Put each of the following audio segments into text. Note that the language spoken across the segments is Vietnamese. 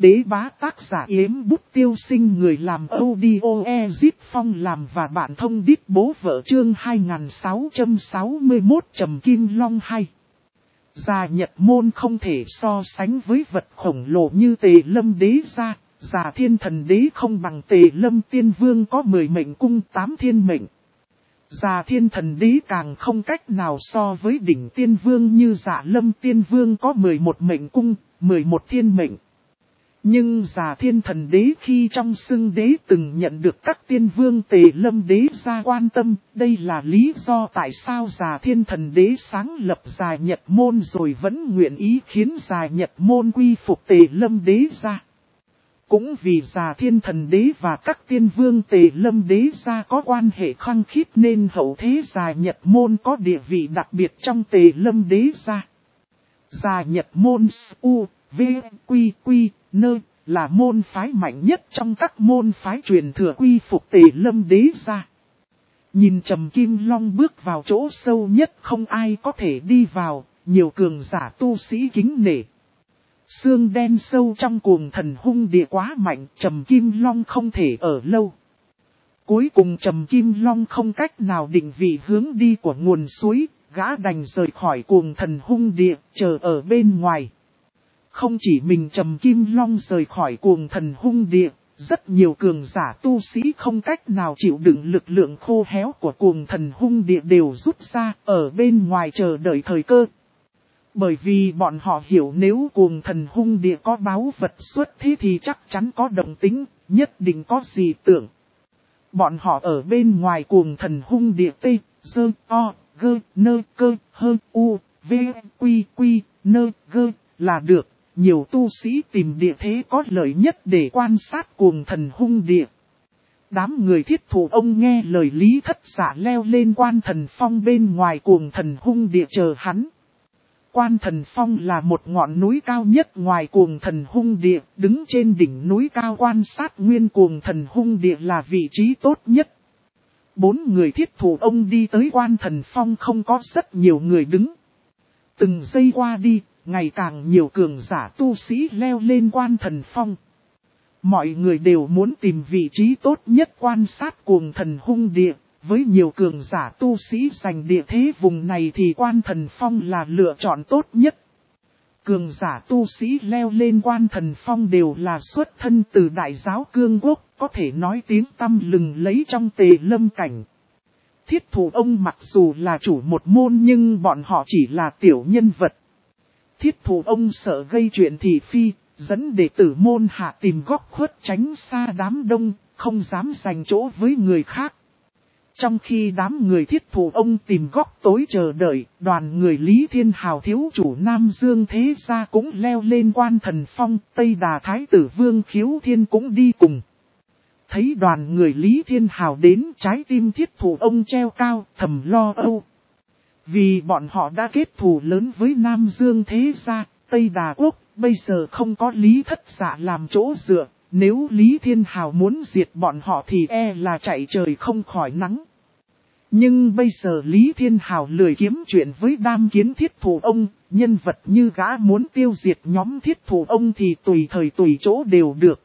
Đế bá tác giả Yếm Bút Tiêu Sinh, người làm audio Ezip Phong làm và bạn thông đít bố vợ, chương 2661 Trầm Kim Long 2. Già Nhật Môn không thể so sánh với vật khổng lồ như Tề Lâm Đế gia. Già Thiên Thần Đế không bằng Tề Lâm Tiên Vương có 10 mệnh cung 8 thiên mệnh. Già Thiên Thần Đế càng không cách nào so với đỉnh Tiên Vương như Dạ Lâm Tiên Vương có 11 mệnh cung, 11 thiên mệnh. Nhưng Già Thiên Thần Đế khi trong xưng đế từng nhận được các tiên vương Tề Lâm Đế gia quan tâm. Đây là lý do tại sao Già Thiên Thần Đế sáng lập Già Nhật Môn rồi vẫn nguyện ý khiến Già Nhật Môn quy phục Tề Lâm Đế gia. Cũng vì Già Thiên Thần Đế và các tiên vương Tề Lâm Đế gia có quan hệ khăng khít nên hậu thế Già Nhật Môn có địa vị đặc biệt trong Tề Lâm Đế gia. Già Nhật Môn U, V, Quy, Nơ là môn phái mạnh nhất trong các môn phái truyền thừa quy phục Tề Lâm Đế gia. Nhìn Trầm Kim Long bước vào chỗ sâu nhất không ai có thể đi vào, nhiều cường giả tu sĩ kính nể. Xương đen sâu trong cuồng thần hung địa quá mạnh, Trầm Kim Long không thể ở lâu. Cuối cùng Trầm Kim Long không cách nào định vị hướng đi của nguồn suối, gã đành rời khỏi cuồng thần hung địa, chờ ở bên ngoài. Không chỉ mình Trầm Kim Long rời khỏi cuồng thần hung địa, rất nhiều cường giả tu sĩ không cách nào chịu đựng lực lượng khô héo của cuồng thần hung địa đều rút ra ở bên ngoài chờ đợi thời cơ. Bởi vì bọn họ hiểu nếu cuồng thần hung địa có báu vật xuất thế thì chắc chắn có động tính, nhất định có gì tưởng. Bọn họ ở bên ngoài cuồng thần hung địa T, Dơ, O, Gơ, Nơ, Cơ, Hơ, U, V, Quy, Nơ, Gơ là được. Nhiều tu sĩ tìm địa thế có lợi nhất để quan sát cuồng thần hung địa. Đám người Thiết Thủ ông nghe lời Lý Thất Giả leo lên Quan Thần Phong bên ngoài cuồng thần hung địa chờ hắn. Quan Thần Phong là một ngọn núi cao nhất ngoài cuồng thần hung địa, đứng trên đỉnh núi cao quan sát nguyên cuồng thần hung địa là vị trí tốt nhất. 4 người Thiết Thủ ông đi tới Quan Thần Phong không có rất nhiều người đứng. Từng giây qua đi, ngày càng nhiều cường giả tu sĩ leo lên Quan Thần Phong. Mọi người đều muốn tìm vị trí tốt nhất quan sát cuồng thần hung địa. Với nhiều cường giả tu sĩ giành địa thế vùng này thì Quan Thần Phong là lựa chọn tốt nhất. Cường giả tu sĩ leo lên Quan Thần Phong đều là xuất thân từ Đại Giáo Cương Quốc, có thể nói tiếng tăm lừng lấy trong Tề Lâm cảnh. Thiết Thủ ông mặc dù là chủ một môn nhưng bọn họ chỉ là tiểu nhân vật. Thiết Thủ ông sợ gây chuyện thị phi, dẫn đệ tử môn hạ tìm góc khuất tránh xa đám đông, không dám giành chỗ với người khác. Trong khi đám người Thiết Thủ ông tìm góc tối chờ đợi, đoàn người Lý Thiên Hào thiếu chủ Nam Dương Thế Gia cũng leo lên Quan Thần Phong, Tây Đà Thái tử Vương Khiếu Thiên cũng đi cùng. Thấy đoàn người Lý Thiên Hào đến, trái tim Thiết Thủ ông treo cao, thầm lo âu. Vì bọn họ đã kết thù lớn với Nam Dương Thế Gia, Tây Đà Quốc, bây giờ không có Lý Thất Giả làm chỗ dựa. Nếu Lý Thiên Hào muốn diệt bọn họ thì là chạy trời không khỏi nắng. Nhưng bây giờ Lý Thiên Hào lười kiếm chuyện với đam kiến Thiết Thủ ông, nhân vật như gã muốn tiêu diệt nhóm Thiết Thủ ông thì tùy thời tùy chỗ đều được.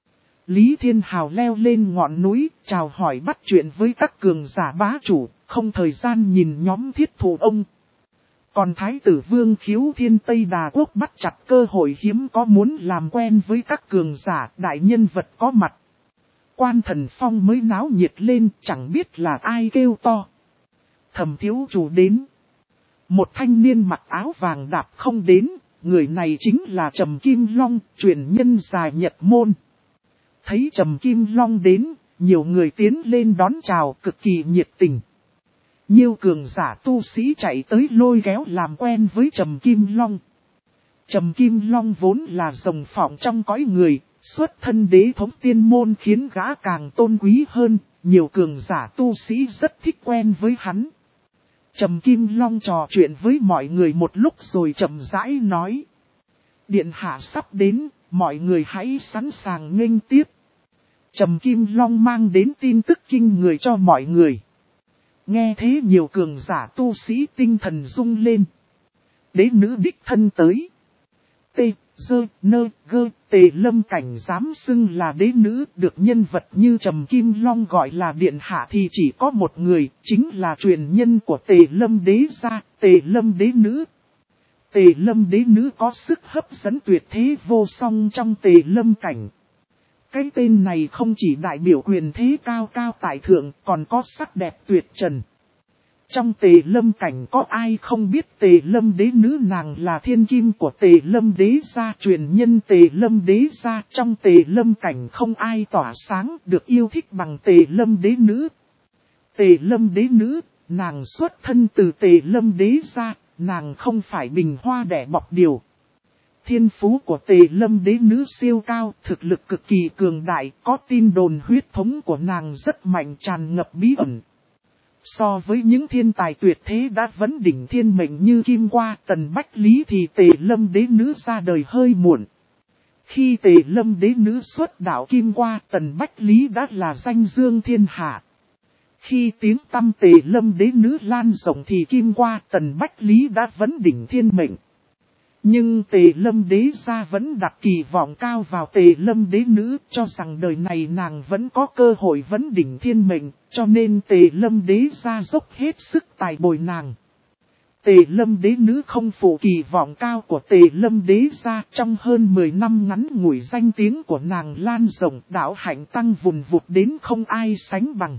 Lý Thiên Hào leo lên ngọn núi, chào hỏi bắt chuyện với các cường giả bá chủ, không thời gian nhìn nhóm Thiết Thủ ông. Còn Thái tử Vương Khiếu Thiên Tây Đà Quốc bắt chặt cơ hội hiếm có muốn làm quen với các cường giả đại nhân vật có mặt. Quan Thần Phong mới náo nhiệt lên, chẳng biết là ai kêu to. Thẩm thiếu chủ đến. Một thanh niên mặc áo vàng đạp không đến, người này chính là Trầm Kim Long, truyền nhân Già Nhật Môn. Thấy Trầm Kim Long đến, nhiều người tiến lên đón chào cực kỳ nhiệt tình. Nhiều cường giả tu sĩ chạy tới lôi kéo làm quen với Trầm Kim Long. Trầm Kim Long vốn là rồng phọng trong cõi người, xuất thân đế thống tiên môn khiến gã càng tôn quý hơn, nhiều cường giả tu sĩ rất thích quen với hắn. Trầm Kim Long trò chuyện với mọi người một lúc rồi chậm rãi nói. Điện hạ sắp đến, mọi người hãy sẵn sàng nghênh tiếp. Trầm Kim Long mang đến tin tức kinh người cho mọi người. Nghe thế nhiều cường giả tu sĩ tinh thần rung lên. Đế nữ đích thân tới. T, Dơ, Nơ, Gơ, Tề Lâm Cảnh dám xưng là đế nữ, được nhân vật như Trầm Kim Long gọi là điện hạ thì chỉ có một người, chính là truyền nhân của Tề Lâm đế gia, Tề Lâm đế nữ. Tề Lâm đế nữ có sức hấp dẫn tuyệt thế vô song trong Tề Lâm Cảnh. Cái tên này không chỉ đại biểu quyền thế cao cao tại thượng, còn có sắc đẹp tuyệt trần. Trong Tề Lâm Cảnh có ai không biết Tề Lâm đế nữ, nàng là thiên kim của Tề Lâm đế gia, truyền nhân Tề Lâm đế gia. Trong Tề Lâm Cảnh không ai tỏa sáng được yêu thích bằng Tề Lâm đế nữ. Tề Lâm đế nữ, nàng xuất thân từ Tề Lâm đế gia, nàng không phải bình hoa đẻ bọc điều. Thiên phú của Tề Lâm đế nữ siêu cao, thực lực cực kỳ cường đại, có tin đồn huyết thống của nàng rất mạnh, tràn ngập bí ẩn. So với những thiên tài tuyệt thế đã vấn đỉnh thiên mệnh như Kim Qua, Tần Bách Lý thì Tề Lâm đế nữ ra đời hơi muộn. Khi Tề Lâm đế nữ xuất đạo Kim Qua, Tần Bách Lý đã là danh dương thiên hạ. Khi tiếng tăm Tề Lâm đế nữ lan rộng thì Kim Qua, Tần Bách Lý đã vấn đỉnh thiên mệnh. Nhưng Tề Lâm đế gia vẫn đặt kỳ vọng cao vào Tề Lâm đế nữ, cho rằng đời này nàng vẫn có cơ hội vấn đỉnh thiên mệnh, cho nên Tề Lâm đế gia dốc hết sức tài bồi nàng. Tề Lâm đế nữ không phụ kỳ vọng cao của Tề Lâm đế gia, trong hơn 10 năm ngắn ngủi danh tiếng của nàng lan rộng, đạo hạnh tăng vùn vụt đến không ai sánh bằng.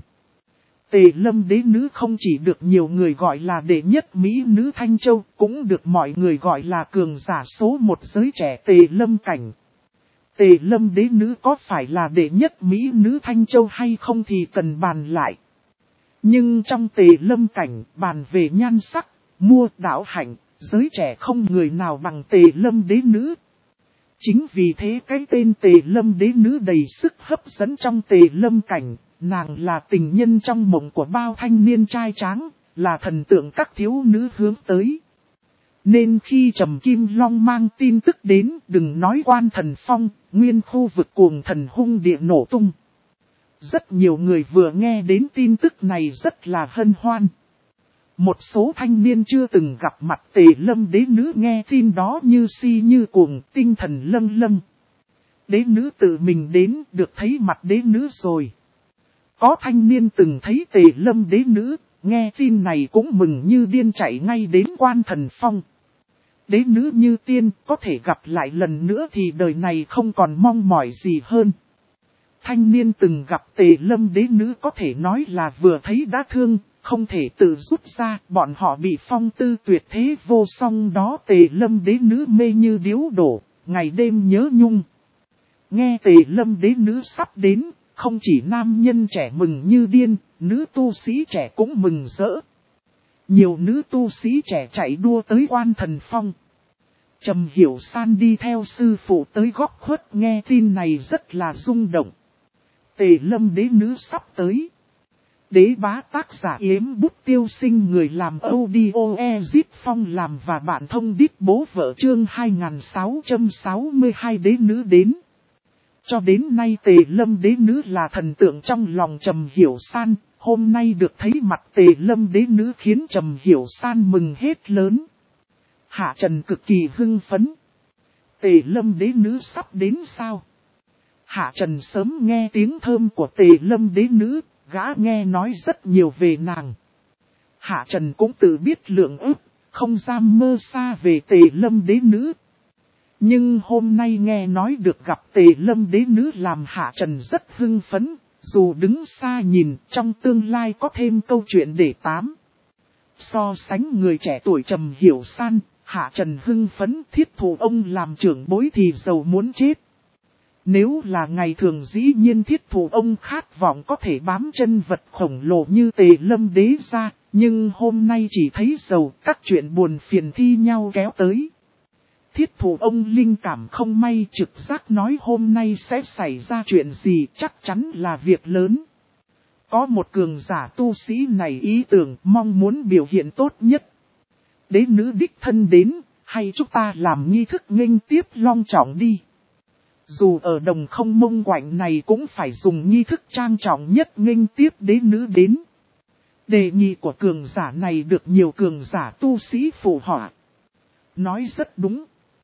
Tề Lâm đế nữ không chỉ được nhiều người gọi là đệ nhất mỹ nữ Thanh Châu, cũng được mọi người gọi là cường giả số một giới trẻ Tề Lâm Cảnh. Tề Lâm đế nữ có phải là đệ nhất mỹ nữ Thanh Châu hay không thì cần bàn lại. Nhưng trong Tề Lâm Cảnh, bàn về nhan sắc, mua đạo hạnh, giới trẻ không người nào bằng Tề Lâm đế nữ. Chính vì thế cái tên Tề Lâm đế nữ đầy sức hấp dẫn trong Tề Lâm Cảnh. Nàng là tình nhân trong mộng của bao thanh niên trai tráng, là thần tượng các thiếu nữ hướng tới. Nên khi Trầm Kim Long mang tin tức đến, đừng nói Quan Thần Phong, nguyên khu vực cuồng thần hung địa nổ tung. Rất nhiều người vừa nghe đến tin tức này rất là hân hoan. Một số thanh niên chưa từng gặp mặt Tề Lâm đế nữ nghe tin đó như si như cuồng, tinh thần lâng lâng. Đế nữ tự mình đến, được thấy mặt đế nữ rồi. Có thanh niên từng thấy Tề Lâm đế nữ, nghe tin này cũng mừng như điên chạy ngay đến Quan Thần Phong. Đế nữ như tiên, có thể gặp lại lần nữa thì đời này không còn mong mỏi gì hơn. Thanh niên từng gặp Tề Lâm đế nữ có thể nói là vừa thấy đã thương, không thể tự rút ra, bọn họ bị phong tư tuyệt thế vô song đó Tề Lâm đế nữ mê như điếu đổ, ngày đêm nhớ nhung. Nghe Tề Lâm đế nữ sắp đến. Không chỉ nam nhân trẻ mừng như điên, nữ tu sĩ trẻ cũng mừng rỡ. Nhiều nữ tu sĩ trẻ chạy đua tới Quan Thần Phong. Trầm Hiểu San đi theo sư phụ tới góc khuất nghe tin này rất là rung động. Tề Lâm đế nữ sắp tới. Đế bá tác giả Yếm Bút Tiêu Sinh người làm audio Ezip Phong làm và bạn thông đít bố vợ chương 2662 đế nữ đến. Cho đến nay Tề Lâm đế nữ là thần tượng trong lòng Trầm Hiểu San, hôm nay được thấy mặt Tề Lâm đế nữ khiến Trầm Hiểu San mừng hết lớn. Hạ Trần cực kỳ hưng phấn. Tề Lâm đế nữ sắp đến sao? Hạ Trần sớm nghe tiếng thơm của Tề Lâm đế nữ, gã nghe nói rất nhiều về nàng. Hạ Trần cũng tự biết lượng ức, không dám mơ xa về Tề Lâm đế nữ. Nhưng hôm nay nghe nói được gặp Tề Lâm đế nữ làm Hạ Trần rất hưng phấn, dù đứng xa nhìn trong tương lai có thêm câu chuyện để tám. So sánh người trẻ tuổi Trầm Hiểu San, Hạ Trần hưng phấn thiết thù ông làm trưởng bối thì giàu muốn chết. Nếu là ngày thường dĩ nhiên thiết thù ông khát vọng có thể bám chân vật khổng lồ như Tề Lâm đế gia, nhưng hôm nay chỉ thấy giàu các chuyện buồn phiền thi nhau kéo tới. Thiết thủ ông linh cảm không may trực giác nói hôm nay sẽ xảy ra chuyện gì chắc chắn là việc lớn. Có một cường giả tu sĩ này ý tưởng mong muốn biểu hiện tốt nhất. Đế nữ đích thân đến, hay chúng ta làm nghi thức nghênh tiếp long trọng đi. Dù ở đồng không mông quạnh này cũng phải dùng nghi thức trang trọng nhất nghênh tiếp đế nữ đến. Đề nghị của cường giả này được nhiều cường giả tu sĩ phụ họa. Nói rất đúng.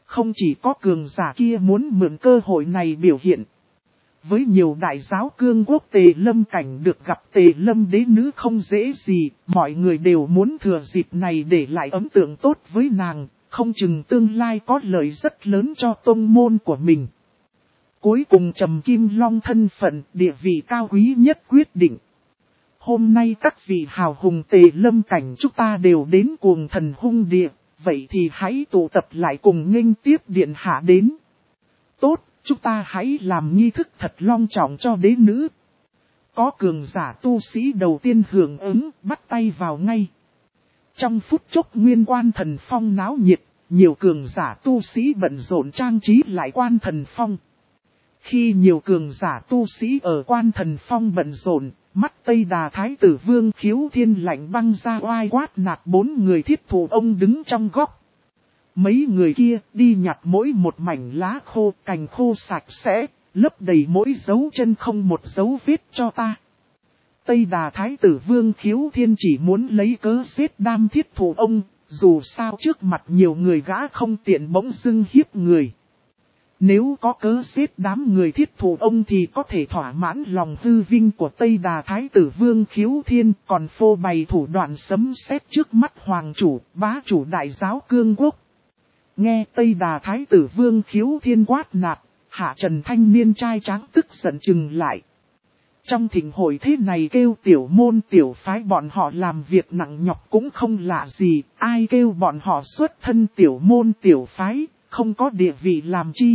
Không chỉ có cường giả kia muốn mượn cơ hội này biểu hiện. Với nhiều đại giáo cương quốc Tề Lâm cảnh được gặp Tề Lâm đế nữ không dễ gì, mọi người đều muốn thừa dịp này để lại ấn tượng tốt với nàng, không chừng tương lai có lợi rất lớn cho tông môn của mình. Cuối cùng Trầm Kim Long thân phận, địa vị cao quý nhất quyết định. Hôm nay các vị hào hùng Tề Lâm cảnh chúng ta đều đến Cuồng Thần Hung Địa, vậy thì hãy tụ tập lại cùng nghênh tiếp điện hạ đến. Tốt, chúng ta hãy làm nghi thức thật long trọng cho đế nữ. Có cường giả tu sĩ đầu tiên hưởng ứng, bắt tay vào ngay. Trong phút chốc nguyên quan thần phong náo nhiệt, nhiều cường giả tu sĩ bận rộn trang trí lại quan thần phong. Khi nhiều cường giả tu sĩ ở quan thần phong bận rộn, mắt Tây Đà Thái tử Vương Khiếu Thiên lạnh băng ra oai quát nạt 4 người thiết thủ ông đứng trong góc. Mấy người kia đi nhặt mỗi một mảnh lá khô, cành khô sạch sẽ, lấp đầy mỗi dấu chân không một dấu vết cho ta. Tây Đà Thái tử Vương Khiếu Thiên chỉ muốn lấy cớ giết đam thiết thủ ông, dù sao trước mặt nhiều người gã không tiện bỗng dưng hiếp người. Nếu có cớ giết đám người thiết thủ ông thì có thể thỏa mãn lòng hư vinh của Tây Đà Thái tử Vương Khiếu Thiên, còn phô bày thủ đoạn sấm sét trước mắt hoàng chủ, bá chủ đại giáo cương quốc. Nghe Tây Đà Thái tử Vương Khiếu Thiên quát nạt, hạ trần thanh niên trai tráng tức giận chừng lại. Trong thịnh hội thế này kêu tiểu môn tiểu phái bọn họ làm việc nặng nhọc cũng không lạ gì, ai kêu bọn họ xuất thân tiểu môn tiểu phái, không có địa vị làm chi.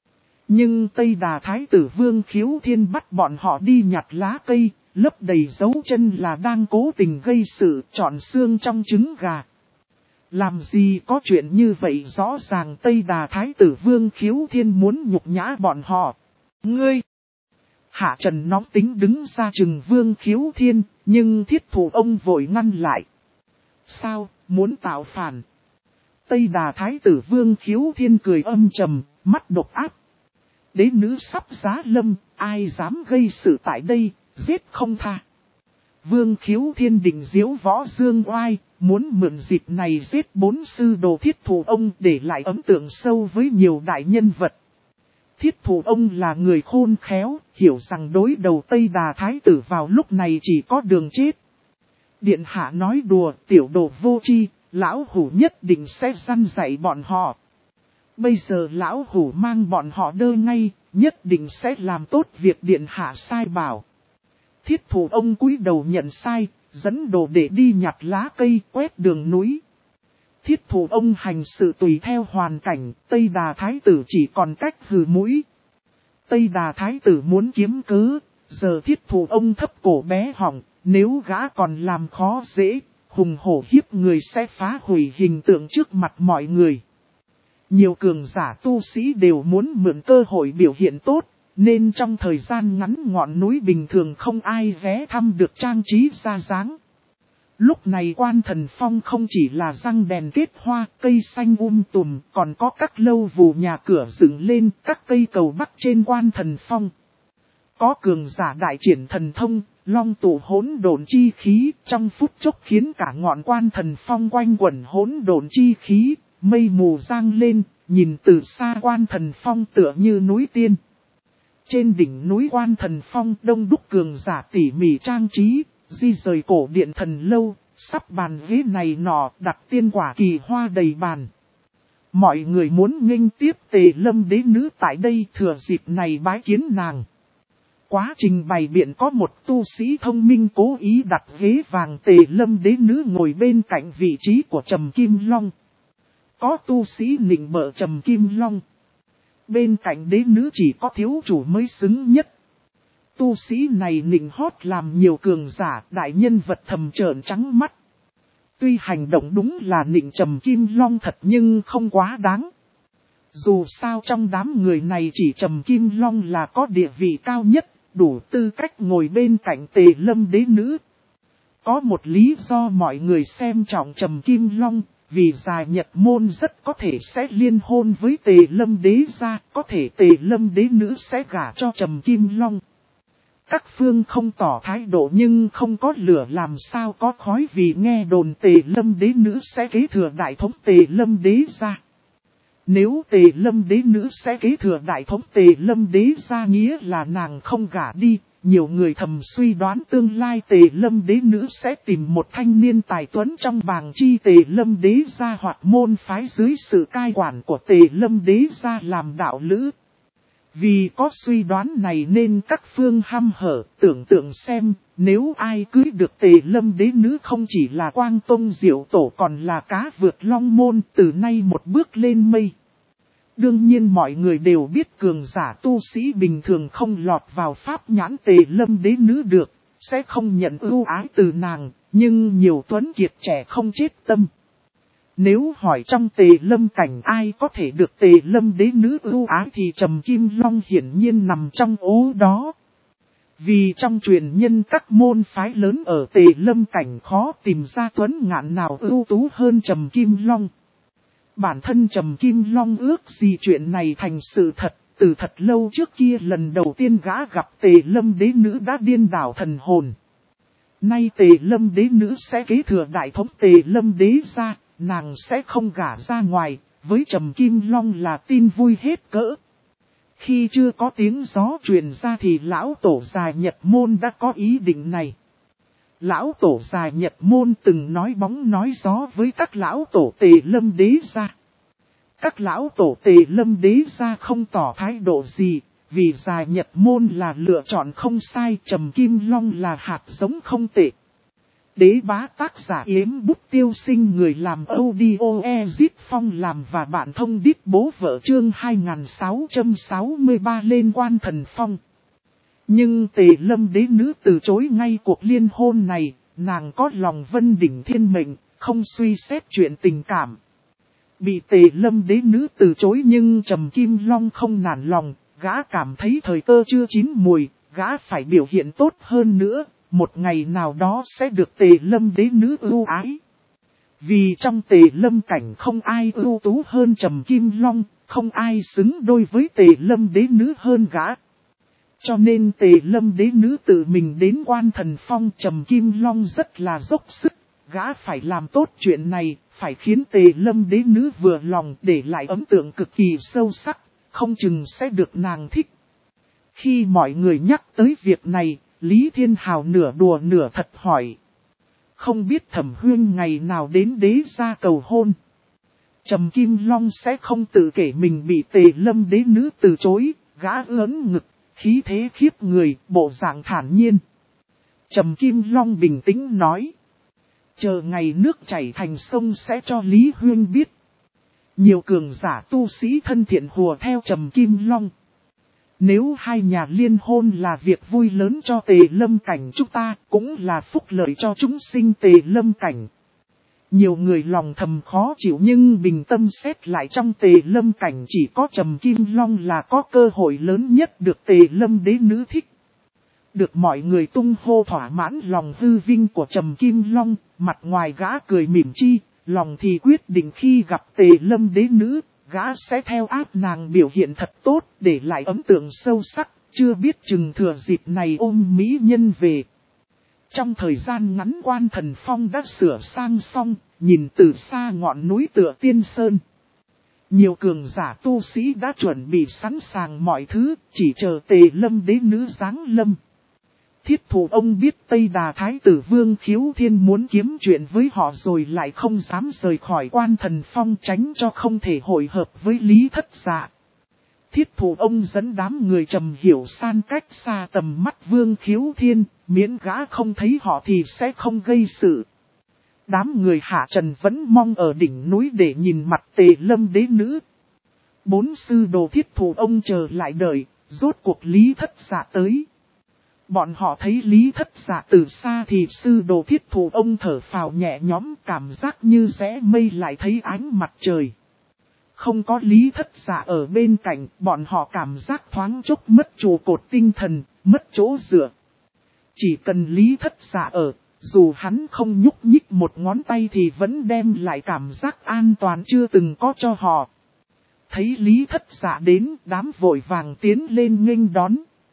Nhưng Tây Đà Thái tử Vương Khiếu Thiên bắt bọn họ đi nhặt lá cây, lấp đầy dấu chân là đang cố tình gây sự, chọn xương trong trứng gà. Làm gì có chuyện như vậy, rõ ràng Tây Đà Thái tử Vương Khiếu Thiên muốn nhục nhã bọn họ. Ngươi! Hạ Trần nóng tính đứng ra chừng Vương Khiếu Thiên, nhưng thiết thủ ông vội ngăn lại. Sao, muốn tạo phản? Tây Đà Thái tử Vương Khiếu Thiên cười âm trầm, mắt độc ác. Đế nữ sắp giá lâm, ai dám gây sự tại đây, giết không tha. Vương Khiếu Thiên định diễu võ dương oai, muốn mượn dịp này giết 4 sư đồ thiết thủ ông để lại ấn tượng sâu với nhiều đại nhân vật. Thiết thủ ông là người khôn khéo, hiểu rằng đối đầu Tây Đà Thái tử vào lúc này chỉ có đường chết. Điện hạ nói đùa, tiểu đồ vô tri, lão hủ nhất định sẽ răn dạy bọn họ. Bây giờ lão hủ mang bọn họ đơ ngay, nhất định sẽ làm tốt việc điện hạ sai bảo. Thiết thủ ông cúi đầu nhận sai, dẫn đồ để đi nhặt lá cây quét đường núi. Thiết thủ ông hành sự tùy theo hoàn cảnh, Tây Đà Thái tử chỉ còn cách hừ mũi. Tây Đà Thái tử muốn kiếm cớ, giờ thiết thủ ông thấp cổ bé họng, nếu gã còn làm khó dễ, hùng hổ hiếp người sẽ phá hủy hình tượng trước mặt mọi người. Nhiều cường giả tu sĩ đều muốn mượn cơ hội biểu hiện tốt, nên trong thời gian ngắn ngọn núi bình thường không ai ghé thăm được trang trí ra dáng. Lúc này quan thần phong không chỉ là răng đèn kết hoa, cây xanh tùm, còn có các lâu vù nhà cửa dựng lên, các cây cầu bắc trên quan thần phong. Có cường giả đại triển thần thông, long tụ hỗn độn chi khí, trong phút chốc khiến cả ngọn quan thần phong quanh quẩn hỗn độn chi khí, mây mù giăng lên, nhìn từ xa quan thần phong tựa như núi tiên. Trên đỉnh núi quan thần phong đông đúc cường giả tỉ mỉ trang trí, di rời cổ điện thần lâu, sắp bàn ghế này nọ đặt tiên quả kỳ hoa đầy bàn. Mọi người muốn nghênh tiếp Tề Lâm đế nữ tại đây, thừa dịp này bái kiến nàng. Quá trình bày biện có một tu sĩ thông minh cố ý đặt ghế vàng Tề Lâm đế nữ ngồi bên cạnh vị trí của Trầm Kim Long. Có tu sĩ nịnh bợ Trầm Kim Long. Bên cạnh đế nữ chỉ có thiếu chủ mới xứng nhất. Tu sĩ này nịnh hót làm nhiều cường giả đại nhân vật thầm trợn trắng mắt. Tuy hành động đúng là nịnh Trầm Kim Long thật nhưng không quá đáng. Dù sao trong đám người này chỉ Trầm Kim Long là có địa vị cao nhất, đủ tư cách ngồi bên cạnh Tề Lâm đế nữ. Có một lý do mọi người xem trọng Trầm Kim Long, vì già Nhật môn rất có thể sẽ liên hôn với Tề Lâm đế gia, có thể Tề Lâm đế nữ sẽ gả cho Trầm Kim Long. Các phương không tỏ thái độ nhưng không có lửa làm sao có khói, vì nghe đồn Tề Lâm đế nữ sẽ kế thừa đại thống Tề Lâm đế gia. Nếu Tề Lâm đế nữ sẽ kế thừa đại thống Tề Lâm đế gia, nghĩa là nàng không gả đi. Nhiều người thầm suy đoán tương lai Tề Lâm đế nữ sẽ tìm một thanh niên tài tuấn trong bàng chi Tề Lâm đế gia hoặc môn phái dưới sự cai quản của Tề Lâm đế gia làm đạo lữ. Vì có suy đoán này nên các phương hăm hở, tưởng tượng xem, nếu ai cưới được Tề Lâm đế nữ không chỉ là Quang Tông Diệu Tổ còn là cá vượt long môn, từ nay một bước lên mây. Đương nhiên mọi người đều biết cường giả tu sĩ bình thường không lọt vào pháp nhãn Tề Lâm đế nữ được, sẽ không nhận ưu ái từ nàng, nhưng nhiều tuấn kiệt trẻ không chết tâm. Nếu hỏi trong Tề Lâm cảnh ai có thể được Tề Lâm đế nữ ưu ái thì Trầm Kim Long hiển nhiên nằm trong ố đó. Vì trong truyền nhân các môn phái lớn ở Tề Lâm cảnh khó tìm ra tuấn ngạn nào ưu tú hơn Trầm Kim Long. Bản thân Trầm Kim Long ước gì chuyện này thành sự thật, từ thật lâu trước kia lần đầu tiên gã gặp Tề Lâm đế nữ đã điên đảo thần hồn. Nay Tề Lâm đế nữ sẽ kế thừa đại thống Tề Lâm đế gia, nàng sẽ không gả ra ngoài, với Trầm Kim Long là tin vui hết cỡ. Khi chưa có tiếng gió truyền ra thì lão tổ già Nhật Môn đã có ý định này. Lão tổ già Nhật Môn từng nói bóng nói gió với các lão tổ Tề Lâm đế gia. Các lão tổ Tề Lâm đế gia không tỏ thái độ gì, vì già Nhật Môn là lựa chọn không sai, Trầm Kim Long là hạt giống không tệ. Đế bá tác giả Yếm Bút Tiêu Sinh, người làm audio Ezit Phong làm và bạn thông đít bố vợ, chương 2663 lên quan thần phong. Nhưng Tề Lâm đế nữ từ chối ngay cuộc liên hôn này, nàng có lòng vân đỉnh thiên mệnh, không suy xét chuyện tình cảm. Bị Tề Lâm đế nữ từ chối nhưng Trầm Kim Long không nản lòng, gã cảm thấy thời cơ chưa chín mùi, gã phải biểu hiện tốt hơn nữa, một ngày nào đó sẽ được Tề Lâm đế nữ ưu ái. Vì trong Tề Lâm cảnh không ai ưu tú hơn Trầm Kim Long, không ai xứng đôi với Tề Lâm đế nữ hơn gã. Cho nên Tề Lâm đế nữ tự mình đến quan thần phong, Trầm Kim Long rất là dốc sức, gã phải làm tốt chuyện này, phải khiến Tề Lâm đế nữ vừa lòng, để lại ấn tượng cực kỳ sâu sắc, không chừng sẽ được nàng thích. Khi mọi người nhắc tới việc này, Lý Thiên Hào nửa đùa nửa thật hỏi. Không biết Thẩm Huyên ngày nào đến đế gia cầu hôn. Trầm Kim Long sẽ không tự kể mình bị Tề Lâm đế nữ từ chối, gã ớn ngực, khí thế khiếp người, bộ dạng thản nhiên. Trầm Kim Long bình tĩnh nói. Chờ ngày nước chảy thành sông sẽ cho Lý Huyên biết. Nhiều cường giả tu sĩ thân thiện hùa theo Trầm Kim Long. Nếu hai nhà liên hôn là việc vui lớn cho Tề Lâm cảnh chúng ta, cũng là phúc lợi cho chúng sinh Tề Lâm cảnh. Nhiều người lòng thầm khó chịu nhưng bình tâm xét lại, trong Tề Lâm cảnh chỉ có Trầm Kim Long là có cơ hội lớn nhất được Tề Lâm đế nữ thích. Được mọi người tung hô thỏa mãn lòng hư vinh của Trầm Kim Long, mặt ngoài gã cười mỉm chi, lòng thì quyết định khi gặp Tề Lâm đế nữ, gã sẽ theo áp nàng biểu hiện thật tốt, để lại ấn tượng sâu sắc, chưa biết chừng thừa dịp này ôm mỹ nhân về. Trong thời gian ngắn quan thần phong đã sửa sang xong, nhìn từ xa ngọn núi tựa tiên sơn. Nhiều cường giả tu sĩ đã chuẩn bị sẵn sàng mọi thứ, chỉ chờ Tề Lâm đế nữ giáng lâm. Thiết Thủ ông biết Tây Đà Thái tử Vương Khiếu Thiên muốn kiếm chuyện với họ rồi lại không dám rời khỏi quan thần phong, tránh cho không thể hội hợp với Lý Thất Dạ. Thiết Thủ ông dẫn đám người Trầm Hiểu San cách xa tầm mắt Vương Khiếu Thiên, miễn gã không thấy họ thì sẽ không gây sự. Đám người Hạ Trần vẫn mong ở đỉnh núi để nhìn mặt Tề Lâm đế nữ. Bốn sư đồ Thiết Thủ ông chờ lại đợi, rốt cuộc Lý Thất Dạ tới. Bọn họ thấy Lý Thất Dạ từ xa thì sư đồ Thiết Thủ ông thở phào nhẹ nhõm, cảm giác như rẽ mây lại thấy ánh mặt trời. Không có Lý Thất Dạ ở bên cạnh, bọn họ cảm giác thoáng chốc mất trụ cột tinh thần, mất chỗ dựa. Chỉ cần Lý Thất Dạ ở, dù hắn không nhúc nhích một ngón tay thì vẫn đem lại cảm giác an toàn chưa từng có cho họ. Thấy Lý Thất Dạ đến, đám vội vàng tiến lên nghênh đón.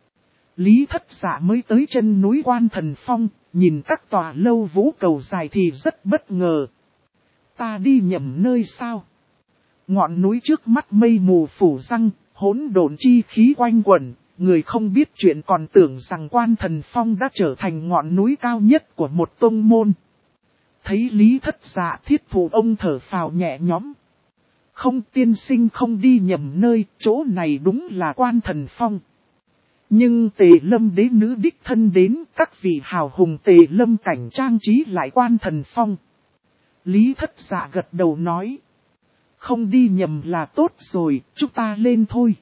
Lý Thất Dạ mới tới chân núi quan thần phong, nhìn các tòa lâu vũ cầu dài thì rất bất ngờ. Ta đi nhầm nơi sao? Ngọn núi trước mắt mây mù phủ răng, hỗn độn chi khí quanh quẩn, người không biết chuyện còn tưởng rằng Quan Thần Phong đã trở thành ngọn núi cao nhất của một tông môn. Thấy Lý Thất Dạ, Thiết Thụ ông thở phào nhẹ nhõm. Không, tiên sinh không đi nhầm nơi, chỗ này đúng là Quan Thần Phong. Nhưng Tề Lâm đế nữ đích thân đến, các vị hào hùng Tề Lâm cảnh trang trí lại Quan Thần Phong. Lý Thất Dạ gật đầu nói. Không đi nhầm là tốt rồi, chúng ta lên thôi.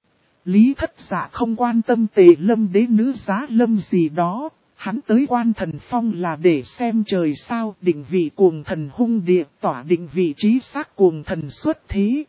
Lý Thất Dạ không quan tâm Tề Lâm đế nữ giá lâm gì đó, hắn tới Quan Thần Phong là để xem trời sao, định vị cuồng thần hung địa, tỏa định vị trí xác cuồng thần xuất thế.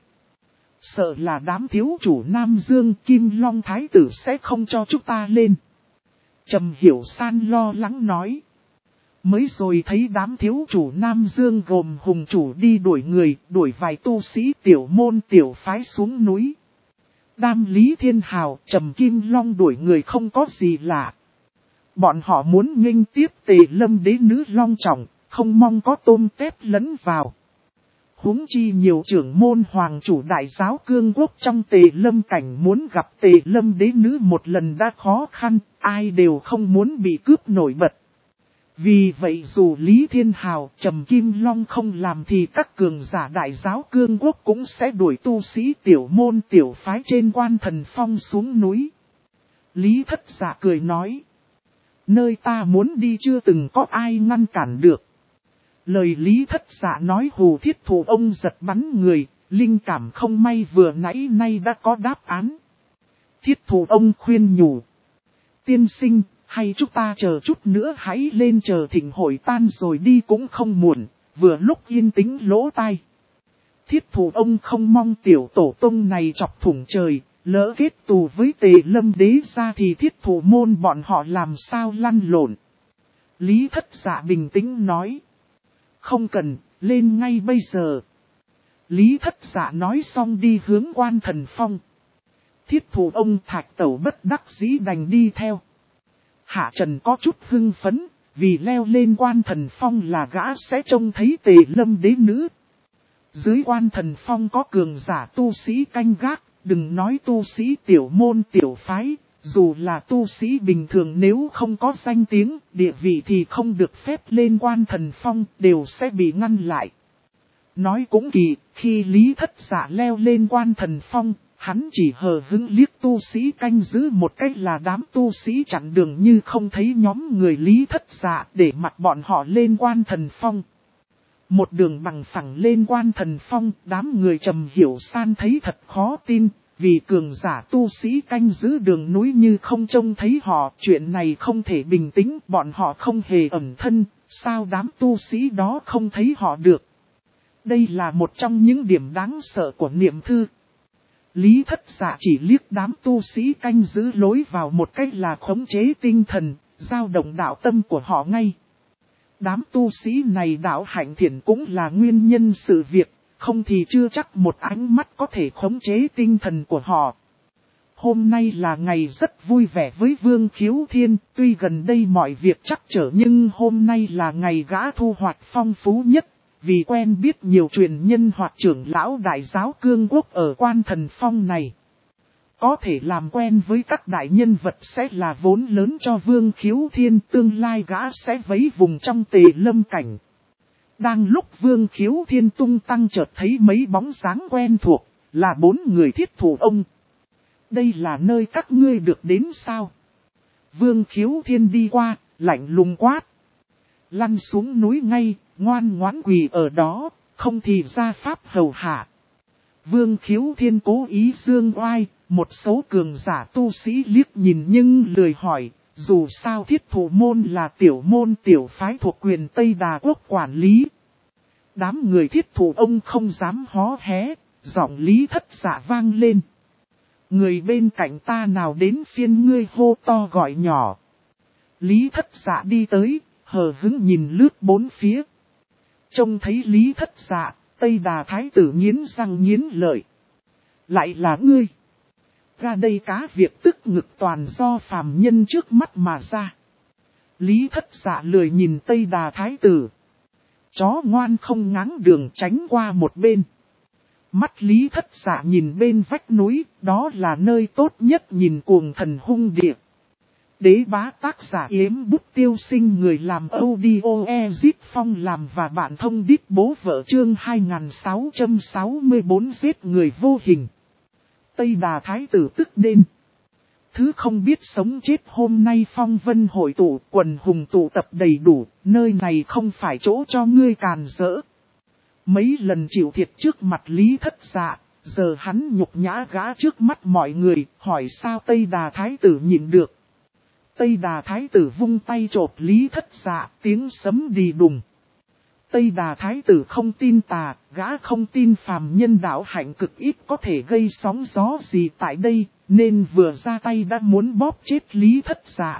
Sợ là đám thiếu chủ Nam Dương Kim Long Thái tử sẽ không cho chúng ta lên. Trầm Hiểu San lo lắng nói. Mới rồi thấy đám thiếu chủ Nam Dương gồm hùng chủ đi đuổi người, đuổi vài tu sĩ tiểu môn tiểu phái xuống núi. Đam Lý Thiên Hào, Trầm Kim Long đuổi người không có gì lạ. Bọn họ muốn nghênh tiếp Tề Lâm đế nữ long trọng, không mong có tôm tép lẫn vào. Huống chi nhiều trưởng môn hoàng chủ đại giáo cương quốc trong Tề Lâm cảnh muốn gặp Tề Lâm đế nữ một lần đã khó khăn, ai đều không muốn bị cướp nổi bật. Vì vậy dù Lý Thiên Hào, Trầm Kim Long không làm thì các cường giả đại giáo cương quốc cũng sẽ đuổi tu sĩ tiểu môn tiểu phái trên Quan Thần Phong xuống núi. Lý Thất Dạ cười nói. Nơi ta muốn đi chưa từng có ai ngăn cản được. Lời Lý Thất Dạ nói hù Thiết Thụ ông giật bắn người, linh cảm không may vừa nãy nay đã có đáp án. Thiết Thụ ông khuyên nhủ. Tiên sinh, hay chúng ta chờ chút nữa hãy lên chờ thịnh hội tan rồi đi cũng không muộn, vừa lúc yên tĩnh lỗ tai. Thiết Thụ ông không mong tiểu tổ tông này chọc thủng trời, lỡ kết tù với Tề Lâm đế ra thì Thiết Thụ môn bọn họ làm sao lăn lộn. Lý Thất Dạ bình tĩnh nói. Không cần, lên ngay bây giờ. Lý Thất Dạ nói xong đi hướng Quan Thần Phong. Thiết Thụ ông Thạch Tẩu bất đắc dĩ đành đi theo. Hạ Trần có chút hưng phấn, vì leo lên Quan Thần Phong là gã sẽ trông thấy Tề Lâm đế nữ. Dưới Quan Thần Phong có cường giả tu sĩ canh gác, đừng nói tu sĩ tiểu môn tiểu phái, dù là tu sĩ bình thường nếu không có danh tiếng, địa vị thì không được phép lên Quan Thần Phong, đều sẽ bị ngăn lại. Nói cũng kỳ, khi Lý Thất Dạ leo lên Quan Thần Phong, hắn chỉ hờ hững liếc tu sĩ canh giữ một cách là đám tu sĩ chặn đường như không thấy nhóm người Lý Thất Dạ để mặc bọn họ lên Quan Thần Phong. Một đường bằng phẳng lên Quan Thần Phong, đám người Trầm Hiểu San thấy thật khó tin, vì cường giả tu sĩ canh giữ đường núi như không trông thấy họ, chuyện này không thể bình tĩnh, bọn họ không hề ẩn thân, sao đám tu sĩ đó không thấy họ được. Đây là một trong những điểm đáng sợ của niệm thư. Lý Thất Dạ chỉ liếc đám tu sĩ canh giữ lối vào một cách là khống chế tinh thần, dao động đạo tâm của họ ngay. Đám tu sĩ này đạo hạnh thiện cũng là nguyên nhân sự việc, không thì chưa chắc một ánh mắt có thể khống chế tinh thần của họ. Hôm nay là ngày rất vui vẻ với Vương Khiếu Thiên, tuy gần đây mọi việc trắc trở nhưng hôm nay là ngày gã thu hoạch phong phú nhất, vì quen biết nhiều truyền nhân hoặc trưởng lão đại giáo cương quốc ở Quan Thần Phong này. Có thể làm quen với các đại nhân vật sẽ là vốn lớn cho Vương Khiếu Thiên, tương lai gã sẽ vấy vùng trong Tề Lâm cảnh. Đang lúc Vương Khiếu Thiên tung tăng chợt thấy mấy bóng dáng quen thuộc, là 4 người Thiết Thụ ông. Đây là nơi các ngươi được đến sao? Vương Khiếu Thiên đi qua, lạnh lùng quát. Lăn xuống núi ngay, ngoan ngoãn quỳ ở đó, không thì ra pháp hầu hạ. Vương Khiếu Thiên cố ý dương oai, một số cường giả tu sĩ liếc nhìn nhưng lười hỏi, dù sao Thiết Thụ môn là tiểu môn tiểu phái thuộc quyền Tây Đà Quốc quản lý. Đám người Thiết Thụ ông không dám hó hé, giọng Lý Thất Dạ vang lên. Người bên cạnh ta nào đến phiên ngươi hô to gọi nhỏ. Lý Thất Dạ đi tới, hờ hững nhìn lướt bốn phía. Trông thấy Lý Thất Dạ, Tây Đà Thái tử nghiến răng nghiến lợi. Lại là ngươi. Ra đây cá việc tức ngực toàn do phàm nhân trước mắt mà ra. Lý Thất Dạ lười nhìn Tây Đà Thái tử. Chó ngoan không ngáng đường tránh qua một bên. Mắt Lý Thất Dạ nhìn bên vách núi, đó là nơi tốt nhất nhìn cuồng thần hung địa. Đế bá tác giả Yếm Bút Tiêu Sinh, người làm audio Ezit Phong làm và bạn thông đít bố vợ, chương 2664 giết người vô hình. Tây Đà Thái tử tức đêm. Thứ không biết sống chết hôm nay phong vân hội tụ, quần hùng tụ tập đầy đủ, nơi này không phải chỗ cho ngươi càn rỡ. Mấy lần chịu thiệt trước mặt Lý Thất Dạ, giờ hắn nhục nhã gã trước mắt mọi người, hỏi sao Tây Đà Thái tử nhịn được. Tây Đà Thái tử vung tay chộp Lý Thất Dạ, tiếng sấm đi đùng. Tây Đà Thái tử không tin tà, gã không tin phàm nhân đạo hạnh cực ít có thể gây sóng gió gì tại đây, nên vừa ra tay đã muốn bóp chết Lý Thất Dạ.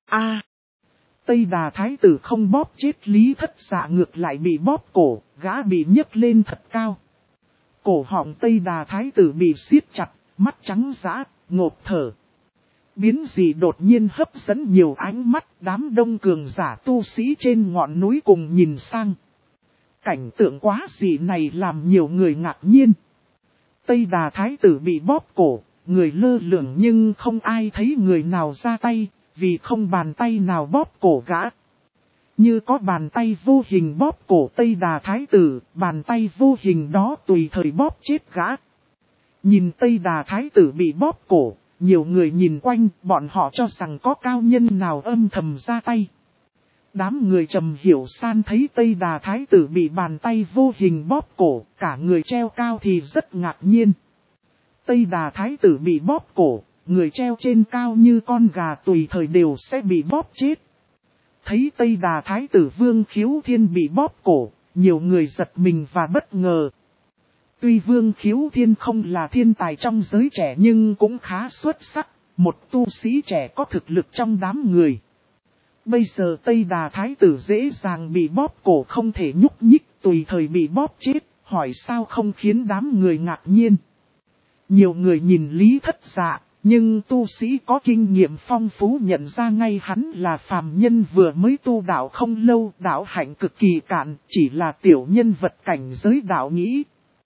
Tây Đà Thái tử không bóp chết Lý Thất Dạ, ngược lại bị bóp cổ, gã bị nhấc lên thật cao. Cổ họng Tây Đà Thái tử bị siết chặt, mắt trắng dã, ngộp thở. Biến gì đột nhiên hấp dẫn nhiều ánh mắt, đám đông cường giả tu sĩ trên ngọn núi cùng nhìn sang. Cảnh tượng quá dị này làm nhiều người ngạc nhiên. Tây Đà Thái tử bị bóp cổ, người lơ lửng nhưng không ai thấy người nào ra tay, vì không bàn tay nào bóp cổ gã. Như có bàn tay vô hình bóp cổ Tây Đà Thái tử, bàn tay vô hình đó tùy thời bóp chết gã. Nhìn Tây Đà Thái tử bị bóp cổ, nhiều người nhìn quanh, bọn họ cho rằng có cao nhân nào âm thầm ra tay. Đám người Trầm Hiểu San thấy Tây Đà Thái tử bị bàn tay vô hình bóp cổ, cả người treo cao thì rất ngạc nhiên. Tây Đà Thái tử bị bóp cổ, người treo trên cao như con gà tùy thời đều sẽ bị bóp chết. Thấy Tây Đà Thái tử Vương Khiếu Thiên bị bóp cổ, nhiều người giật mình và bất ngờ. Tuy Vương Khiếu Thiên không là thiên tài trong giới trẻ nhưng cũng khá xuất sắc, một tu sĩ trẻ có thực lực trong đám người. Bây giờ Tây Đà Thái tử dễ dàng bị bóp cổ không thể nhúc nhích, tùy thời bị bóp chết, hỏi sao không khiến đám người ngạc nhiên. Nhiều người nhìn Lý Thất Dạ, nhưng tu sĩ có kinh nghiệm phong phú nhận ra ngay hắn là phàm nhân vừa mới tu đạo không lâu, đạo hạnh cực kỳ cạn, chỉ là tiểu nhân vật cảnh giới đạo nghĩ.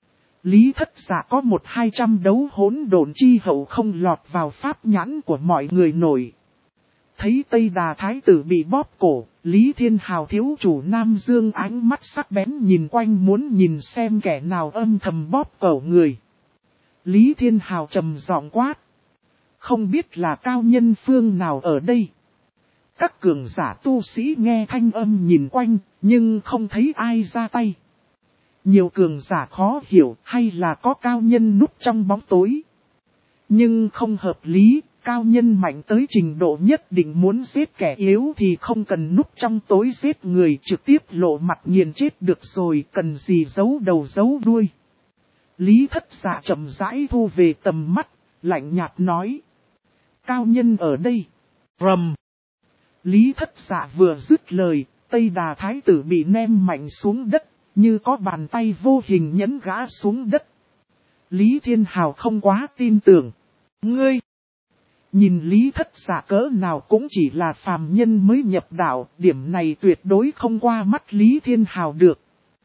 Lý Thất Dạ có 1-200 đấu hỗn độn chi hậu không lọt vào pháp nhãn của mọi người nổi. Thấy Tây Đà Thái tử bị bóp cổ, Lý Thiên Hào thiếu chủ Nam Dương ánh mắt sắc bén nhìn quanh muốn nhìn xem kẻ nào âm thầm bóp cổ người. Lý Thiên Hào trầm giọng quát. Không biết là cao nhân phương nào ở đây. Các cường giả tu sĩ nghe thanh âm nhìn quanh, nhưng không thấy ai ra tay. Nhiều cường giả khó hiểu hay là có cao nhân núp trong bóng tối. Nhưng không hợp lý, cao nhân mạnh tới trình độ nhất định muốn giết kẻ yếu thì không cần núp trong tối giết người, trực tiếp lộ mặt nghiền chết được rồi, cần gì giấu đầu giấu đuôi. Lý Thất Dạ chậm rãi thu về tầm mắt, lạnh nhạt nói. Cao nhân ở đây. Rầm. Lý Thất Dạ vừa dứt lời, Tây Đà Thái tử bị ném mạnh xuống đất, như có bàn tay vô hình nhấn gã xuống đất. Lý Thiên Hào không quá tin tưởng. Ngươi! Nhìn Lý Thất Dạ cỡ nào cũng chỉ là phàm nhân mới nhập đạo, điểm này tuyệt đối không qua mắt Lý Thiên Hào được.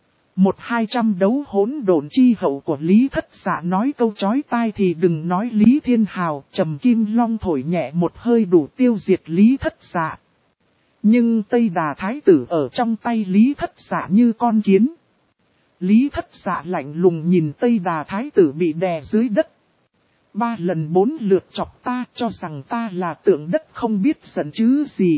1-200 đấu hỗn độn chi hậu của Lý Thất Dạ nói câu chói tai thì đừng nói Lý Thiên Hào, Trầm Kim Long thổi nhẹ một hơi đủ tiêu diệt Lý Thất Dạ. Nhưng Tây Đà Thái tử ở trong tay Lý Thất Dạ như con kiến. Lý Thất Dạ lạnh lùng nhìn Tây Đà Thái tử bị đè dưới đất. 3 lần 4 lượt chọc ta cho rằng ta là tượng đất không biết giận chứ gì.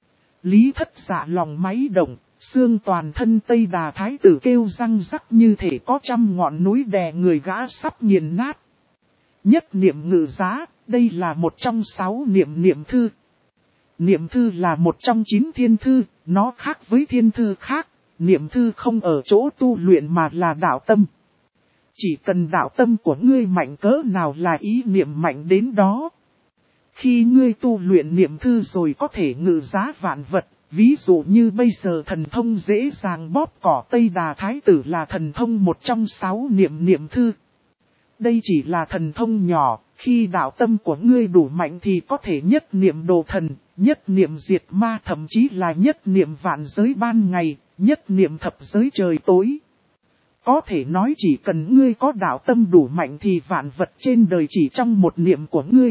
Lý Thất Dạ lòng máy động, xương toàn thân Tây Đà Thái tử kêu răng rắc như thể có trăm ngọn núi đè người gã sắp nghiền nát. Nhất niệm ngự giá, đây là một trong 6 niệm thư. Niệm thư là một trong 9 thiên thư, nó khác với thiên thư khác. Niệm thư không ở chỗ tu luyện mà là đạo tâm. Chỉ cần đạo tâm của ngươi mạnh cỡ nào là ý niệm mạnh đến đó. Khi ngươi tu luyện niệm thư rồi có thể ngự giá vạn vật. Ví dụ như bây giờ thần thông dễ dàng bóp cỏ Tây Đà Thái tử là thần thông một trong 6 niệm thư. Đây chỉ là thần thông nhỏ, khi đạo tâm của ngươi đủ mạnh thì có thể nhất niệm đồ thần, nhất niệm diệt ma, thậm chí là nhất niệm vạn giới ban ngày, nhất niệm thập giới trời tối. Có thể nói chỉ cần ngươi có đạo tâm đủ mạnh thì vạn vật trên đời chỉ trong một niệm của ngươi.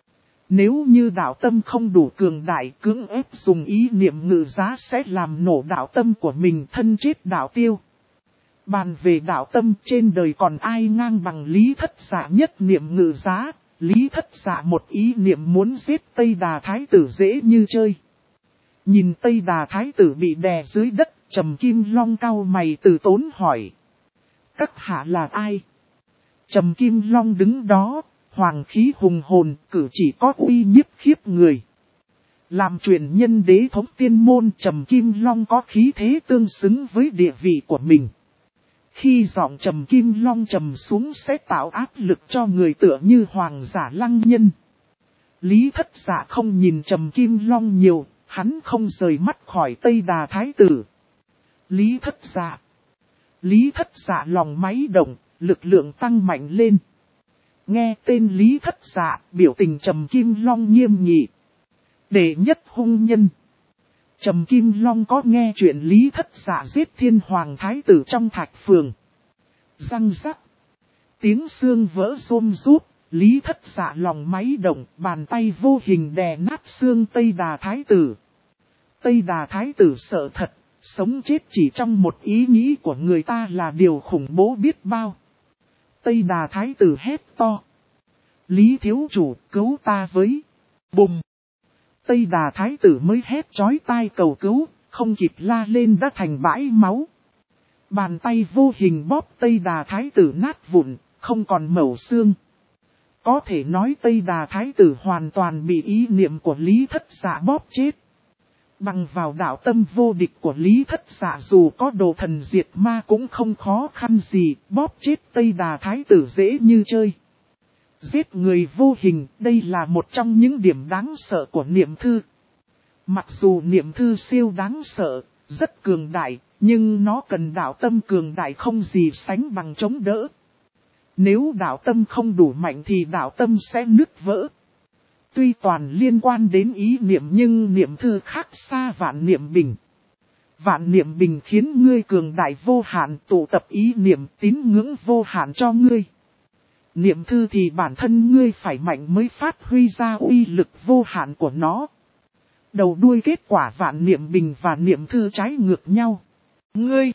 Nếu như đạo tâm không đủ cường đại, cưỡng ép dùng ý niệm ngự giá sẽ làm nổ đạo tâm của mình, thân chết đạo tiêu. Bàn về đạo tâm, trên đời còn ai ngang bằng Lý Thất Dạ nhất niệm ngự giá. Lý Thất Dạ một ý niệm muốn giết Tây Đà Thái tử dễ như chơi. Nhìn Tây Đà Thái tử bị đè dưới đất, Trầm Kim Long cau mày từ tốn hỏi. Các hạ là ai? Trầm Kim Long đứng đó, hoàng khí hùng hồn, cử chỉ có uy nhiếp khiếp người. Làm truyền nhân đế thống tiên môn, Trầm Kim Long có khí thế tương xứng với địa vị của mình. Khi giọng Trầm Kim Long trầm xuống sẽ tạo áp lực cho người tựa như hoàng giả lăng nhân. Lý Thất Dạ không nhìn Trầm Kim Long nhiều, hắn không rời mắt khỏi Tây Đà Thái tử. Lý Thất Dạ. Lý Thất Dạ lòng máy động, lực lượng tăng mạnh lên. Nghe tên Lý Thất Dạ, biểu tình Trầm Kim Long nghiêm nghị. Đệ nhất hung nhân. Trầm Kim Long có nghe chuyện Lý Thất Dạ giết Thiên Hoàng Thái tử trong Thạch Phường. Răng rắc. Tiếng xương vỡ rôm rút, Lý Thất Dạ lòng máy động, bàn tay vô hình đè nát xương Tây Đà Thái tử. Tây Đà Thái tử sợ thật, sống chết chỉ trong một ý nghĩ của người ta là điều khủng bố biết bao. Tây Đà Thái tử hét to. Lý thiếu chủ cứu ta với. Bùm. Tây Đà Thái tử mới hét chói tai cầu cứu, không kịp la lên đã thành bãi máu. Bàn tay vô hình bóp Tây Đà Thái tử nát vụn, không còn mẩu xương. Có thể nói Tây Đà Thái tử hoàn toàn bị ý niệm của Lý Thất Dạ bóp chết. Bằng vào đạo tâm vô địch của Lý Thất Dạ dù có đồ thần diệt ma cũng không khó khăn gì, bóp chết Tây Đà Thái tử dễ như chơi. Giết người vô hình, đây là một trong những điểm đáng sợ của niệm thư. Mặc dù niệm thư siêu đáng sợ, rất cường đại, nhưng nó cần đạo tâm cường đại không gì sánh bằng chống đỡ. Nếu đạo tâm không đủ mạnh thì đạo tâm sẽ nứt vỡ. Tuy toàn liên quan đến ý niệm nhưng niệm thư khác xa vạn niệm bình. Vạn niệm bình khiến ngươi cường đại vô hạn, tụ tập ý niệm tín ngưỡng vô hạn cho ngươi. Niệm thư thì bản thân ngươi phải mạnh mới phát huy ra uy lực vô hạn của nó. Đầu đuôi kết quả vạn niệm bình và niệm thư trái ngược nhau. Ngươi!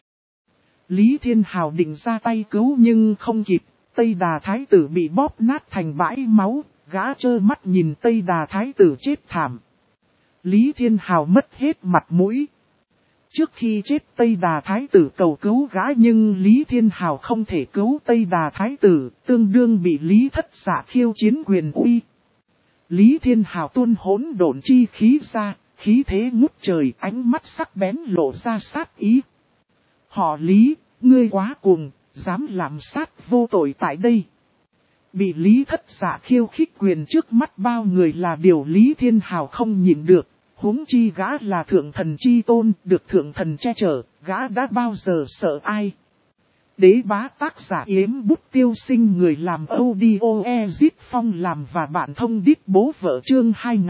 Lý Thiên Hào định ra tay cứu nhưng không kịp, Tây Đà Thái tử bị bóp nát thành bãi máu, gã trơ mắt nhìn Tây Đà Thái tử chết thảm. Lý Thiên Hào mất hết mặt mũi. Trước khi chết Tây Đà Thái tử cầu cứu gã nhưng Lý Thiên Hào không thể cứu Tây Đà Thái tử, tương đương bị Lý Thất Dạ khiêu chiến quyền uy. Lý Thiên Hào tuôn hỗn độn chi khí ra, khí thế ngút trời, ánh mắt sắc bén lộ ra sát ý. Họ Lý, ngươi quá cuồng, dám làm sát vô tội tại đây. Bị Lý Thất Dạ khiêu khích quyền trước mắt bao người là điều Lý Thiên Hào không nhịn được. Huống chi gã là thượng thần chi tôn, được thượng thần che chở, gã đã bao giờ sợ ai. Đế bá tác giả Yếm Bút Tiêu Sinh, người làm audio Ezit Phong làm và bạn thông đít bố vợ chương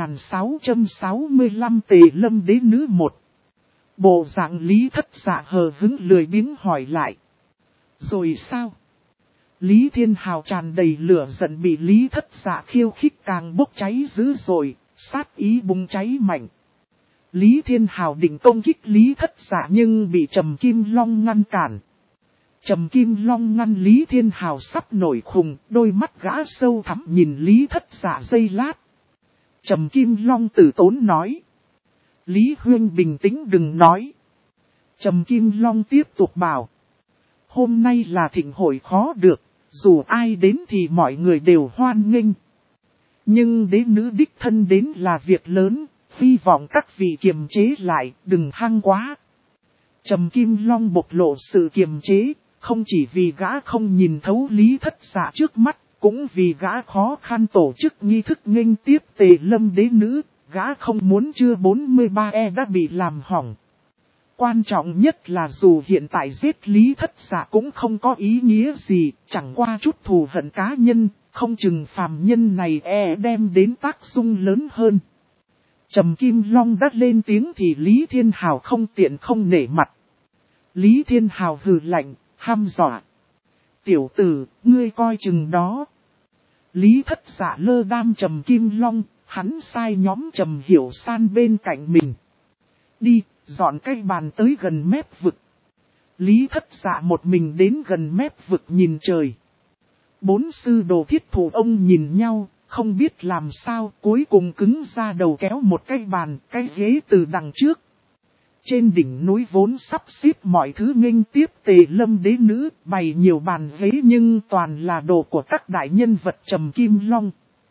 2665 Tề Lâm đế nữ 1. Bộ dạng Lý Thất Dạ hờ hứng lười biếng hỏi lại. Rồi sao? Lý Thiên Hào tràn đầy lửa giận bị Lý Thất Dạ khiêu khích càng bốc cháy dữ dội, sát ý bùng cháy mạnh. Lý Thiên Hào định công kích Lý Thất Dạ nhưng bị Trầm Kim Long ngăn cản. Trầm Kim Long ngăn Lý Thiên Hào sắp nổi khùng, đôi mắt gã sâu thẳm nhìn Lý Thất Dạ giây lát. Trầm Kim Long tử tốn nói. Lý Huyên bình tĩnh đừng nói. Trầm Kim Long tiếp tục bảo. Hôm nay là thịnh hội khó được, dù ai đến thì mọi người đều hoan nghênh. Nhưng đế nữ đích thân đến là việc lớn, hy vọng các vị kiềm chế lại, đừng hăng quá. Trầm Kim Long bộc lộ sự kiềm chế, không chỉ vì gã không nhìn thấu Lý Thất Dạ trước mắt, cũng vì gã khó khăn tổ chức nghi thức nghênh tiếp Tề Lâm đế nữ, gã không muốn chưa 43E đã bị làm hỏng. Quan trọng nhất là dù hiện tại giết Lý Thất Dạ cũng không có ý nghĩa gì, chẳng qua chút thù hận cá nhân, không chừng phàm nhân này đem đến tác dụng lớn hơn. Trầm Kim Long đã lên tiếng thì Lý Thiên Hào không tiện không nể mặt. Lý Thiên Hào hừ lạnh, hăm dọa. Tiểu tử, ngươi coi chừng đó. Lý Thất Dạ lơ đam Trầm Kim Long, hắn sai nhóm Trầm Hiểu San bên cạnh mình. Đi, dọn cái bàn tới gần mép vực. Lý Thất Dạ một mình đến gần mép vực nhìn trời. Bốn sư đồ Thiết Thủ ông nhìn nhau, không biết làm sao, cuối cùng cứng ra đầu kéo một cái bàn, cái ghế từ đằng trước. Trên đỉnh núi vốn sắp xếp mọi thứ nghênh tiếp Tề Lâm đế nữ, bày nhiều bàn ghế nhưng toàn là đồ của các đại nhân vật Trầm Kim Long.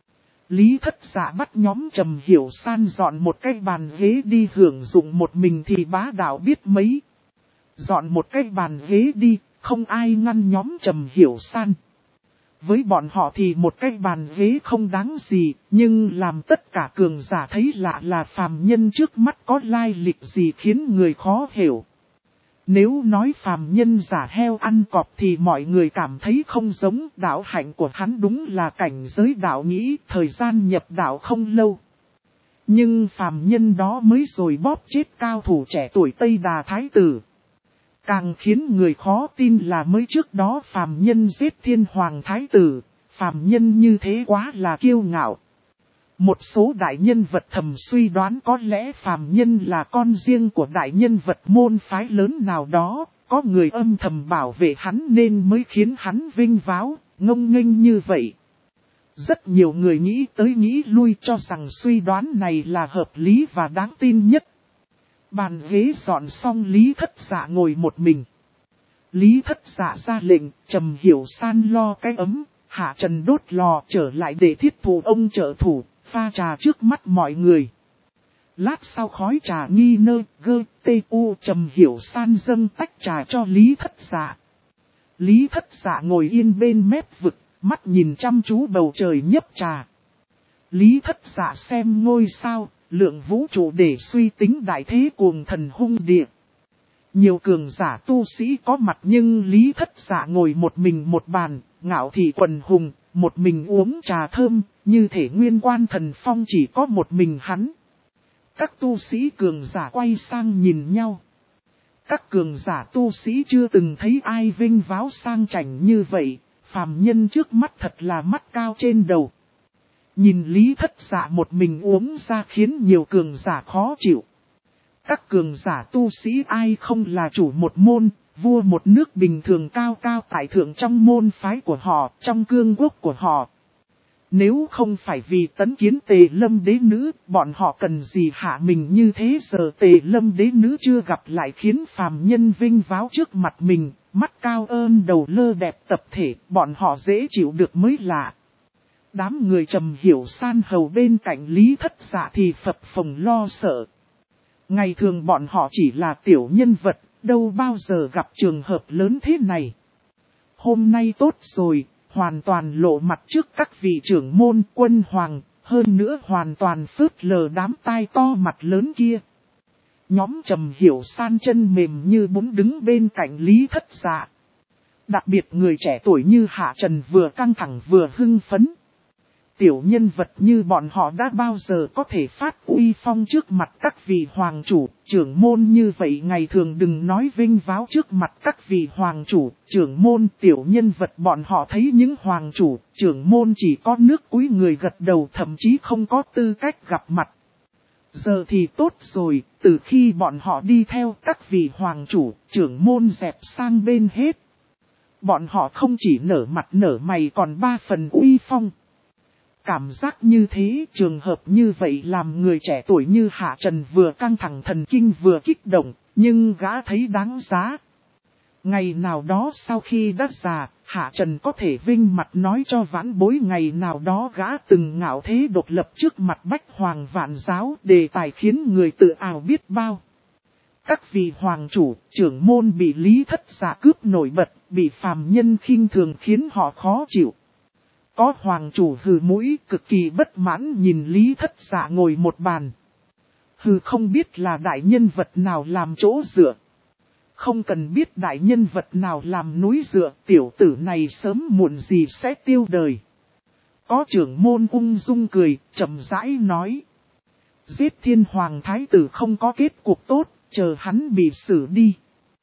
Lý Thất Dạ bắt nhóm Trầm Hiểu San dọn một cái bàn ghế đi hưởng dụng một mình thì bá đạo biết mấy. Dọn một cái bàn ghế đi, không ai ngăn nhóm Trầm Hiểu San. Với bọn họ thì một cái bàn ghế không đáng gì, nhưng làm tất cả cường giả thấy lạ là phàm nhân trước mắt có lai lịch gì khiến người khó hiểu. Nếu nói phàm nhân giả heo ăn cọp thì mọi người cảm thấy không giống. Đạo hạnh của hắn đúng là cảnh giới đạo nghĩ, thời gian nhập đạo không lâu. Nhưng phàm nhân đó mới rồi bóp chết cao thủ trẻ tuổi Tây Đà Thái Tử. Càng khiến người khó tin là mới trước đó phàm nhân giết Thiên Hoàng Thái Tử, phàm nhân như thế quá là kiêu ngạo. Một số đại nhân vật thầm suy đoán có lẽ phàm nhân là con riêng của đại nhân vật môn phái lớn nào đó, có người âm thầm bảo vệ hắn nên mới khiến hắn vinh váo, ngông nghênh như vậy. Rất nhiều người nghĩ tới nghĩ lui cho rằng suy đoán này là hợp lý và đáng tin nhất. Bàn ghế dọn xong Lý Thất Dạ ngồi một mình. Lý Thất Dạ ra lệnh, Trầm Hiểu San lo cái ấm, Hạ Trần đốt lò trở lại để Thiết Thủ ông trợ thủ, pha trà trước mắt mọi người. Lát sau khói trà nghi nơ, gơ, tê u Trầm Hiểu San dâng tách trà cho Lý Thất Dạ. Lý Thất Dạ ngồi yên bên mép vực, mắt nhìn chăm chú bầu trời nhấp trà. Lý Thất Dạ xem ngôi sao, lượng vũ trụ để suy tính đại thế cuồng thần hung địa. Nhiều cường giả tu sĩ có mặt nhưng Lý Thất Dạ ngồi một mình một bàn, ngạo thị quần hùng, một mình uống trà thơm, như thể nguyên quan thần phong chỉ có một mình hắn. Các tu sĩ cường giả quay sang nhìn nhau. Các cường giả tu sĩ chưa từng thấy ai vinh váo sang chảnh như vậy, phàm nhân trước mắt thật là mắt cao trên đầu. Nhìn Lý Thất Dạ một mình uống ra khiến nhiều cường giả khó chịu. Các cường giả tu sĩ ai không là chủ một môn, vua một nước bình thường cao cao tại thượng trong môn phái của họ, trong cương quốc của họ. Nếu không phải vì tấn kiến Tề Lâm đế nữ, bọn họ cần gì hạ mình như thế giờ Tề Lâm đế nữ chưa gặp lại khiến phàm nhân vinh váo trước mặt mình, mắt cao ơn đầu lơ đẹp tập thể, bọn họ dễ chịu được mới lạ. Đám người Trầm Hiểu San hầu bên cạnh Lý Thất Dạ thì phập phồng lo sợ. Ngày thường bọn họ chỉ là tiểu nhân vật, đâu bao giờ gặp trường hợp lớn thế này. Hôm nay tốt rồi, hoàn toàn lộ mặt trước các vị trưởng môn quân hoàng, hơn nữa hoàn toàn phớt lờ đám tai to mặt lớn kia. Nhóm Trầm Hiểu San chân mềm như bún đứng bên cạnh Lý Thất Dạ. Đặc biệt người trẻ tuổi như Hạ Trần vừa căng thẳng vừa hưng phấn. Tiểu nhân vật như bọn họ đã bao giờ có thể phát uy phong trước mặt các vị hoàng chủ, trưởng môn như vậy ngày thường đừng nói vinh váo trước mặt các vị hoàng chủ, trưởng môn tiểu nhân vật bọn họ thấy những hoàng chủ, trưởng môn chỉ có nước cúi người gật đầu thậm chí không có tư cách gặp mặt. Giờ thì tốt rồi, từ khi bọn họ đi theo các vị hoàng chủ, trưởng môn dẹp sang bên hết. Bọn họ không chỉ nở mặt nở mày còn 3 phần uy phong. Cảm giác như thế, trường hợp như vậy làm người trẻ tuổi như Hạ Trần vừa căng thẳng thần kinh vừa kích động, nhưng gã thấy đáng giá. Ngày nào đó sau khi đã già, Hạ Trần có thể vinh mặt nói cho vãn bối ngày nào đó gã từng ngạo thế độc lập trước mặt bách hoàng vạn giáo, đề tài khiến người tự ảo biết bao. Các vị hoàng chủ, trưởng môn bị Lý Thất Dạ cướp nổi bật, bị phàm nhân khinh thường khiến họ khó chịu. Có hoàng chủ hừ mũi cực kỳ bất mãn nhìn Lý Thất Dạ ngồi một bàn. Hừ không biết là đại nhân vật nào làm chỗ dựa. Không cần biết đại nhân vật nào làm núi dựa, tiểu tử này sớm muộn gì sẽ tiêu đời. Có trưởng môn ung dung cười, chậm rãi nói. Giết Thiên Hoàng Thái Tử không có kết cục tốt, chờ hắn bị xử đi.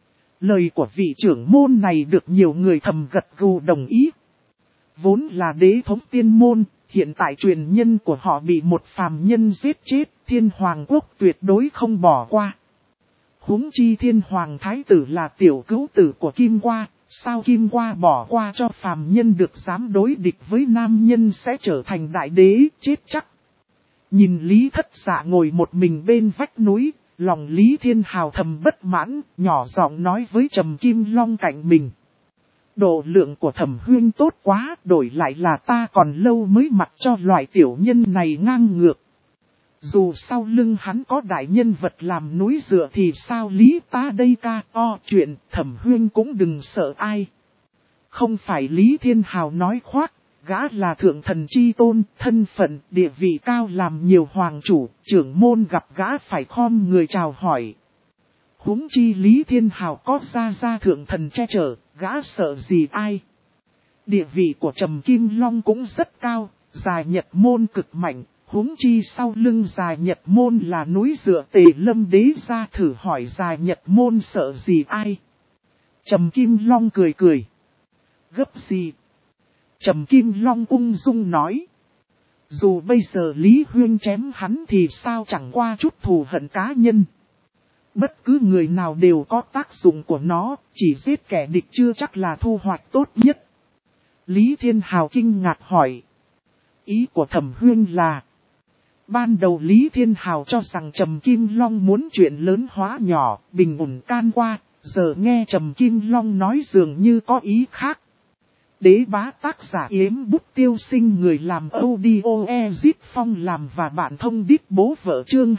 Lời của vị trưởng môn này được nhiều người thầm gật gù đồng ý. Vốn là đế thống tiên môn, hiện tại truyền nhân của họ bị một phàm nhân giết chết, Thiên Hoàng quốc tuyệt đối không bỏ qua. Huống chi Thiên Hoàng thái tử là tiểu cứu tử của Kim Qua, sao Kim Qua bỏ qua cho phàm nhân được dám đối địch với nam nhân sẽ trở thành đại đế, chết chắc. Nhìn Lý Thất Dạ ngồi một mình bên vách núi, lòng Lý Thiên Hào thầm bất mãn, nhỏ giọng nói với Trầm Kim Long cạnh mình. Độ lượng của Thẩm Huyên tốt quá, đổi lại là ta còn lâu mới mặc cho loại tiểu nhân này ngang ngược. Dù sau lưng hắn có đại nhân vật làm núi dựa thì sao Lý ta đây ca o chuyện, Thẩm Huyên cũng đừng sợ ai. Không phải Lý Thiên Hào nói khoác, gã là thượng thần chi tôn, thân phận, địa vị cao làm nhiều hoàng chủ, trưởng môn gặp gã phải khom người chào hỏi. Huống chi Lý Thiên Hào có ra thượng thần che chở, gã sợ gì ai. Địa vị của Trầm Kim Long cũng rất cao, Già Nhật môn cực mạnh, huống chi sau lưng Già Nhật môn là núi dựa Tề Lâm đế ra, thử hỏi Già Nhật môn sợ gì ai. Trầm Kim Long cười cười. Gấp gì? Trầm Kim Long ung dung nói. Dù bây giờ Lý Huyên chém hắn thì sao chẳng qua chút thù hận cá nhân. Bất cứ người nào đều có tác dụng của nó, chỉ giết kẻ địch chưa chắc là thu hoạch tốt nhất. Lý Thiên Hào kinh ngạc hỏi. Ý của Thẩm Huyên là. Ban đầu Lý Thiên Hào cho rằng Trầm Kim Long muốn chuyện lớn hóa nhỏ, bình ổn can qua, giờ nghe Trầm Kim Long nói dường như có ý khác. Đế bá tác giả Yếm Bút Tiêu Sinh, người làm audio Ezip Phong làm và bạn thông đít bố vợ chương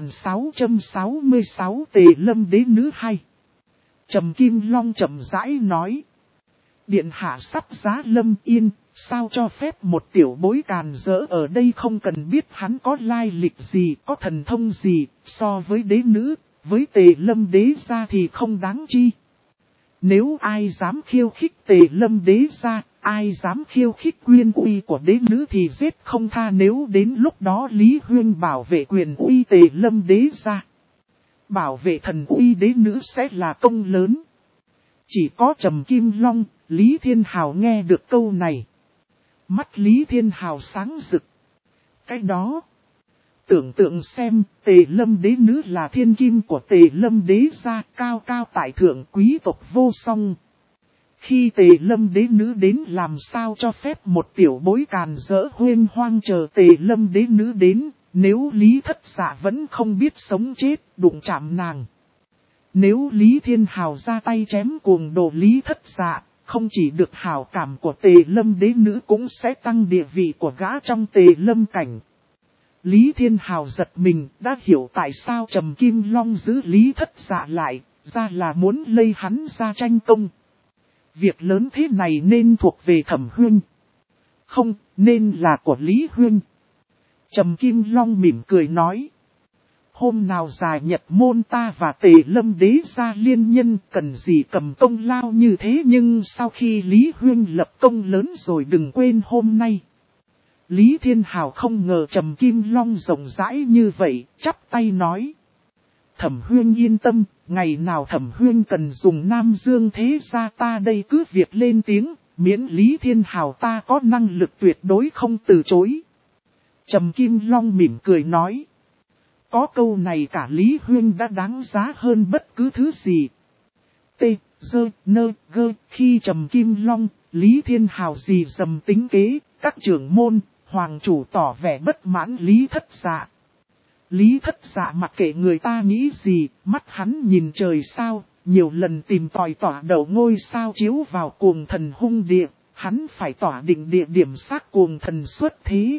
2666 Tề Lâm đế nữ 2. Trầm Kim Long chậm rãi nói. Điện hạ sắp giá Lâm Yên, sao cho phép một tiểu bối càn rỡ ở đây, không cần biết hắn có lai lịch gì, có thần thông gì, so với đế nữ, với Tề Lâm đế gia thì không đáng chi. Nếu ai dám khiêu khích Tề Lâm đế gia, ai dám khiêu khích quyền uy của đế nữ thì giết không tha, nếu đến lúc đó Lý Huyên bảo vệ quyền uy Tề Lâm đế gia, bảo vệ thần uy đế nữ sẽ là công lớn. Chỉ có Trầm Kim Long, Lý Thiên Hào nghe được câu này. Mắt Lý Thiên Hào sáng rực. Cái đó, tưởng tượng xem, Tề Lâm đế nữ là thiên kim của Tề Lâm đế gia, cao cao tại thượng, quý tộc vô song. Khi Tề Lâm đế nữ đến, làm sao cho phép một tiểu bối càn rỡ huyên hoang chờ Tề Lâm đế nữ đến, nếu Lý Thất Dạ vẫn không biết sống chết, đụng chạm nàng. Nếu Lý Thiên Hào ra tay chém cuồng đồ Lý Thất Dạ, không chỉ được hảo cảm của Tề Lâm đế nữ cũng sẽ tăng địa vị của gã trong Tề Lâm cảnh. Lý Thiên Hào giật mình, đã hiểu tại sao Trầm Kim Long giữ Lý Thất Dạ lại, ra là muốn lây hắn ra tranh công. Việc lớn thế này nên thuộc về Thẩm Huyên. Không, nên là của Lý Huyên. Trầm Kim Long mỉm cười nói. Hôm nào Già Nhật môn ta và Tề Lâm đế gia liên nhân, cần gì cầm công lao như thế, nhưng sau khi Lý Huyên lập công lớn rồi đừng quên hôm nay. Lý Thiên Hào không ngờ Trầm Kim Long rộng rãi như vậy, chắp tay nói. Thẩm Huyên yên tâm, ngày nào Thẩm Huyên cần dùng Nam Dương thế gia ta đây cứ việc lên tiếng, miễn Lý Thiên Hào ta có năng lực tuyệt đối không từ chối. Trầm Kim Long mỉm cười nói. Có câu này cả Lý Huyên đã đáng giá hơn bất cứ thứ gì. T, dơ, nơ, gơ, khi Trầm Kim Long, Lý Thiên Hào gì dầm tính kế, các trưởng môn, hoàng chủ tỏ vẻ bất mãn Lý Thất Dạ. Lý Thất Dạ mặc kệ người ta nghĩ gì, mắt hắn nhìn trời sao, nhiều lần tìm tòi tỏa đầu ngôi sao chiếu vào cuồng thần hung địa, hắn phải tỏa định địa điểm xác cuồng thần xuất thế.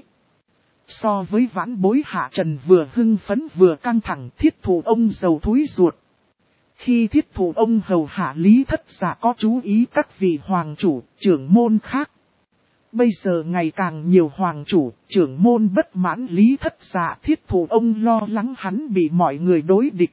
So với vãn bối Hạ Trần vừa hưng phấn vừa căng thẳng, thiết thủ ông giàu thúi ruột. Khi thiết thủ ông hầu hạ Lý Thất Dạ có chú ý các vị hoàng chủ, trưởng môn khác. Bây giờ ngày càng nhiều hoàng chủ, trưởng môn bất mãn Lý Thất Dạ, thiết thủ ông lo lắng hắn bị mọi người đối địch.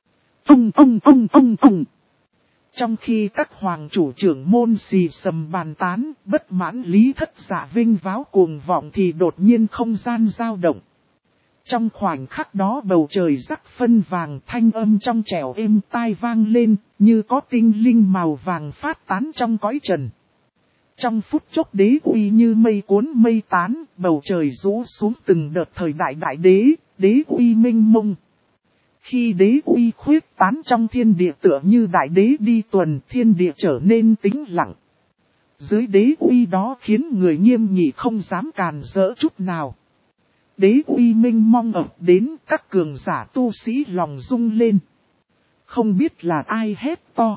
Trong khi các hoàng chủ trưởng môn xì xầm bàn tán, bất mãn Lý Thất Dạ vinh váo cuồng vọng thì đột nhiên không gian dao động. Trong khoảnh khắc đó bầu trời rắc phân vàng, thanh âm trong trẻo êm tai vang lên, như có tinh linh màu vàng phát tán trong cõi trần. Trong phút chốc đế uy như mây cuốn mây tán, bầu trời rũ xuống từng đợt thời đại đại đế uy mênh mông. Khi đế uy khuyết tán trong thiên địa tựa như đại đế đi tuần, thiên địa trở nên tĩnh lặng. Dưới đế uy đó khiến người nghiêm nghị không dám càn rỡ chút nào. Đế uy mênh mong ập đến, các cường giả tu sĩ lòng rung lên. Không biết là ai hét to.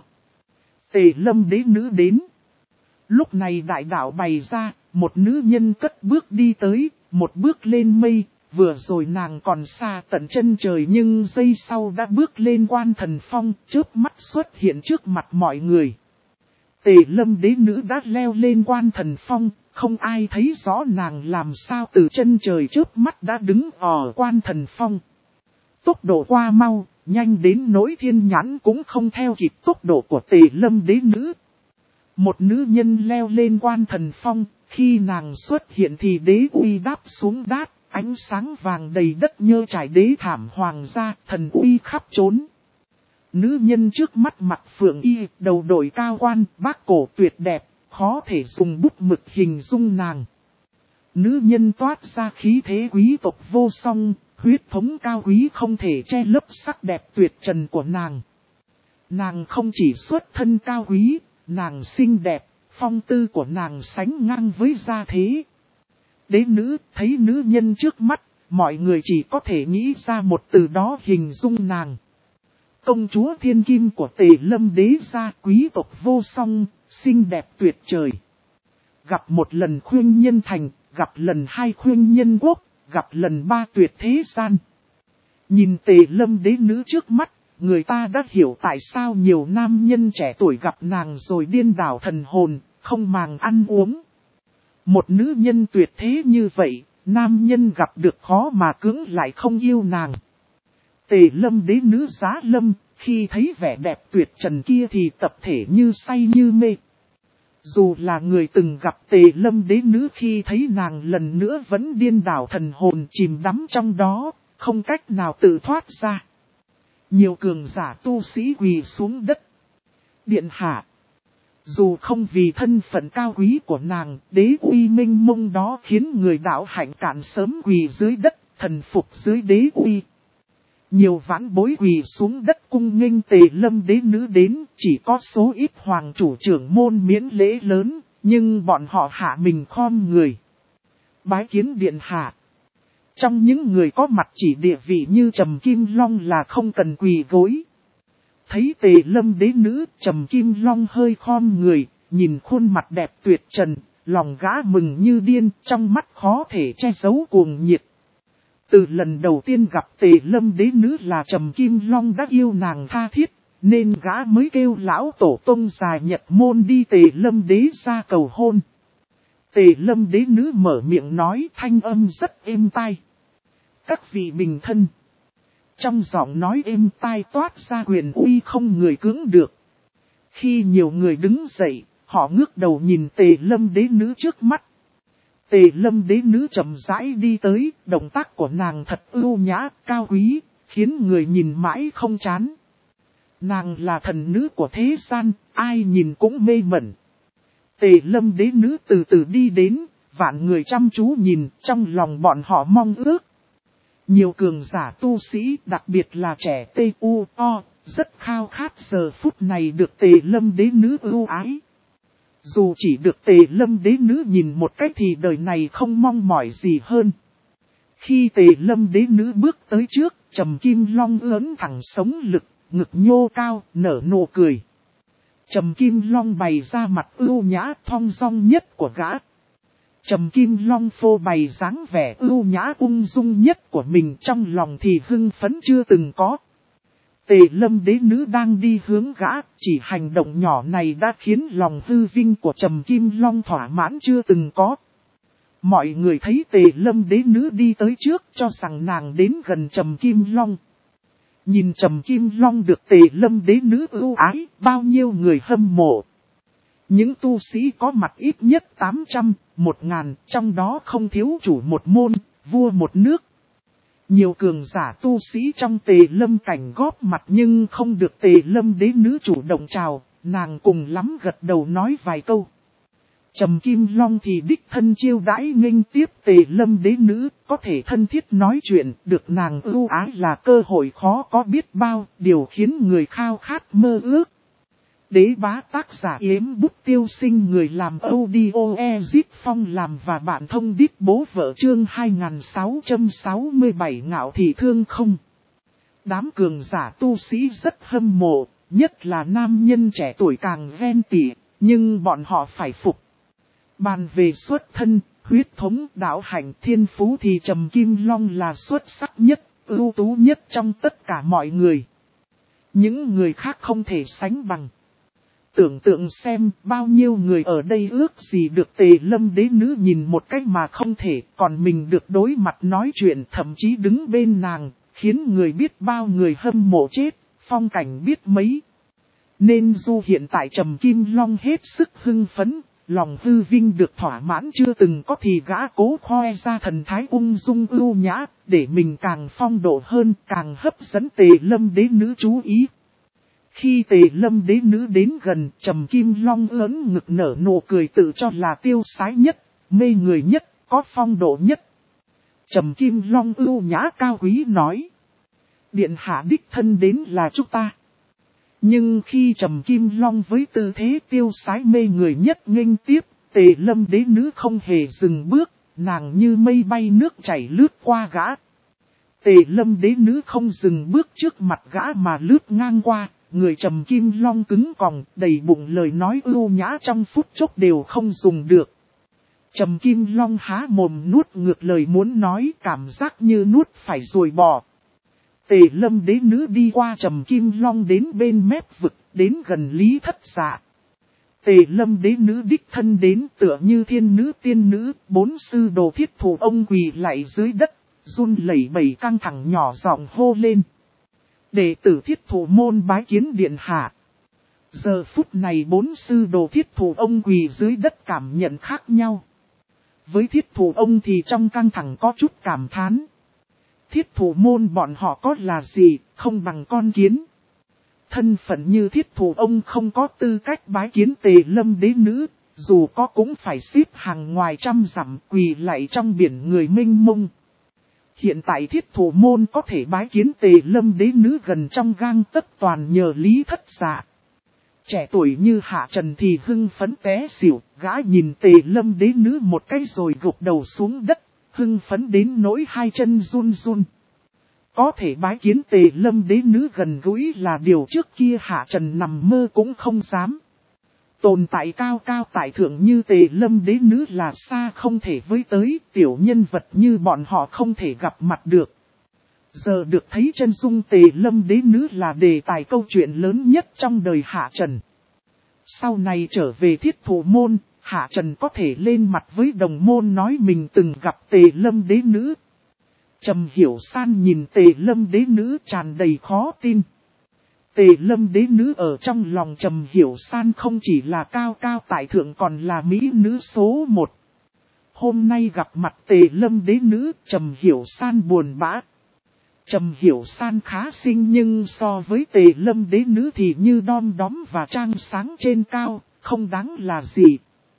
Tề Lâm đế nữ đến. Lúc này đại đạo bày ra, một nữ nhân cất bước đi tới, một bước lên mây. Vừa rồi nàng còn xa tận chân trời nhưng giây sau đã bước lên Quan Thần Phong, chớp mắt xuất hiện trước mặt mọi người. Tề Lâm đế nữ đã leo lên Quan Thần Phong, không ai thấy rõ nàng làm sao từ chân trời chớp mắt đã đứng ở Quan Thần Phong. Tốc độ qua mau, nhanh đến nỗi thiên nhãn cũng không theo kịp tốc độ của Tề Lâm đế nữ. Một nữ nhân leo lên Quan Thần Phong, khi nàng xuất hiện thì đế uy đáp xuống đát. Ánh sáng vàng đầy đất nhơ trải đế thảm hoàng gia, thần uy khắp trốn. Nữ nhân trước mắt mặc phượng y, đầu đội cao quan, bác cổ tuyệt đẹp, khó thể dùng bút mực hình dung nàng. Nữ nhân toát ra khí thế quý tộc vô song, huyết thống cao quý không thể che lấp sắc đẹp tuyệt trần của nàng. Nàng không chỉ xuất thân cao quý, nàng xinh đẹp, phong tư của nàng sánh ngang với gia thế. Đế nữ thấy nữ nhân trước mắt, mọi người chỉ có thể nghĩ ra một từ đó hình dung nàng. Công chúa thiên kim của Tề Lâm đế gia, quý tộc vô song, xinh đẹp tuyệt trời. Gặp một lần khuyên nhân thành, gặp lần hai khuyên nhân quốc, gặp lần ba tuyệt thế gian. Nhìn Tề Lâm đế nữ trước mắt, người ta đã hiểu tại sao nhiều nam nhân trẻ tuổi gặp nàng rồi điên đảo thần hồn, không màng ăn uống. Một nữ nhân tuyệt thế như vậy, nam nhân gặp được khó mà cưỡng lại không yêu nàng. Tề Lâm đế nữ Giá Lâm, khi thấy vẻ đẹp tuyệt trần kia thì tập thể như say như mê. Dù là người từng gặp Tề Lâm đế nữ khi thấy nàng lần nữa vẫn điên đảo thần hồn chìm đắm trong đó, không cách nào tự thoát ra. Nhiều cường giả tu sĩ quỳ xuống đất. Điện hạ. Dù không vì thân phận cao quý của nàng, đế uy minh mông đó khiến người đạo hạnh cạn sớm quỳ dưới đất, thần phục dưới đế uy. Nhiều vãn bối quỳ xuống đất cung nghênh Tề Lâm đế nữ đến, chỉ có số ít hoàng chủ trưởng môn miễn lễ lớn, nhưng bọn họ hạ mình khom người. Bái kiến điện hạ. Trong những người có mặt chỉ địa vị như Trầm Kim Long là không cần quỳ gối. Thấy Tề Lâm đế nữ, Trầm Kim Long hơi khom người, nhìn khuôn mặt đẹp tuyệt trần, lòng gã mừng như điên, trong mắt khó thể che giấu cuồng nhiệt. Từ lần đầu tiên gặp Tề Lâm đế nữ là Trầm Kim Long đã yêu nàng tha thiết, nên gã mới kêu lão tổ tông dài Nhật môn đi Tề Lâm đế ra cầu hôn. Tề Lâm đế nữ mở miệng nói thanh âm rất êm tai. Các vị bình thân. Trong giọng nói êm tai toát ra quyền uy không người cưỡng được. Khi nhiều người đứng dậy, họ ngước đầu nhìn Tề Lâm đế nữ trước mắt. Tề Lâm đế nữ chậm rãi đi tới, động tác của nàng thật ưu nhã, cao quý, khiến người nhìn mãi không chán. Nàng là thần nữ của thế gian, ai nhìn cũng mê mẩn. Tề Lâm đế nữ từ từ đi đến, vạn người chăm chú nhìn, trong lòng bọn họ mong ước. Nhiều cường giả tu sĩ, đặc biệt là trẻ TUO, rất khao khát giờ phút này được Tề Lâm đế nữ ưu ái. Dù chỉ được Tề Lâm đế nữ nhìn một cách thì đời này không mong mỏi gì hơn. Khi Tề Lâm đế nữ bước tới trước, Trầm Kim Long ưỡn thẳng sống lực, ngực nhô cao, nở nụ cười. Trầm Kim Long bày ra mặt ưu nhã thong dong nhất của gã. Trầm Kim Long phô bày dáng vẻ ưu nhã ung dung nhất của mình, trong lòng thì hưng phấn chưa từng có. Tề Lâm đế nữ đang đi hướng gã, chỉ hành động nhỏ này đã khiến lòng hư vinh của Trầm Kim Long thỏa mãn chưa từng có. Mọi người thấy Tề Lâm đế nữ đi tới trước cho rằng nàng đến gần Trầm Kim Long. Nhìn Trầm Kim Long được Tề Lâm đế nữ ưu ái, bao nhiêu người hâm mộ. Những tu sĩ có mặt ít nhất 800, 1000, trong đó không thiếu chủ một môn, vua một nước. Nhiều cường giả tu sĩ trong Tề Lâm cảnh góp mặt nhưng không được Tề Lâm đế nữ chủ động chào, nàng cùng lắm gật đầu nói vài câu. Trầm Kim Long thì đích thân chiêu đãi nghênh tiếp Tề Lâm đế nữ, có thể thân thiết nói chuyện, được nàng ưu ái là cơ hội khó có biết bao, điều khiến người khao khát mơ ước. Đế bá tác giả Yếm Bút Tiêu Sinh, người làm audio Ezip Phong làm và bạn thông đít bố vợ chương 2667 ngạo thị thương không. Đám cường giả tu sĩ rất hâm mộ, nhất là nam nhân trẻ tuổi càng ghen tị, nhưng bọn họ phải phục. Bàn về xuất thân, huyết thống, đạo hạnh, thiên phú thì Trầm Kim Long là xuất sắc nhất, ưu tú nhất trong tất cả mọi người. Những người khác không thể sánh bằng. Tưởng tượng xem bao nhiêu người ở đây ước gì được Tề Lâm đế nữ nhìn một cách mà không thể, còn mình được đối mặt nói chuyện, thậm chí đứng bên nàng, khiến người biết bao người hâm mộ chết, phong cảnh biết mấy. Nên dù hiện tại Trầm Kim Long hết sức hưng phấn, lòng hư vinh được thỏa mãn chưa từng có thì gã cố khoe ra thần thái ung dung ưu nhã, để mình càng phong độ hơn, càng hấp dẫn Tề Lâm đế nữ chú ý. Khi Tề Lâm đế nữ đến gần, Trầm Kim Long ớn ngực nở nụ cười tự cho là tiêu sái nhất, mê người nhất, có phong độ nhất. Trầm Kim Long ưu nhã cao quý nói: Điện hạ đích thân đến là chúng ta. Nhưng khi Trầm Kim Long với tư thế tiêu sái mê người nhất nghênh tiếp, Tề Lâm đế nữ không hề dừng bước, nàng như mây bay nước chảy lướt qua gã. Tề Lâm đế nữ không dừng bước trước mặt gã mà lướt ngang qua, người Trầm Kim Long cứng còng, đầy bụng lời nói ưu nhã trong phút chốc đều không dùng được. Trầm Kim Long há mồm nuốt ngược lời muốn nói, cảm giác như nuốt phải rồi bỏ. Tề Lâm đế nữ đi qua Trầm Kim Long đến bên mép vực, đến gần Lý Thất Dạ. Tề Lâm đế nữ đích thân đến tựa như thiên nữ tiên nữ, bốn sư đồ Thiết Thủ ông quỳ lạy dưới đất, run lẩy bẩy căng thẳng nhỏ giọng hô lên: Đệ tử Thiết Thủ môn bái kiến điện hạ. Giờ phút này bốn sư đồ Thiết Thủ ông quỳ dưới đất cảm nhận khác nhau. Với Thiết Thủ ông thì trong căng thẳng có chút cảm thán. Thiết Thủ môn bọn họ có là gì, không bằng con kiến. Thân phận như Thiết Thủ ông không có tư cách bái kiến Tề Lâm đế nữ, dù có cũng phải xếp hàng ngoài trăm dặm quỳ lạy trong biển người mênh mông. Hiện tại Thiết Thủ môn có thể bái kiến Tề Lâm đế nữ gần trong gang tấc toàn nhờ Lý Thất Dạ. Trẻ tuổi như Hạ Trần thì hưng phấn té xỉu, gã nhìn Tề Lâm đế nữ một cái rồi gục đầu xuống đất, hưng phấn đến nỗi hai chân run run. Có thể bái kiến Tề Lâm đế nữ gần gũi là điều trước kia Hạ Trần nằm mơ cũng không dám. Tồn tại cao cao tại thượng như Tề Lâm đế nữ là xa không thể với tới, tiểu nhân vật như bọn họ không thể gặp mặt được. Giờ được thấy chân dung Tề Lâm đế nữ là đề tài câu chuyện lớn nhất trong đời Hạ Trần. Sau này trở về Thiết Thủ môn, Hạ Trần có thể lên mặt với đồng môn nói mình từng gặp Tề Lâm đế nữ. Trầm Hiểu San nhìn Tề Lâm đế nữ tràn đầy khó tin. Tề Lâm đế nữ ở trong lòng Trầm Hiểu San không chỉ là cao cao tại thượng còn là mỹ nữ số 1. Hôm nay gặp mặt Tề Lâm đế nữ, Trầm Hiểu San buồn bã. Trầm Hiểu San khá xinh nhưng so với Tề Lâm đế nữ thì như đom đóm và trang sáng trên cao, không đáng là gì.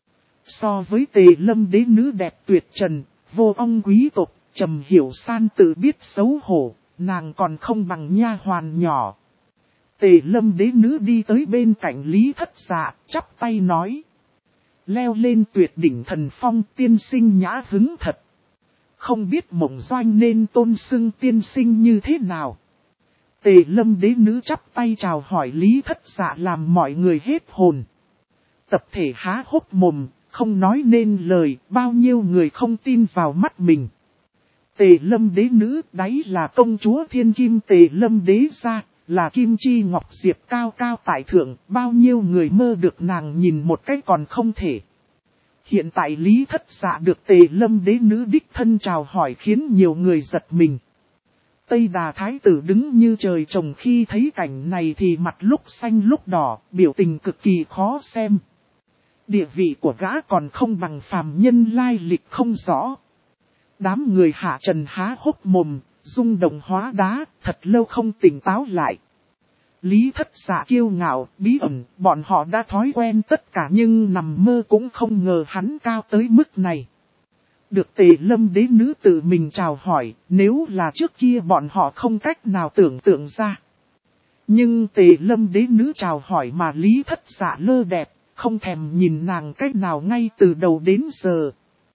So với Tề Lâm đế nữ đẹp tuyệt trần, vô ong quý tộc, Trầm Hiểu San tự biết xấu hổ, nàng còn không bằng nha hoàn nhỏ. Tề Lâm đế nữ đi tới bên cạnh Lý Thất Dạ, chắp tay nói: Leo lên tuyệt đỉnh thần phong, tiên sinh nhã hứng thật. Không biết Mộng Doanh nên tôn xưng tiên sinh như thế nào. Tề Lâm đế nữ chắp tay chào hỏi Lý Thất Dạ làm mọi người hết hồn. Tập thể há hốc mồm, không nói nên lời, bao nhiêu người không tin vào mắt mình. Tề Lâm đế nữ đấy là công chúa thiên kim Tề Lâm đế gia, là kim chi ngọc diệp cao cao tại thượng, bao nhiêu người mơ được nàng nhìn một cái còn không thể. Hiện tại Lý Thất Dạ được Tề Lâm đế nữ đích thân chào hỏi khiến nhiều người giật mình. Tây Đà Thái tử đứng như trời trồng khi thấy cảnh này thì mặt lúc xanh lúc đỏ, biểu tình cực kỳ khó xem. Địa vị của gã còn không bằng phàm nhân lai lịch không rõ. Đám người Hạ Trần há hốc mồm, rung động hóa đá, thật lâu không tỉnh táo lại. Lý Thất Dạ kiêu ngạo, bí ẩn, bọn họ đã thói quen tất cả nhưng nằm mơ cũng không ngờ hắn cao tới mức này. Được Tề Lâm đế nữ tự mình chào hỏi, nếu là trước kia bọn họ không cách nào tưởng tượng ra. Nhưng Tề Lâm đế nữ chào hỏi mà Lý Thất Dạ lơ đẹp, không thèm nhìn nàng cách nào ngay từ đầu đến giờ.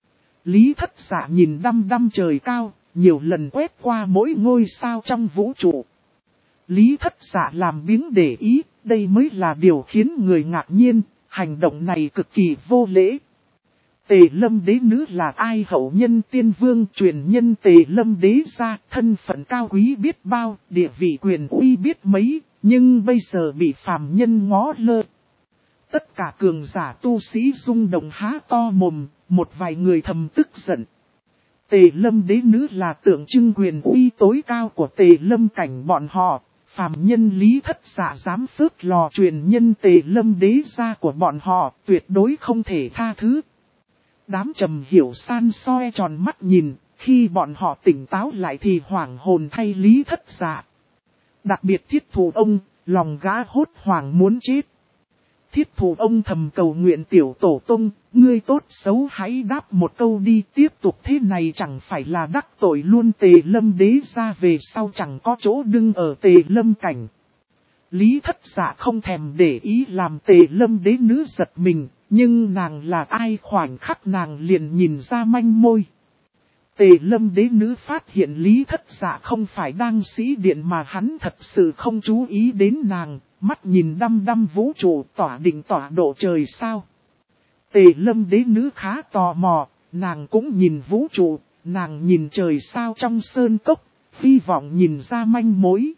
Lý Thất Dạ nhìn đăm đăm trời cao, nhiều lần quét qua mỗi ngôi sao trong vũ trụ. Lý Thất Dạ làm biếng để ý, đây mới là điều khiến người ngạc nhiên, hành động này cực kỳ vô lễ. Tề Lâm đế nữ là ai? Hậu nhân tiên vương, truyền nhân Tề Lâm đế gia, thân phận cao quý biết bao, địa vị quyền uy biết mấy, nhưng bây giờ bị phàm nhân ngó lơ. Tất cả cường giả tu sĩ rung động há to mồm, một vài người thầm tức giận. Tề Lâm đế nữ là tượng trưng quyền uy tối cao của Tề Lâm cảnh bọn họ, phàm nhân Lý Thất Dạ dám phớt lò truyền nhân Tề Lâm đế gia của bọn họ, tuyệt đối không thể tha thứ. Đám Trầm Hiểu San soi tròn mắt nhìn, khi bọn họ tỉnh táo lại thì hoảng hồn thay Lý Thất Dạ. Đặc biệt Thiết Thù ông, lòng gã hốt hoảng muốn chết. Thiết Thù ông thầm cầu nguyện tiểu tổ tông, ngươi tốt xấu hãy đáp một câu đi, tiếp tục thế này chẳng phải là đắc tội luôn Tề Lâm đế gia, về sau chẳng có chỗ đưng ở Tề Lâm cảnh. Lý Thất Dạ không thèm để ý làm Tề Lâm đế nữ giật mình, nhưng nàng là ai khoảnh khắc nàng liền nhìn ra manh môi. Tề Lâm đế nữ phát hiện Lý Thất Dạ không phải đang sĩ điện mà hắn thật sự không chú ý đến nàng, mắt nhìn đăm đăm vũ trụ tỏa định tỏa độ trời sao. Tề Lâm đế nữ khá tò mò, nàng cũng nhìn vũ trụ, nàng nhìn trời sao trong sơn cốc, hy vọng nhìn ra manh mối.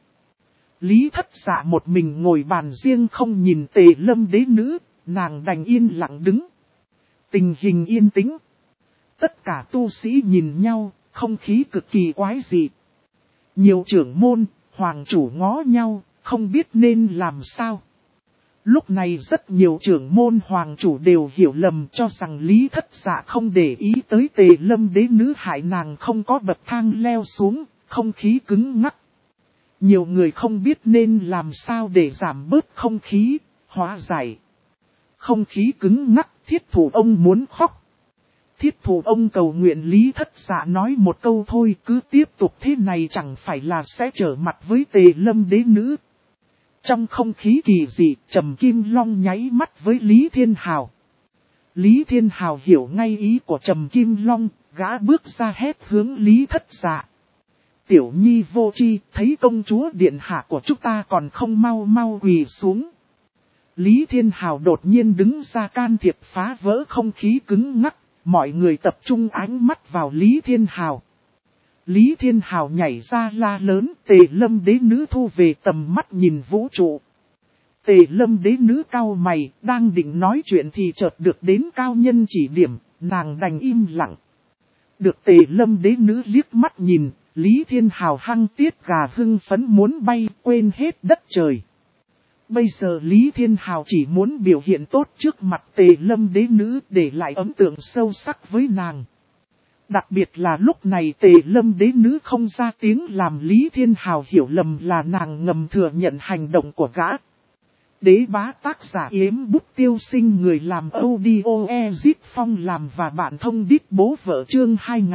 Lý Thất Dạ một mình ngồi bàn riêng không nhìn Tề Lâm đế nữ, nàng đành yên lặng đứng. Tình hình yên tĩnh. Tất cả tu sĩ nhìn nhau, không khí cực kỳ quái dị. Nhiều trưởng môn, hoàng chủ ngó nhau, không biết nên làm sao. Lúc này rất nhiều trưởng môn hoàng chủ đều hiểu lầm cho rằng Lý Thất Dạ không để ý tới Tề Lâm đế nữ hại nàng không có bậc thang leo xuống, không khí cứng ngắc. Nhiều người không biết nên làm sao để giảm bớt không khí, hóa giải. Không khí cứng ngắc, Thiết Thù ông muốn khóc. Thiết Thù ông cầu nguyện Lý Thất Dạ nói một câu thôi, cứ tiếp tục thế này chẳng phải là sẽ trở mặt với Tề Lâm đế nữ. Trong không khí kỳ dị, Trầm Kim Long nháy mắt với Lý Thiên Hào. Lý Thiên Hào hiểu ngay ý của Trầm Kim Long, gã bước ra hét hướng Lý Thất Dạ. Tiểu nhi vô tri, thấy công chúa điện hạ của chúng ta còn không mau mau quỳ xuống. Lý Thiên Hào đột nhiên đứng ra can thiệp phá vỡ không khí cứng ngắc, mọi người tập trung ánh mắt vào Lý Thiên Hào. Lý Thiên Hào nhảy ra la lớn, Tề Lâm đế nữ thu về tầm mắt nhìn vũ trụ. Tề Lâm đế nữ cau mày, đang định nói chuyện thì chợt được đến cao nhân chỉ điểm, nàng đành im lặng. Được Tề Lâm đế nữ liếc mắt nhìn, Lý Thiên Hào hăng tiết gà hưng phấn muốn bay, quên hết đất trời. Bây giờ Lý Thiên Hào chỉ muốn biểu hiện tốt trước mặt Tề Lâm đế nữ để lại ấn tượng sâu sắc với nàng. Đặc biệt là lúc này Tề Lâm đế nữ không ra tiếng làm Lý Thiên Hào hiểu lầm là nàng ngầm thừa nhận hành động của gã. Đế bá tác giả Yếm Bút Tiêu Sinh, người làm audio Ezit Phong làm và bạn thông đít bố vợ chương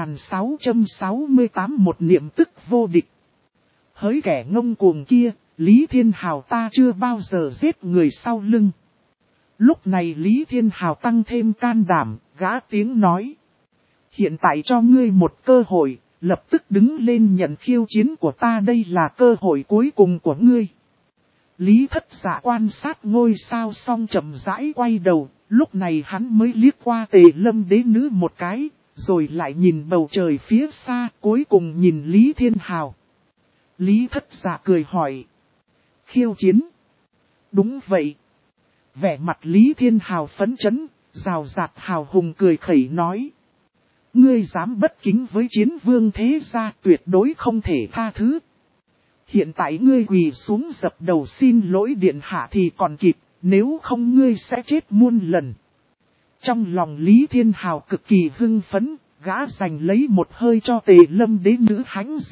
2668 một niệm tức vô địch. Hỡi kẻ ngông cuồng kia, Lý Thiên Hào ta chưa bao giờ giết người sau lưng. Lúc này Lý Thiên Hào tăng thêm can đảm, gã tiếng nói. Hiện tại cho ngươi một cơ hội, lập tức đứng lên nhận khiêu chiến của ta, đây là cơ hội cuối cùng của ngươi. Lý Thất Dạ quan sát ngôi sao xong chậm rãi quay đầu, lúc này hắn mới liếc qua Tề Lâm đế nữ một cái, rồi lại nhìn bầu trời phía xa, cuối cùng nhìn Lý Thiên Hào. Lý Thất Dạ cười hỏi. Khiêu chiến? Đúng vậy. Vẻ mặt Lý Thiên Hào phấn chấn, rào rạt hào hùng cười khẩy nói. Ngươi dám bất kính với chiến vương thế gia, tuyệt đối không thể tha thứ. Hiện tại ngươi quỳ xuống dập đầu xin lỗi điện hạ thì còn kịp, nếu không ngươi sẽ chết muôn lần. Trong lòng Lý Thiên Hào cực kỳ hưng phấn, gã giành lấy một hơi cho Tề Lâm đế nữ hãnh diện,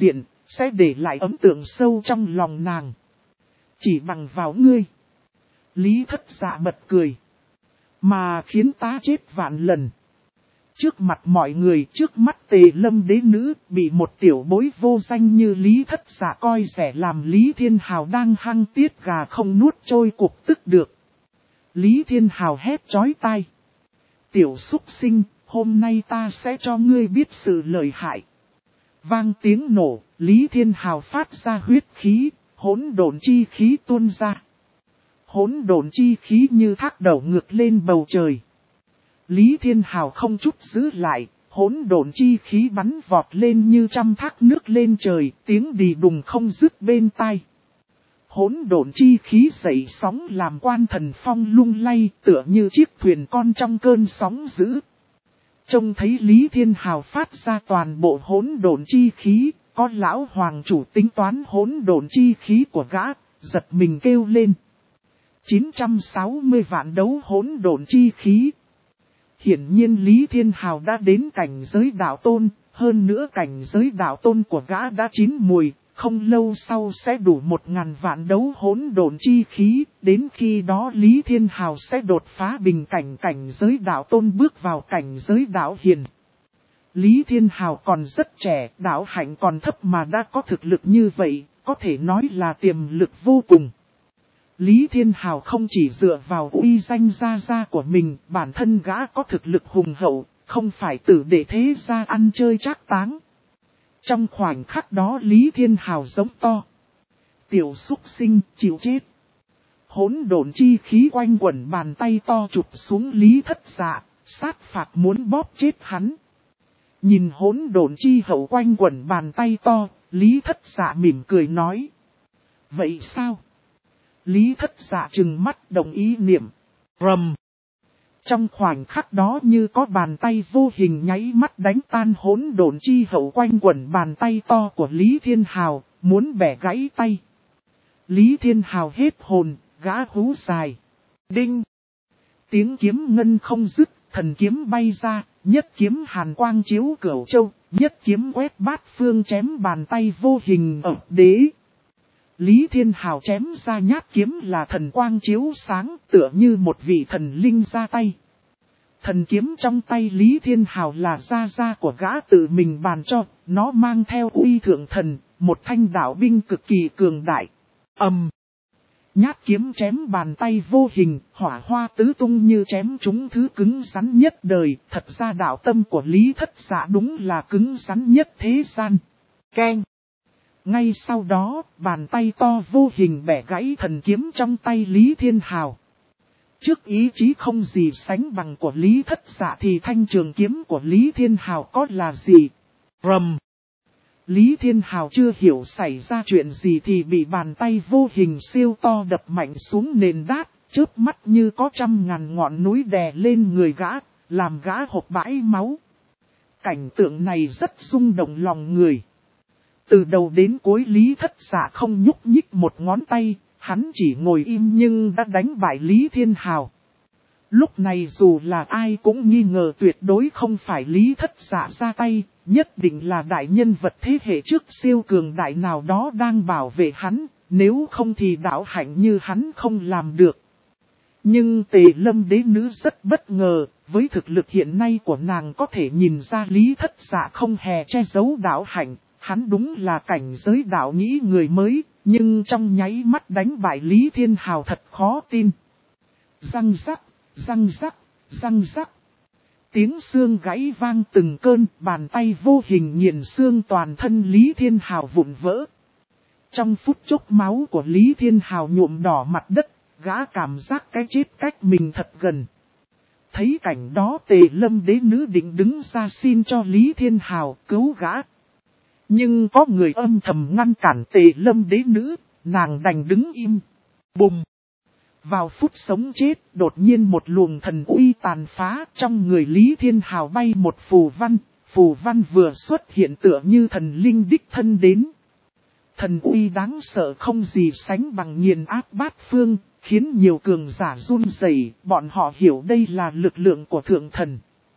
sẽ để lại ấn tượng sâu trong lòng nàng. Chỉ bằng vào ngươi. Lý Thất Dạ bật cười. Mà khiến ta chết vạn lần. Trước mặt mọi người, trước mắt Tề Lâm đế nữ, bị một tiểu bối vô danh như Lý Thất Dạ coi rẻ, làm Lý Thiên Hào đang hăng tiết gà không nuốt trôi cục tức được. Lý Thiên Hào hét chói tai. Tiểu súc sinh, hôm nay ta sẽ cho ngươi biết sự lợi hại. Vang tiếng nổ, Lý Thiên Hào phát ra huyết khí, hỗn độn chi khí tuôn ra. Hỗn độn chi khí như thác đẩu ngược lên bầu trời. Lý Thiên Hào không chút giữ lại, hỗn độn chi khí bắn vọt lên như trăm thác nước lên trời, tiếng đì đùng không dứt bên tai. Hỗn độn chi khí dậy sóng làm Quan Thần Phong lung lay, tựa như chiếc thuyền con trong cơn sóng dữ. Trông thấy Lý Thiên Hào phát ra toàn bộ hỗn độn chi khí, có lão hoàng chủ tính toán hỗn độn chi khí của gã, giật mình kêu lên. 960 vạn đấu hỗn độn chi khí. Hiển nhiên Lý Thiên Hào đã đến cảnh giới đạo tôn, hơn nữa cảnh giới đạo tôn của gã đã chín mùi, không lâu sau sẽ đủ 1000 vạn đấu hỗn độn chi khí, đến khi đó Lý Thiên Hào sẽ đột phá bình cảnh cảnh giới đạo tôn bước vào cảnh giới đạo hiền. Lý Thiên Hào còn rất trẻ, đạo hạnh còn thấp mà đã có thực lực như vậy, có thể nói là tiềm lực vô cùng. Lý Thiên Hào không chỉ dựa vào uy danh gia gia của mình, bản thân gã có thực lực hùng hậu, không phải tử để thế gia ăn chơi trác táng. Trong khoảnh khắc đó Lý Thiên Hào giống to. Tiểu súc sinh chịu chết. Hỗn độn chi khí quanh quẩn, bàn tay to chụp xuống Lý Thất Dạ, sát phạt muốn bóp chết hắn. Nhìn hỗn độn chi hậu quanh quẩn bàn tay to, Lý Thất Dạ mỉm cười nói. Vậy sao? Lý Thất Dạ trừng mắt đồng ý niệm. Rầm. Trong khoảnh khắc đó như có bàn tay vô hình nháy mắt đánh tan hỗn độn chi hậu quanh quẩn bàn tay to của Lý Thiên Hào, muốn bẻ gãy tay. Lý Thiên Hào hết hồn, gã hú dài. Đinh. Tiếng kiếm ngân không dứt, thần kiếm bay ra, nhất kiếm hàn quang chiếu cửu châu, nhất kiếm quét bát phương chém bàn tay vô hình ở đế. Lý Thiên Hào chém ra nhát kiếm là thần quang chiếu sáng, tựa như một vị thần linh ra tay. Thần kiếm trong tay Lý Thiên Hào là gia của gã tự mình bàn cho, nó mang theo uy thượng thần, một thanh đạo binh cực kỳ cường đại. Nhát kiếm chém bàn tay vô hình, hỏa hoa tứ tung như chém trúng thứ cứng rắn nhất đời, thật ra đạo tâm của Lý Thất Dạ đúng là cứng rắn nhất thế gian. Keng. Ngay sau đó, bàn tay to vô hình bẻ gãy thần kiếm trong tay Lý Thiên Hào. Trước ý chí không gì sánh bằng của Lý Thất Dạ thì thanh trường kiếm của Lý Thiên Hào có là gì? Rầm. Lý Thiên Hào chưa hiểu xảy ra chuyện gì thì bị bàn tay vô hình siêu to đập mạnh xuống nền đát, chớp mắt như có 100.000 ngọn núi đè lên người gã, làm gã hộc bãi máu. Cảnh tượng này rất rung động lòng người. Từ đầu đến cuối Lý Thất Dạ không nhúc nhích một ngón tay, hắn chỉ ngồi im nhưng đã đánh bại Lý Thiên Hào. Lúc này dù là ai cũng nghi ngờ tuyệt đối không phải Lý Thất Dạ ra tay, nhất định là đại nhân vật thế hệ trước siêu cường đại nào đó đang bảo vệ hắn, nếu không thì đạo hạnh như hắn không làm được. Nhưng Tề Lâm đế nữ rất bất ngờ, với thực lực hiện nay của nàng có thể nhìn ra Lý Thất Dạ không hề che giấu đạo hạnh, hắn đúng là cảnh giới đạo nghĩ người mới, nhưng trong nháy mắt đánh bại Lý Thiên Hào thật khó tin. Răng rắc, răng rắc, răng rắc. Tiếng xương gãy vang từng cơn, bàn tay vô hình nghiền xương toàn thân Lý Thiên Hào vụn vỡ. Trong phút chốc máu của Lý Thiên Hào nhuộm đỏ mặt đất, gã cảm giác cái chết cách mình thật gần. Thấy cảnh đó Tề Lâm đế nữ định đứng ra xin cho Lý Thiên Hào cứu gã. Nhưng có người âm thầm ngăn cản Tề Lâm đế nữ, nàng đành đứng im. Bùng! Vào phút sống chết, đột nhiên một luồng thần uy tàn phá, trong người Lý Thiên Hào bay một phù văn vừa xuất hiện tựa như thần linh đích thân đến. Thần uy đáng sợ không gì sánh bằng nghiền áp bát phương, khiến nhiều cường giả run rẩy, bọn họ hiểu đây là lực lượng của thượng thần.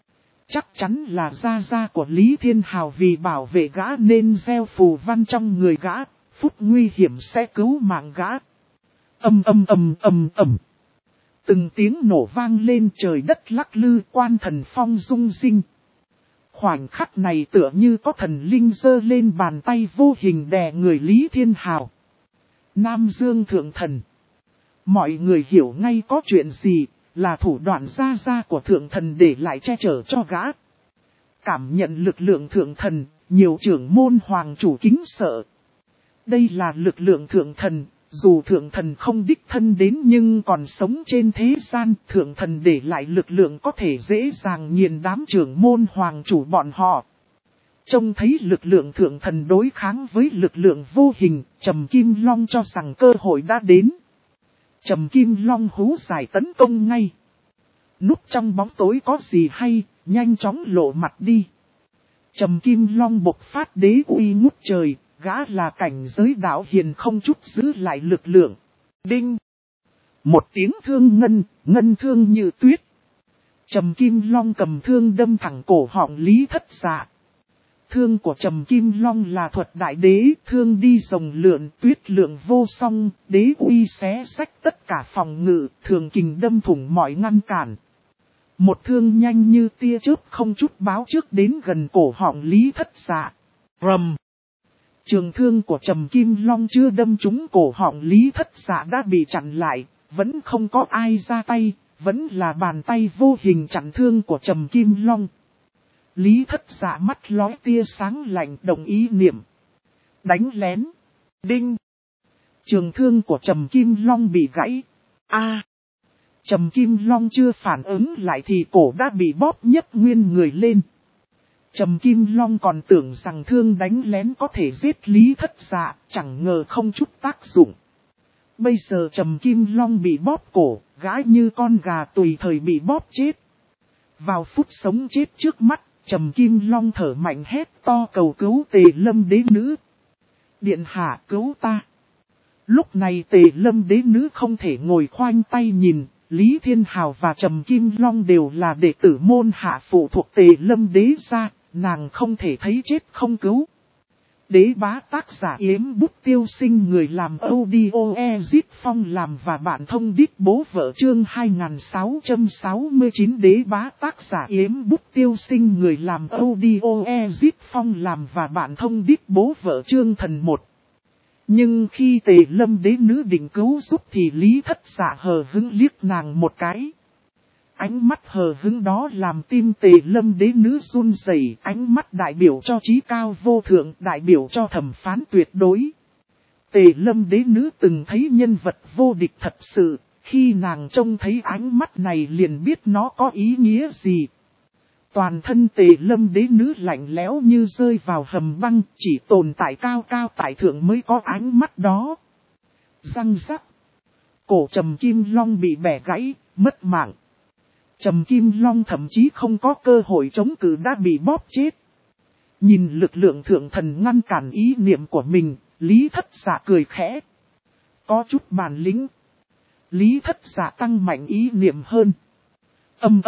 Chắc chắn là gia gia của Lý Thiên Hào vì bảo vệ gã nên gieo phù văn trong người gã, phút nguy hiểm sẽ cứu mạng gã. Ầm ầm ầm ầm ầm. Từng tiếng nổ vang lên, trời đất lắc lư, quan thần phong rung rinh. Khoảnh khắc này tựa như có thần linh giơ lên bàn tay vô hình đè người Lý Thiên Hào. Nam Dương Thượng Thần. Mọi người hiểu ngay có chuyện gì, là thủ đoạn gia gia của Thượng Thần để lại che chở cho gã. Cảm nhận lực lượng Thượng Thần, nhiều trưởng môn hoàng chủ kính sợ. Đây là lực lượng Thượng Thần, dù Thượng Thần không đích thân đến nhưng còn sống trên thế gian, Thượng Thần để lại lực lượng có thể dễ dàng nghiền đám trưởng môn hoàng chủ bọn họ. Trông thấy lực lượng Thượng Thần đối kháng với lực lượng vô hình, Trầm Kim Long cho rằng cơ hội đã đến. Trầm Kim Long hú dài tấn công ngay. Núp trong bóng tối có gì hay, nhanh chóng lộ mặt đi. Trầm Kim Long bộc phát đế uy ngút trời, gã là cảnh giới đạo hiền không chút giữ lại lực lượng. Đinh! Một tiếng thương ngân thương như tuyết. Trầm Kim Long cầm thương đâm thẳng cổ họng Lý Thất Dạ. Thương của Trầm Kim Long là thuật đại đế, thương đi rồng lượn, tuyết lượng vô song, đế uy xé rách tất cả phòng ngự, thường kình đâm thủng mọi ngăn cản. Một thương nhanh như tia chớp không chút báo trước đến gần cổ họng Lý Thất Dạ. Rầm! Trường thương của Trầm Kim Long chưa đâm trúng cổ họng Lý Thất Dạ đã bị chặn lại, vẫn không có ai ra tay, vẫn là bàn tay vô hình chặn thương của Trầm Kim Long. Lý Thất Dạ mắt lóe tia sáng lạnh, đồng ý niệm. Đánh lén. Đinh. Trường thương của Trầm Kim Long bị gãy. Trầm Kim Long chưa phản ứng lại thì cổ đã bị bóp nhấc nguyên người lên. Trầm Kim Long còn tưởng rằng thương đánh lén có thể giết Lý Thất Dạ, chẳng ngờ không chút tác dụng. Bây giờ Trầm Kim Long bị bóp cổ, gã như con gà tùy thời bị bóp chết. Vào phút sống chết trước mắt, Trầm Kim Long thở mạnh hét to cầu cứu Tề Lâm đế nữ. Điện hạ cứu ta. Lúc này Tề Lâm đế nữ không thể ngồi khoanh tay nhìn, Lý Thiên Hào và Trầm Kim Long đều là đệ tử môn hạ phụ thuộc Tề Lâm đế gia, nàng không thể thấy chết không cứu. Đế bá tác giả Yếm Bút Tiêu Sinh, người làm audio Ezit Phong làm và bạn thông đít bố vợ chương 2669. Đế bá tác giả Yếm Bút Tiêu Sinh, người làm audio Ezit Phong làm và bạn thông đít bố vợ chương thần 1. Nhưng khi Tề Lâm đế nữ định cứu giúp thì Lý Thất Dạ hờ hững liếc nàng một cái. Ánh mắt hờ hững đó làm tim Tề Lâm đế nữ run rẩy, ánh mắt đại biểu cho trí cao vô thượng, đại biểu cho thẩm phán tuyệt đối. Tề Lâm đế nữ từng thấy nhân vật vô địch thật sự, khi nàng trông thấy ánh mắt này liền biết nó có ý nghĩa gì. Toàn thân Tề Lâm đế nữ lạnh lẽo như rơi vào hầm băng, chỉ tồn tại cao cao tại thượng mới có ánh mắt đó. Răng rắc. Cổ Trầm Kim Long bị bẻ gãy, mất mạng. Trầm Kim Long thậm chí không có cơ hội chống cự đã bị bóp chết. Nhìn lực lượng Thượng Thần ngăn cản ý niệm của mình, Lý Thất Dạ cười khẽ. Có chút bản lĩnh. Lý Thất Dạ tăng mạnh ý niệm hơn. Ầm.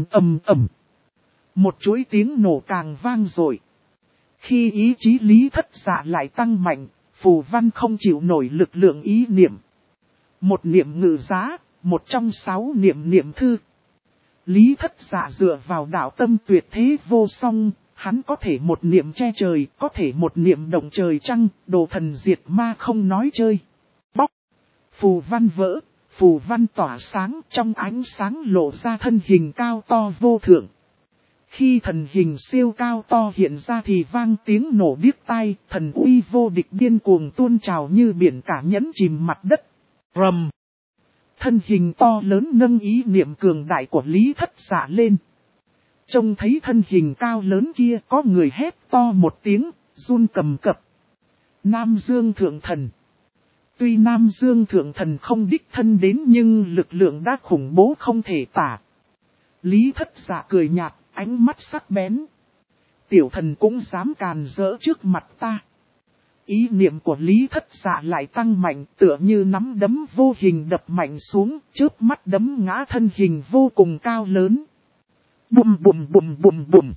Một chuỗi tiếng nổ càng vang rồi. Khi ý chí Lý Thất Dạ lại tăng mạnh, phù văn không chịu nổi lực lượng ý niệm. Một niệm ngự giá, một trong 6 niệm thư. Lý Thất Dạ dựa vào đạo tâm tuyệt thế vô song, hắn có thể một niệm che trời, có thể một niệm động trời trăng, đồ thần diệt ma không nói chơi. Bóc! Phù văn vỡ, phù văn tỏa sáng, trong ánh sáng lộ ra thân hình cao to vô thượng. Khi thần hình siêu cao to hiện ra thì vang tiếng nổ điếc tai, thần uy vô địch điên cuồng tuôn trào như biển cả nhấn chìm mặt đất. Rầm! Thân hình to lớn nâng ý niệm cường đại của Lý Thất Dạ lên. Trông thấy thân hình cao lớn kia có người hét to một tiếng, run cầm cập. Nam Dương Thượng Thần. Tuy Nam Dương Thượng Thần không đích thân đến nhưng lực lượng đã khủng bố không thể tả. Lý Thất Dạ cười nhạt, ánh mắt sắc bén. Tiểu thần cũng dám càn rỡ trước mặt ta. Ý niệm của Lý Thất Dạ lại tăng mạnh, tựa như nắm đấm vô hình đập mạnh xuống, chớp mắt đấm ngã thân hình vô cùng cao lớn. Bùm bùm bùm bùm bùm.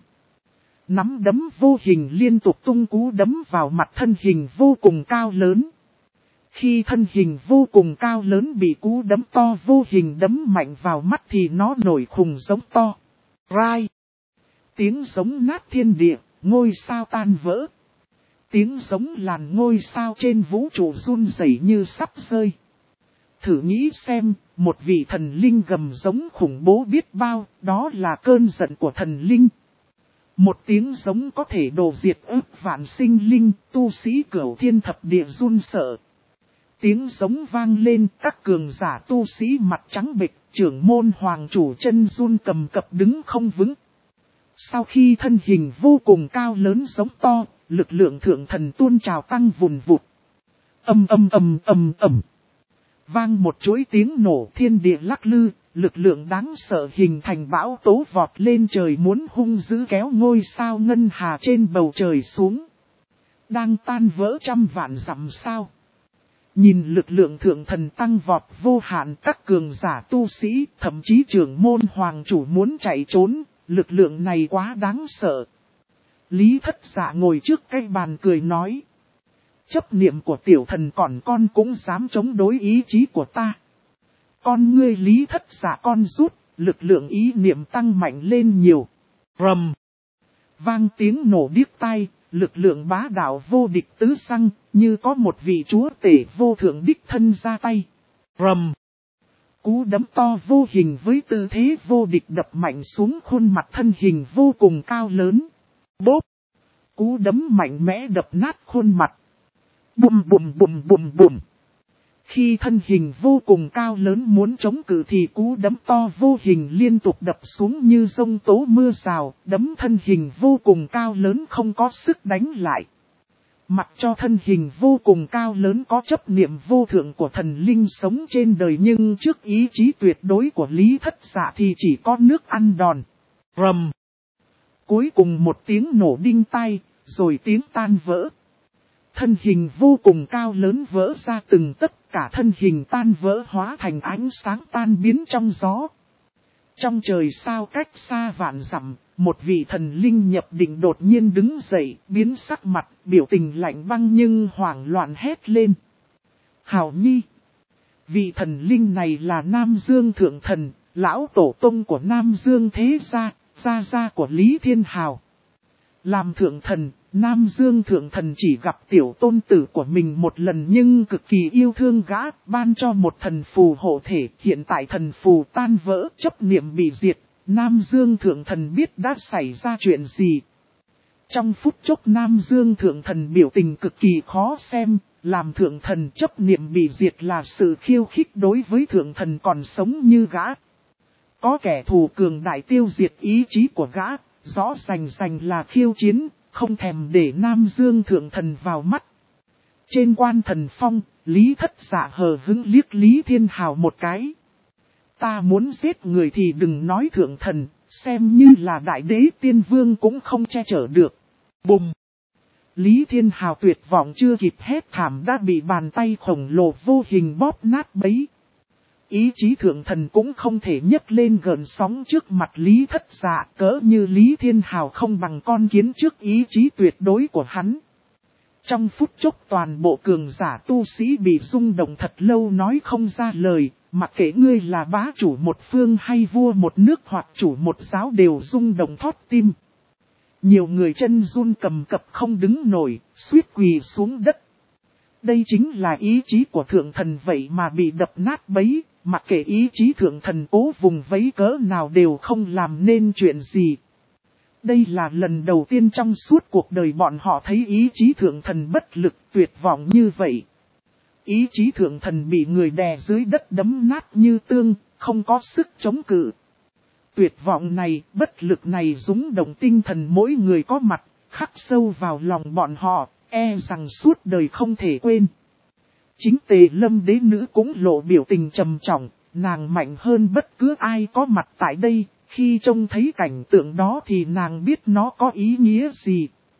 Nắm đấm vô hình liên tục tung cú đấm vào mặt thân hình vô cùng cao lớn. Khi thân hình vô cùng cao lớn bị cú đấm to vô hình đấm mạnh vào mắt thì nó nổi khùng giống to. Rai. Tiếng giống nát thiên địa, ngôi sao tan vỡ. Tiếng giống làn ngôi sao trên vũ trụ run rẩy như sắp rơi. Thử nghĩ xem, một vị thần linh gầm giống khủng bố biết bao, đó là cơn giận của thần linh. Một tiếng giống có thể đổ diệt ức vạn sinh linh, tu sĩ cửu thiên thập địa run sợ. Tiếng giống vang lên, các cường giả tu sĩ mặt trắng bệch, trưởng môn hoàng chủ chân run cầm cập đứng không vững. Sau khi thân hình vô cùng cao lớn giống to, lực lượng thượng thần tuôn trào tăng vùn vụt. Ầm ầm ầm ầm ầm. Vang một chuỗi tiếng nổ, thiên địa lắc lư, lực lượng đáng sợ hình thành bão tố vọt lên trời muốn hung dữ kéo ngôi sao ngân hà trên bầu trời xuống. Đang tan vỡ trăm vạn dặm sao. Nhìn lực lượng thượng thần tăng vọt vô hạn, các cường giả tu sĩ, thậm chí trưởng môn hoàng chủ muốn chạy trốn, lực lượng này quá đáng sợ. Lý Thất Dạ ngồi trước cái bàn cười nói. Chấp niệm của tiểu thần còn con cũng dám chống đối ý chí của ta. Con ngươi Lý Thất Dạ con rút, lực lượng ý niệm tăng mạnh lên nhiều. Rầm. Vang tiếng nổ điếc tai, lực lượng bá đạo vô địch tứ xăng, như có một vị chúa tể vô thượng đích thân ra tay. Rầm. Cú đấm to vô hình với tư thế vô địch đập mạnh xuống khuôn mặt thân hình vô cùng cao lớn. Bốp. Cú đấm mạnh mẽ đập nát khuôn mặt. Bùm bùm bùm bùm bùm. Khi thân hình vô cùng cao lớn muốn chống cự thì cú đấm to vô hình liên tục đập xuống như giông tố mưa rào, đấm thân hình vô cùng cao lớn không có sức đánh lại. Mặc cho thân hình vô cùng cao lớn có chấp niệm vô thượng của thần linh sống trên đời nhưng trước ý chí tuyệt đối của Lý Thất Dạ thì chỉ có nước ăn đòn. Rầm. Cuối cùng một tiếng nổ đinh tai, rồi tiếng tan vỡ. Thân hình vô cùng cao lớn vỡ ra từng tất cả thân hình tan vỡ hóa thành ánh sáng tan biến trong gió. Trong trời sao cách xa vạn dặm, một vị thần linh nhập định đột nhiên đứng dậy, biến sắc mặt, biểu tình lạnh băng nhưng hoảng loạn hét lên. Hảo Nhi! Vị thần linh này là Nam Dương Thượng Thần, lão tổ tông của Nam Dương Thế Gia, gia của Lý Thiên Hào. Làm Thượng Thần, Nam Dương Thượng Thần chỉ gặp tiểu tôn tử của mình một lần nhưng cực kỳ yêu thương gã, ban cho một thần phù hộ thể. Hiện tại thần phù tan vỡ, chấp niệm bị diệt, Nam Dương Thượng Thần biết đã xảy ra chuyện gì. Trong phút chốc Nam Dương Thượng Thần biểu tình cực kỳ khó xem, làm Thượng Thần chấp niệm bị diệt là sự khiêu khích đối với Thượng Thần còn sống như gã. Có kẻ thù cường đại tiêu diệt ý chí của gã, rõ rành là khiêu chiến. Không thèm để Nam Dương Thượng Thần vào mắt. Trên quan thần phong, Lý Thất Dạ hờ hững liếc Lý Thiên Hào một cái. Ta muốn giết người thì đừng nói Thượng Thần, xem như là Đại Đế Tiên Vương cũng không che chở được. Bùm! Lý Thiên Hào tuyệt vọng chưa kịp hét thảm đã bị bàn tay khổng lồ vô hình bóp nát bấy. Ý chí Thượng Thần cũng không thể nhấc lên gợn sóng trước mặt Lý Thất Dạ, cỡ như Lý Thiên Hào không bằng con kiến trước ý chí tuyệt đối của hắn. Trong phút chốc toàn bộ cường giả tu sĩ bị rung động thật lâu nói không ra lời, mặc kệ ngươi là bá chủ một phương hay vua một nước hoặc chủ một giáo đều rung động thót tim. Nhiều người chân run cầm cập không đứng nổi, suýt quỳ xuống đất. Đây chính là ý chí của Thượng Thần vậy mà bị đập nát bấy. Mặc kệ ý chí Thượng Thần cố vùng vẫy cỡ nào đều không làm nên chuyện gì. Đây là lần đầu tiên trong suốt cuộc đời bọn họ thấy ý chí Thượng Thần bất lực tuyệt vọng như vậy. Ý chí Thượng Thần bị người đè dưới đất đấm nát như tương, không có sức chống cự. Tuyệt vọng này, bất lực này rúng động tinh thần mỗi người có mặt, khắc sâu vào lòng bọn họ, e rằng suốt đời không thể quên. Chính Tề Lâm đế nữ cũng lộ biểu tình trầm trọng, nàng mạnh hơn bất cứ ai có mặt tại đây, khi trông thấy cảnh tượng đó thì nàng biết nó có ý nghĩa gì.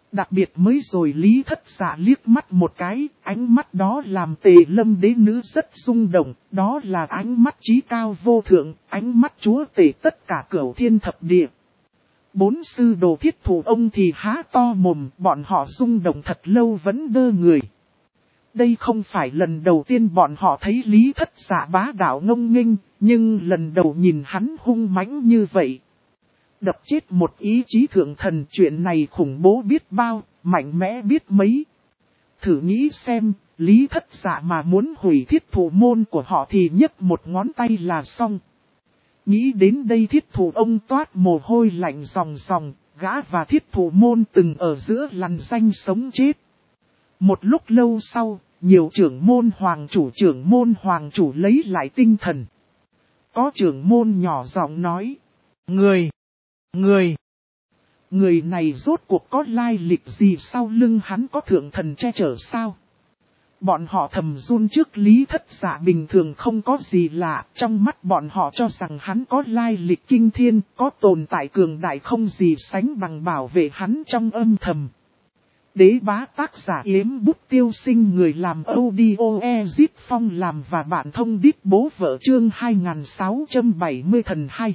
Đặc biệt mới rồi Lý Thất Dạ liếc mắt một cái, ánh mắt đó làm Tề Lâm đế nữ rất rung động, đó là ánh mắt chí cao vô thượng, ánh mắt chúa tể tất cả cửu thiên thập địa. Bốn sư đồ Thiết Thủ ông thì há to mồm, bọn họ rung động thật lâu vẫn đơ người. Đây không phải lần đầu tiên bọn họ thấy Lý Thất Dạ bá đạo ngông nghênh, nhưng lần đầu nhìn hắn hung mãnh như vậy. Đập chết một ý chí thượng thần, chuyện này khủng bố biết bao, mạnh mẽ biết mấy. Thử nghĩ xem, Lý Thất Dạ mà muốn hủy Thiết Thủ môn của họ thì nhấc một ngón tay là xong. Nghĩ đến đây Thiết Thủ ông toát mồ hôi lạnh ròng ròng, gã và Thiết Thủ môn từng ở giữa lằn ranh sống chết. Một lúc lâu sau, nhiều trưởng môn hoàng chủ lấy lại tinh thần. Có trưởng môn nhỏ giọng nói, Người này rốt cuộc có lai lịch gì, sau lưng hắn có thượng thần che chở sao? Bọn họ thầm run trước Lý Thất Dạ bình thường không có gì lạ, trong mắt bọn họ cho rằng hắn có lai lịch kinh thiên, có tồn tại cường đại không gì sánh bằng bảo vệ hắn trong âm thầm. Đế bá tác giả Yếm Bút Tiêu Sinh, người làm audio Ezip Phong làm và bạn thông đít bố vợ chương 2670 thần 2.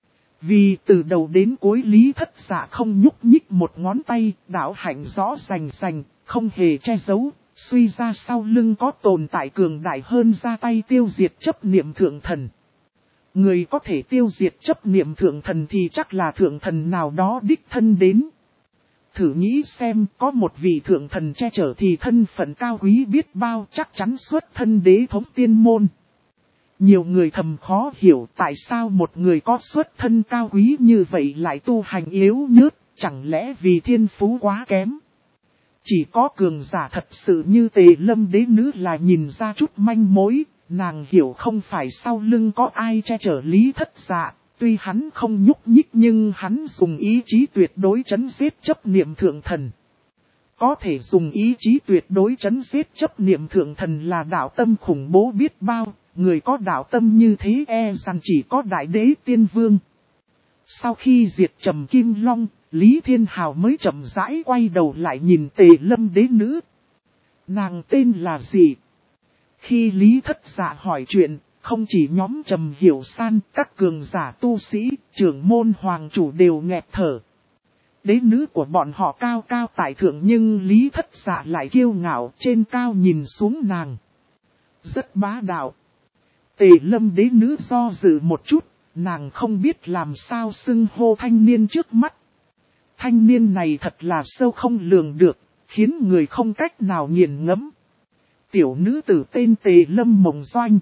Vì từ đầu đến cuối Lý Thất Dạ không nhúc nhích một ngón tay, đạo hạnh rõ rành, không hề che giấu, suy ra sau lưng có tồn tại cường đại hơn ra tay tiêu diệt chấp niệm thượng thần. Người có thể tiêu diệt chấp niệm thượng thần thì chắc là thượng thần nào đó đích thân đến. Thử nghĩ xem, có một vị thượng thần che chở thì thân phận cao quý biết bao, chắc chắn xuất thân đế thống tiên môn. Nhiều người thầm khó hiểu tại sao một người có xuất thân cao quý như vậy lại tu hành yếu nhớt, chẳng lẽ vì thiên phú quá kém. Chỉ có cường giả thật sự như Tề Lâm đế nữ là nhìn ra chút manh mối, nàng hiểu không phải sau lưng có ai che chở Lý Thất Dạ, tuy hắn không nhúc nhích nhưng hắn dùng ý chí tuyệt đối trấn giết chấp niệm thượng thần. Có thể dùng ý chí tuyệt đối trấn giết chấp niệm thượng thần là đạo tâm khủng bố biết bao, người có đạo tâm như thế rằng chỉ có đại đế tiên vương. Sau khi diệt Trầm Kim Long, Lý Thiên Hào mới chậm rãi quay đầu lại nhìn Tề Lâm đế nữ. Nàng tên là gì? Khi Lý Thất Dạ hỏi chuyện, không chỉ nhóm Trầm Hiểu San, các cường giả tu sĩ, trưởng môn hoàng chủ đều nghẹt thở. Đế nữ của bọn họ cao cao tại thượng nhưng Lý Thất Dạ lại kiêu ngạo trên cao nhìn xuống nàng. Rất bá đạo. Tề Lâm đế nữ do dự một chút, nàng không biết làm sao xưng hô thanh niên trước mắt. Thanh niên này thật là sâu không lường được, khiến người không cách nào nghiền ngẫm. Tiểu nữ tử tên Tề Lâm Mộng Doanh.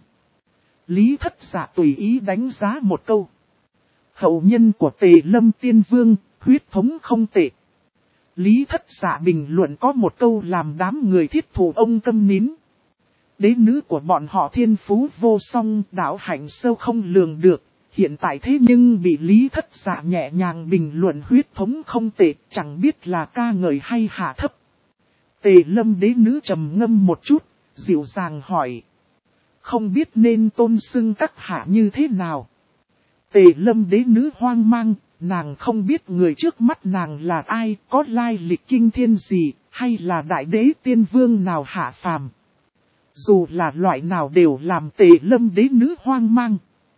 Lý Thất Dạ tùy ý đánh giá một câu. Hậu nhân của Tề Lâm Tiên Vương, huyết thống không tệ. Lý Thất Dạ bình luận có một câu làm đám người Thiết Thủ ông câm nín. Đế nữ của bọn họ thiên phú vô song, đạo hạnh sâu không lường được. Hiện tại thế nhưng bị Lý Thất Dạ nhẹ nhàng bình luận huyết thống không tệ, chẳng biết là ca ngợi hay hạ thấp. Tề Lâm đế nữ trầm ngâm một chút, dịu dàng hỏi. Không biết nên tôn xưng các hạ như thế nào? Tề Lâm đế nữ hoang mang, nàng không biết người trước mắt nàng là ai, có lai lịch kinh thiên gì, hay là đại đế tiên vương nào hạ phàm. Dù là loại nào đều làm Tề Lâm đế nữ hoang mang.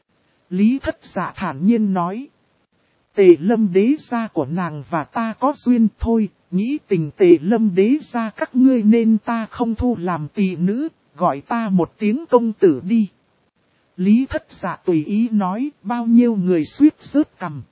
Lý Thất Dạ thản nhiên nói. Tề Lâm đế gia của nàng và ta có duyên thôi, nghĩ tình Tề Lâm đế gia các ngươi nên ta không thu làm tỳ nữ, gọi ta một tiếng công tử đi. Lý Thất Dạ tùy ý nói, bao nhiêu người suýt rớt cằm.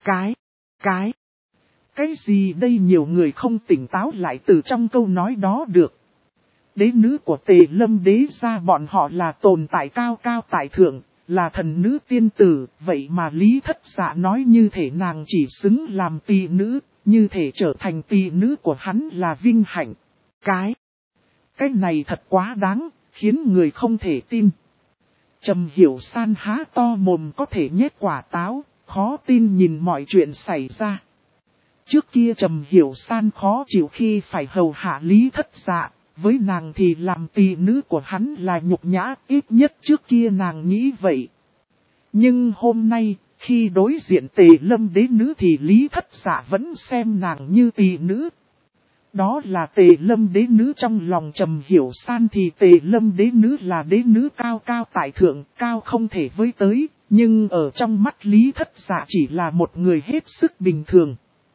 Cái gì đây, nhiều người không tỉnh táo lại từ trong câu nói đó được. Đế nữ của Tề Lâm đế gia bọn họ là tồn tại cao cao tại thượng, là thần nữ tiên tử, vậy mà Lý Thất Dạ nói như thể nàng chỉ xứng làm tỳ nữ, như thể trở thành tỳ nữ của hắn là vinh hạnh. Cái này thật quá đáng, khiến người không thể tin. Trầm Hiểu San há to mồm có thể nhét quả táo, khó tin nhìn mọi chuyện xảy ra. Trước kia Trầm Hiểu San khó chịu khi phải hầu hạ Lý Thất Dạ, với nàng thì làm tỳ nữ của hắn là nhục nhã, ít nhất trước kia nàng nghĩ vậy. Nhưng hôm nay, khi đối diện Tề Lâm đế nữ thì Lý Thất Dạ vẫn xem nàng như tỳ nữ. Đó là Tề Lâm đế nữ trong lòng Trầm Hiểu San thì Tề Lâm đế nữ là đế nữ cao cao tại thượng, cao không thể với tới, nhưng ở trong mắt Lý Thất Dạ chỉ là một người hết sức bình thường.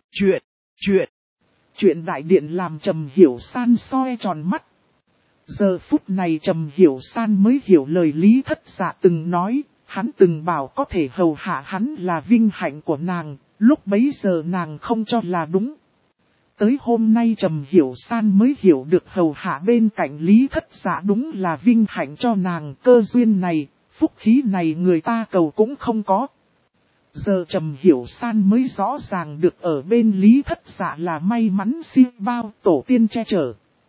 Chuyện đại điện làm Trầm Hiểu San soi tròn mắt. Giờ phút này Trầm Hiểu San mới hiểu lời Lý Thất Dạ từng nói, hắn từng bảo có thể hầu hạ hắn là vinh hạnh của nàng, lúc bấy giờ nàng không cho là đúng. Tới hôm nay Trầm Hiểu San mới hiểu được hầu hạ bên cạnh Lý Thất Dạ đúng là vinh hạnh cho nàng, cơ duyên này, phúc khí này người ta cầu cũng không có. Giờ Trầm Hiểu San mới rõ ràng được ở bên Lý Thất Dạ là may mắn siêu bao tổ tiên che chở.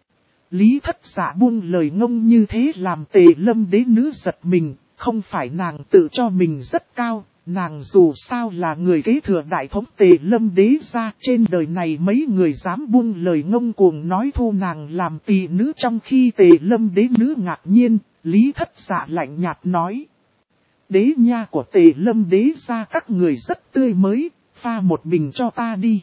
Lý Thất Dạ buông lời ngông như thế làm Tề Lâm đế nữ giật mình, không phải nàng tự cho mình rất cao, nàng dù sao là người kế thừa đại thống Tề Lâm đế gia, trên đời này mấy người dám buông lời ngông cuồng nói thu nàng làm tỳ nữ. Trong khi Tề Lâm đế nữ ngạc nhiên, Lý Thất Dạ lạnh nhạt nói. Đế nha của Tề Lâm đế gia các người rất tươi mới, pha một bình cho ta đi.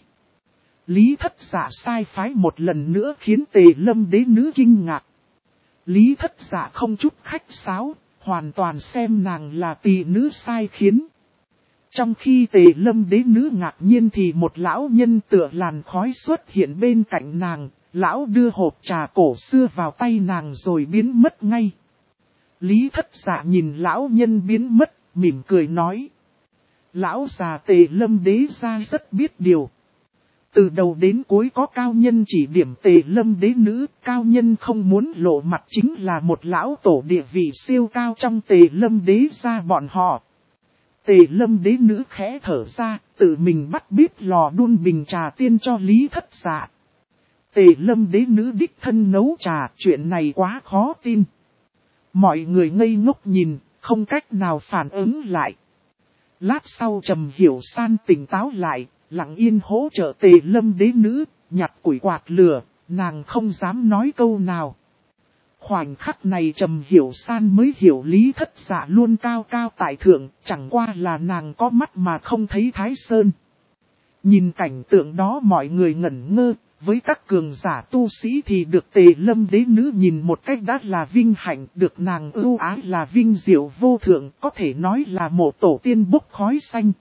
Lý Thất Dạ sai phái một lần nữa khiến Tề Lâm đế nữ kinh ngạc. Lý Thất Dạ không chút khách sáo, hoàn toàn xem nàng là tỳ nữ sai khiến. Trong khi Tề Lâm đế nữ ngạc nhiên thì một lão nhân tựa làn khói xuất hiện bên cạnh nàng, lão đưa hộp trà cổ xưa vào tay nàng rồi biến mất ngay. Lý Thất Dạ nhìn lão nhân biến mất, mỉm cười nói. Lão già Tề Lâm đế gia rất biết điều. Từ đầu đến cuối có cao nhân chỉ điểm Tề Lâm đế nữ, cao nhân không muốn lộ mặt chính là một lão tổ địa vị siêu cao trong Tề Lâm đế gia bọn họ. Tề Lâm đế nữ khẽ thở ra, tự mình bắt bếp lò đun bình trà tiên cho Lý Thất Dạ. Tề Lâm đế nữ đích thân nấu trà, chuyện này quá khó tin. Mọi người ngây ngốc nhìn, không cách nào phản ứng lại. Lát sau Trầm Hiểu San tỉnh táo lại, lặng yên hỗ trợ Tề Lâm đế nữ, nhặt củi quạt lửa, nàng không dám nói câu nào. Khoảnh khắc này Trầm Hiểu San mới hiểu Lý Thất Dạ luôn cao cao tại thượng, chẳng qua là nàng có mắt mà không thấy Thái Sơn. Nhìn cảnh tượng đó mọi người ngẩn ngơ, với các cường giả tu sĩ thì được Tề Lâm đế nữ nhìn một cách đã là vinh hạnh, được nàng ưu ái là vinh diệu vô thượng, có thể nói là mộ tổ tiên bốc khói xanh.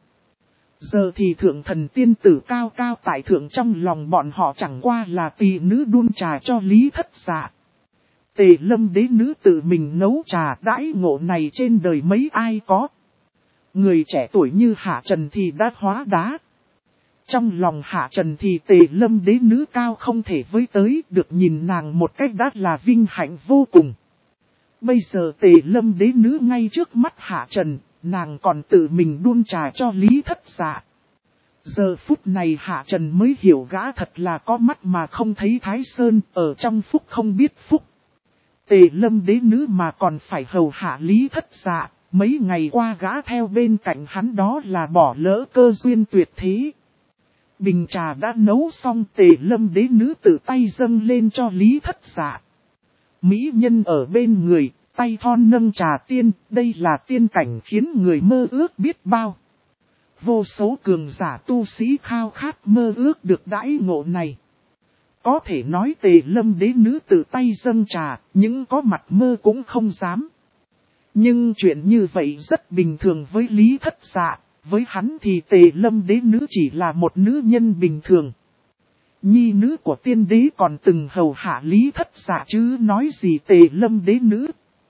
Giờ thì thượng thần tiên tử cao cao tại thượng trong lòng bọn họ chẳng qua là tỳ nữ đun trà cho Lý Thất Dạ. Tề Lâm đế nữ tự mình nấu trà, đãi ngộ này trên đời mấy ai có. Người trẻ tuổi như Hạ Trần thì đã hóa đá. Trong lòng Hạ Trần thì Tề Lâm đế nữ cao không thể với tới, được nhìn nàng một cách đã là vinh hạnh vô cùng. Bây giờ Tề Lâm đế nữ ngay trước mắt Hạ Trần, nàng còn tự mình đun trà cho Lý Thất Dạ. Giờ phút này Hạ Trần mới hiểu gã thật là có mắt mà không thấy Thái Sơn, ở trong phúc không biết phúc. Tề Lâm đế nữ mà còn phải hầu hạ Lý Thất Dạ, mấy ngày qua gã theo bên cạnh hắn đó là bỏ lỡ cơ duyên tuyệt thế. Bình trà đã nấu xong, Tề Lâm đế nữ tự tay dâng lên cho Lý Thất Dạ. Mỹ nhân ở bên người, tay thon nâng trà tiên, đây là tiên cảnh khiến người mơ ước biết bao. Vô số cường giả tu sĩ khao khát mơ ước được đãi ngộ này. Có thể nói Tề Lâm đế nữ tự tay dâng trà, nhưng có mặt mơ cũng không dám. Nhưng chuyện như vậy rất bình thường với Lý Thất Dạ, với hắn thì Tề Lâm đế nữ chỉ là một nữ nhân bình thường. Nhi nữ của tiên đế còn từng hầu hạ Lý Thất Dạ chứ nói gì Tề Lâm đế nữ.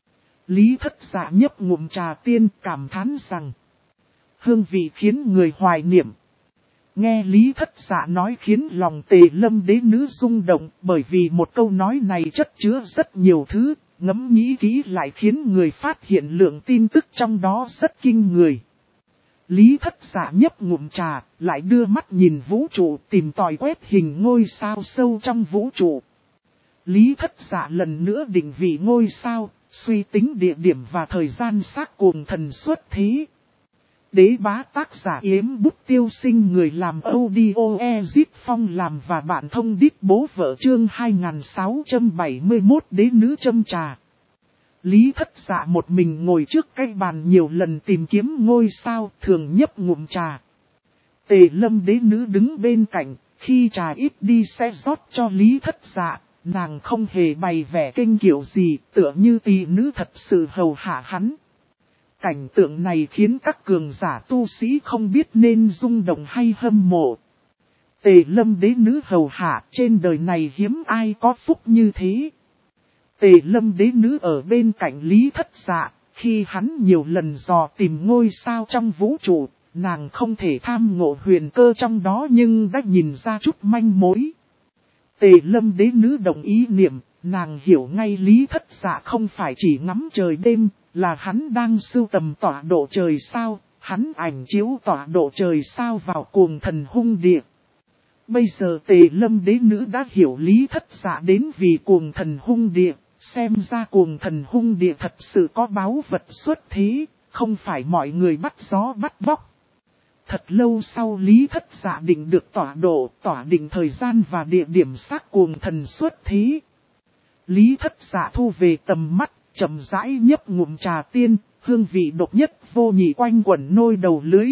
Lý Thất Dạ nhấp ngụm trà tiên cảm thán rằng, hương vị khiến người hoài niệm. Nghe Lý Thất Dạ nói khiến lòng Tề Lâm đế nữ rung động, bởi vì một câu nói này chất chứa rất nhiều thứ, ngẫm nghĩ kỹ lại khiến người phát hiện lượng tin tức trong đó rất kinh người. Lý Thất Dạ nhấp ngụm trà, lại đưa mắt nhìn vũ trụ tìm tòi quét hình ngôi sao sâu trong vũ trụ. Lý Thất Dạ lần nữa định vị ngôi sao, suy tính địa điểm và thời gian xác cùng thần xuất thế. Đế bá tác giả Yếm Bút Tiêu Sinh, người làm audio Ezit Phong làm và bạn thông đít bố vợ chương 2671 đế nữ châm trà. Lý Thất Dạ một mình ngồi trước cái bàn nhiều lần tìm kiếm ngôi sao, thường nhấp ngụm trà. Tề Lâm đế nữ đứng bên cạnh, Khi trà ít đi sẽ rót cho Lý Thất Dạ, nàng không hề bày vẻ kinh kiệu gì, tựa như tỷ nữ thật sự hầu hạ hắn. Cảnh tượng này khiến các cường giả tu sĩ không biết nên rung động hay hâm mộ. Tề Lâm đế nữ hầu hạ, trên đời này hiếm ai có phúc như thế. Tề Lâm đế nữ ở bên cạnh Lý Thất Dạ, khi hắn nhiều lần dò tìm ngôi sao trong vũ trụ, nàng không thể tham ngộ huyền cơ trong đó nhưng đã nhìn ra chút manh mối. Tề Lâm đế nữ đồng ý niệm, nàng hiểu ngay Lý Thất Dạ không phải chỉ ngắm trời đêm, là hắn đang sưu tầm tọa độ trời sao, hắn ảnh chiếu tọa độ trời sao vào cuồng thần hung địa. Bây giờ Tề Lâm đế nữ đã hiểu Lý Thất Dạ đến vì cuồng thần hung địa, xem ra cuồng thần hung địa thật sự có báu vật xuất thế, không phải mọi người bắt gió bắt bóc. Thật lâu sau Lý Thất Dạ định được tọa độ, tỏa định thời gian và địa điểm xác cuồng thần xuất thế. Lý Thất Dạ thu về tầm mắt, chậm rãi nhấp ngụm trà tiên, hương vị độc nhất vô nhị quanh quẩn nôi đầu lưới.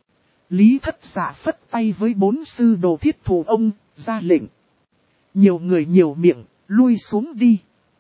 Lý Thất Dạ phất tay với 4 sư đồ thiết thủ ông, ra lệnh. Nhiều người nhiều miệng, lui xuống đi.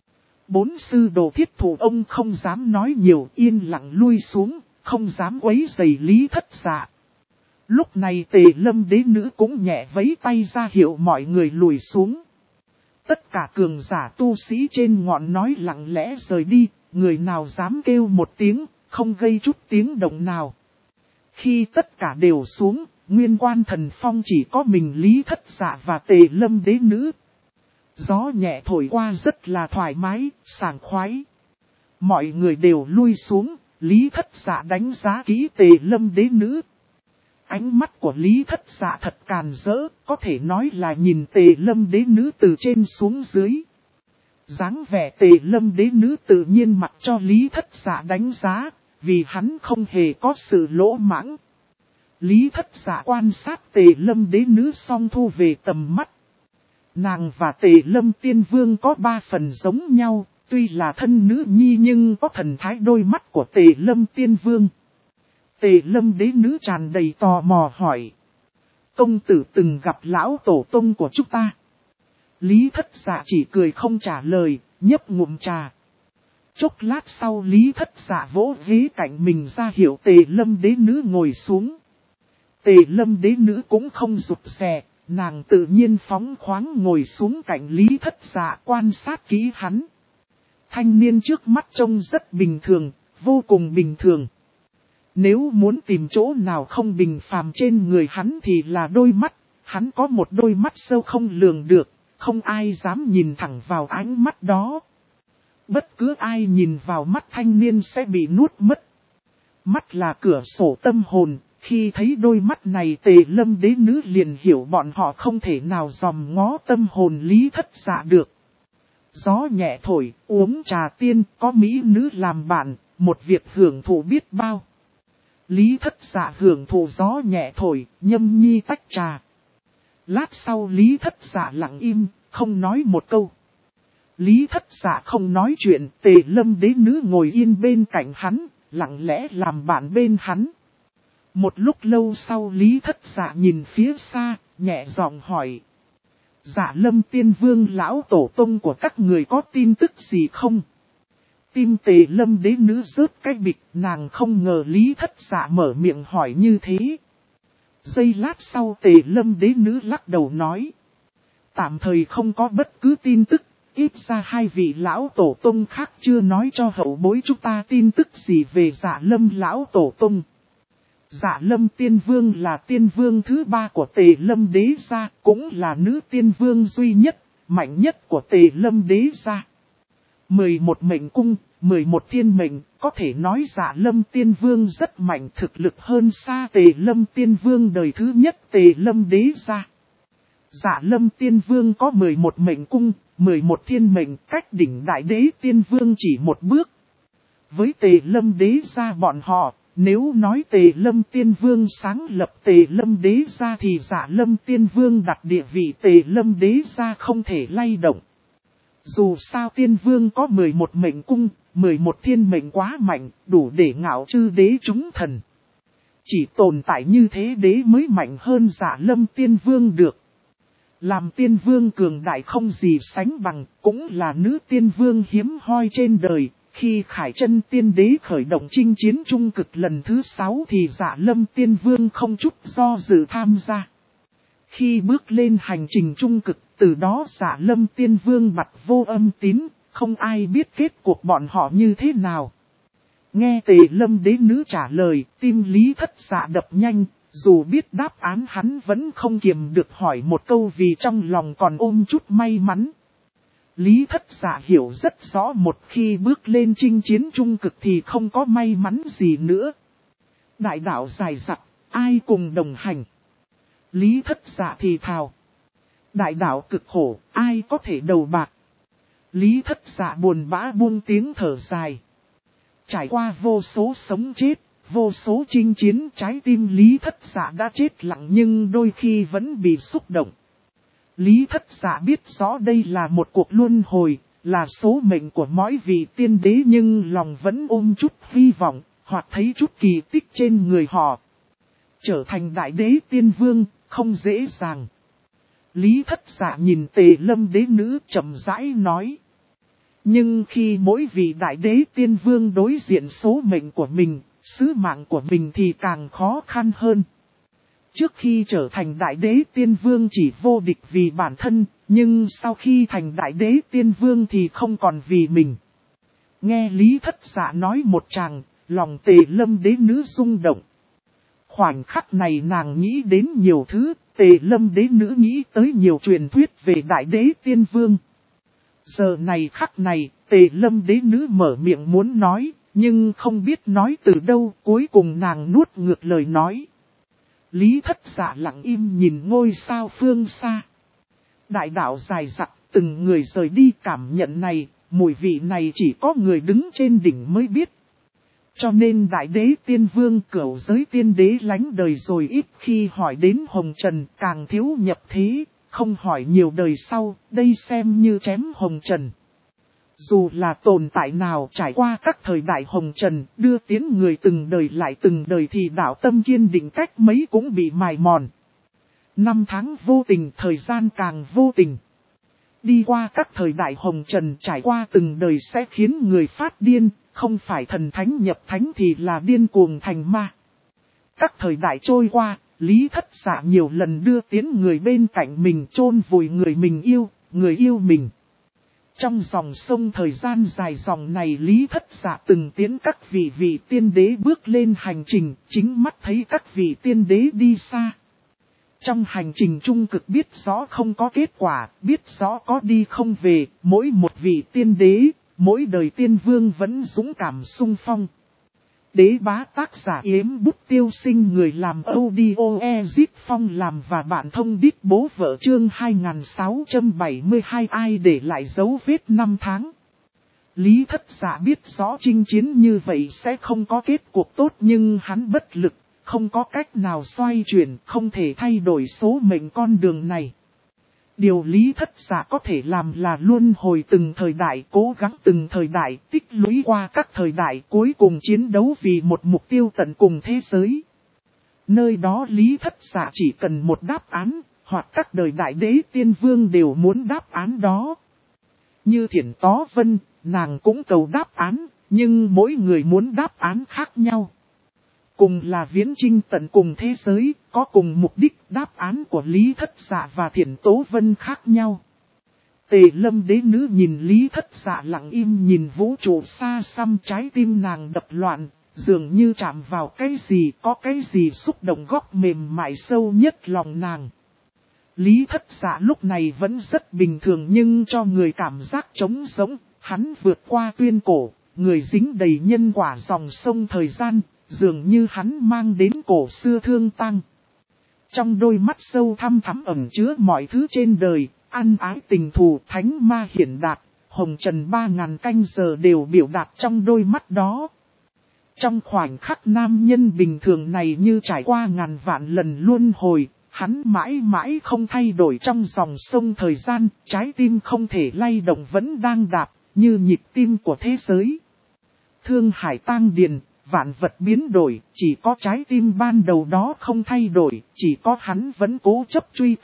4 sư đồ thiết thủ ông không dám nói nhiều, yên lặng lui xuống, không dám quấy rầy Lý Thất Dạ. Lúc này Tề Lâm đế nữ cũng nhẹ vẫy tay ra hiệu mọi người lùi xuống. Tất cả cường giả tu sĩ trên ngọn nói lặng lẽ rời đi, người nào dám kêu một tiếng, không gây chút tiếng động nào. Khi tất cả đều xuống, Nguyên Quan Thần Phong chỉ có mình Lý Thất Dạ và Tề Lâm đế nữ. Gió nhẹ thổi qua rất là thoải mái, sảng khoái. Mọi người đều lui xuống, Lý Thất Dạ đánh giá kỹ Tề Lâm đế nữ. Ánh mắt của Lý Thất Dạ thật càn rỡ, có thể nói là nhìn Tề Lâm đế nữ từ trên xuống dưới. Dáng vẻ Tề Lâm đế nữ tự nhiên mặc cho Lý Thất Dạ đánh giá, vì hắn không hề có sự lỗ mãng. Lý Thất Dạ quan sát Tề Lâm đế nữ xong thu về tầm mắt. Nàng và Tề Lâm Tiên Vương có 3 phần giống nhau, tuy là thân nữ nhi nhưng có thần thái đôi mắt của Tề Lâm Tiên Vương. Tề Lâm đế nữ tràn đầy tò mò hỏi. Công tử từng gặp lão tổ tông của chúng ta. Lý Thất Dạ chỉ cười không trả lời, nhấp ngụm trà. Chốc lát sau Lý Thất Dạ vỗ ghế cạnh mình ra hiệu Tề Lâm đế nữ ngồi xuống. Tề Lâm đế nữ cũng không rụt rè, nàng tự nhiên phóng khoáng ngồi xuống cạnh Lý Thất Dạ quan sát kỹ hắn. Thanh niên trước mắt trông rất bình thường, vô cùng bình thường. Nếu muốn tìm chỗ nào không bình phàm trên người hắn thì là đôi mắt, hắn có một đôi mắt sâu không lường được, không ai dám nhìn thẳng vào ánh mắt đó. Bất cứ ai nhìn vào mắt thanh niên sẽ bị nuốt mất. Mắt là cửa sổ tâm hồn, khi thấy đôi mắt này Tề Lâm đế nữ liền hiểu bọn họ không thể nào dòm ngó tâm hồn Lý Thất Dạ được. Gió nhẹ thổi, uống trà tiên, có mỹ nữ làm bạn, một việc hưởng thụ biết bao. Lý Thất Dạ hưởng thụ gió nhẹ thổi, nhâm nhi tách trà. Lát sau Lý Thất Dạ lặng im, không nói một câu. Lý Thất Dạ không nói chuyện, Tề Lâm đế nữ ngồi yên bên cạnh hắn, lặng lẽ làm bạn bên hắn. Một lúc lâu sau Lý Thất Dạ nhìn phía xa, nhẹ giọng hỏi. Dạ Lâm Tiên Vương lão tổ tông của các người có tin tức gì không? Tim Tề Lâm đế nữ rớt cái bịch, nàng không ngờ Lý Thất Dạ mở miệng hỏi như thế. Giây lát sau Tề Lâm đế nữ lắc đầu nói. Tạm thời không có bất cứ tin tức, ít ra 2 vị lão tổ tông khác chưa nói cho hậu bối chúng ta tin tức gì về Dạ Lâm lão tổ tông. Dạ Lâm Tiên Vương là tiên vương thứ 3 của Tề Lâm đế gia, cũng là nữ tiên vương duy nhất, mạnh nhất của Tề Lâm đế gia. 11 mệnh cung, 11 thiên mệnh, có thể nói Dạ Lâm Tiên Vương rất mạnh, thực lực hơn xa Tề Lâm Tiên Vương đời thứ nhất Tề Lâm đế gia. Dạ Lâm Tiên Vương có 11 mệnh cung, 11 thiên mệnh, cách đỉnh Đại Đế Tiên Vương chỉ một bước. Với Tề Lâm đế gia bọn họ, nếu nói Tề Lâm Tiên Vương sáng lập Tề Lâm đế gia thì Dạ Lâm Tiên Vương đặt địa vị Tề Lâm đế gia không thể lay động. Dù sao Tiên Vương có 11 mệnh cung, 11 thiên mệnh quá mạnh, đủ để ngạo chư đế chúng thần. Chỉ tồn tại như thế đế mới mạnh hơn Dạ Lâm Tiên Vương được. Làm tiên vương cường đại không gì sánh bằng, cũng là nữ tiên vương hiếm hoi trên đời. Khi Khải Chân tiên đế khởi động chinh chiến trung cực lần thứ 6 thì Dạ Lâm tiên vương không chút do dự tham gia. Khi bước lên hành trình trung cực, từ đó Dạ Lâm tiên vương bặt vô âm tín, không ai biết kết cuộc bọn họ như thế nào. Nghe Tề Lâm đế nữ trả lời, tim Lý Thất Dạ đập nhanh, dù biết đáp án hắn vẫn không kiềm được hỏi một câu vì trong lòng còn ôm chút may mắn. Lý Thất Dạ hiểu rất rõ một khi bước lên chinh chiến trung cực thì không có may mắn gì nữa. Đại đạo dài dặc, ai cùng đồng hành? Lý Thất Dạ thì thào. Đại đạo cực khổ, ai có thể đầu bạc? Lý Thất Dạ buồn bã buông tiếng thở dài. Trải qua vô số sống chết, vô số chinh chiến, trái tim Lý Thất Dạ đã chết lặng nhưng đôi khi vẫn bị xúc động. Lý Thất Dạ biết rõ đây là một cuộc luân hồi, là số mệnh của mỗi vị tiên đế nhưng lòng vẫn ôm chút hy vọng, hoặc thấy chút kỳ tích trên người họ. Trở thành đại đế tiên vương, không dễ dàng. Lý Thất Dạ nhìn Tề Lâm đế nữ chậm rãi nói. Nhưng khi mỗi vị đại đế tiên vương đối diện số mệnh của mình, sứ mạng của mình thì càng khó khăn hơn. Trước khi trở thành đại đế tiên vương chỉ vô địch vì bản thân, nhưng sau khi thành đại đế tiên vương thì không còn vì mình. Nghe Lý Thất Dạ nói một tràng, lòng Tề Lâm đế nữ rung động. Khoảnh khắc này nàng nghĩ đến nhiều thứ, Tề Lâm đế nữ nghĩ tới nhiều truyền thuyết về đại đế tiên vương. Giờ này khắc này, Tề Lâm đế nữ mở miệng muốn nói, nhưng không biết nói từ đâu, cuối cùng nàng nuốt ngược lời nói. Lý Thất Dạ lặng im nhìn ngôi sao phương xa. Đại đạo dài dặc, từng người rời đi, cảm nhận này, mùi vị này chỉ có người đứng trên đỉnh mới biết. Cho nên đại đế tiên vương cửu giới tiên đế lánh đời rồi ít khi hỏi đến hồng trần, càng thiếu nhập thế, không hỏi nhiều đời sau, đây xem như chém hồng trần. Dù là tồn tại nào trải qua các thời đại hồng trần, đưa tiến người từng đời lại từng đời thì đạo tâm kiên định cách mấy cũng bị mài mòn. Năm tháng vô tình, thời gian càng vô tình. Đi qua các thời đại hồng trần trải qua từng đời sẽ khiến người phát điên, không phải thần thánh nhập thánh thì là điên cuồng thành ma. Các thời đại trôi qua, Lý Thất Dạ nhiều lần đưa tiến người bên cạnh mình chôn vùi người mình yêu, người yêu mình. Trong dòng sông thời gian dài dòng này Lý Thất Dạ từng tiến các vị tiên đế bước lên hành trình, chính mắt thấy các vị tiên đế đi xa. Trong hành trình trung cực biết rõ không có kết quả, biết rõ có đi không về, mỗi một vị tiên đế, mỗi đời tiên vương vẫn dũng cảm sung phong. Đế bá tác giả Yếm Bút Tiêu Sinh, người làm audio Ezit Phong làm và bạn thông đít bố vợ, chương 2672, ai để lại dấu vết năm tháng. Lý Thất Dạ biết rõ chinh chiến như vậy sẽ không có kết cuộc tốt nhưng hắn bất lực, không có cách nào xoay chuyển, không thể thay đổi số mệnh con đường này. Điều Lý Thất Dạ có thể làm là luân hồi từng thời đại, cố gắng từng thời đại, tích lũy qua các thời đại, cuối cùng chiến đấu vì một mục tiêu tận cùng thế giới. Nơi đó Lý Thất Dạ chỉ cần một đáp án, hoặc các đời đại đế tiên vương đều muốn đáp án đó. Như Thiển Tó Vân, nàng cũng cầu đáp án, nhưng mỗi người muốn đáp án khác nhau. Cùng là viễn chinh tận cùng thế giới, có cùng mục đích, đáp án của Lý Thất Dạ và Thiển Tố Vân khác nhau. Tề Lâm đế nữ nhìn Lý Thất Dạ lặng im nhìn vũ trụ xa xăm, trái tim nàng đập loạn, dường như chạm vào cái gì, có cái gì xúc động góc mềm mại sâu nhất lòng nàng. Lý Thất Dạ lúc này vẫn rất bình thường nhưng cho người cảm giác trống rỗng, hắn vượt qua tuyên cổ, người dính đầy nhân quả dòng sông thời gian. Dường như hắn mang đến cổ xưa thương tăng. Trong đôi mắt sâu thăm thẳm ẩn chứa mọi thứ trên đời, ăn ái tình thù thánh ma hiển đạt, hồng trần 3000 canh giờ đều biểu đạt trong đôi mắt đó. Trong khoảnh khắc nam nhân bình thường này như trải qua ngàn vạn lần luân hồi, hắn mãi mãi không thay đổi trong dòng sông thời gian, trái tim không thể lay động vẫn đang đạp, như nhịp tim của thế giới. Thương hải tang điền. Vạn vật biến đổi, chỉ có trái tim ban đầu đó không thay đổi, chỉ có hắn vẫn cố chấp truy cầu,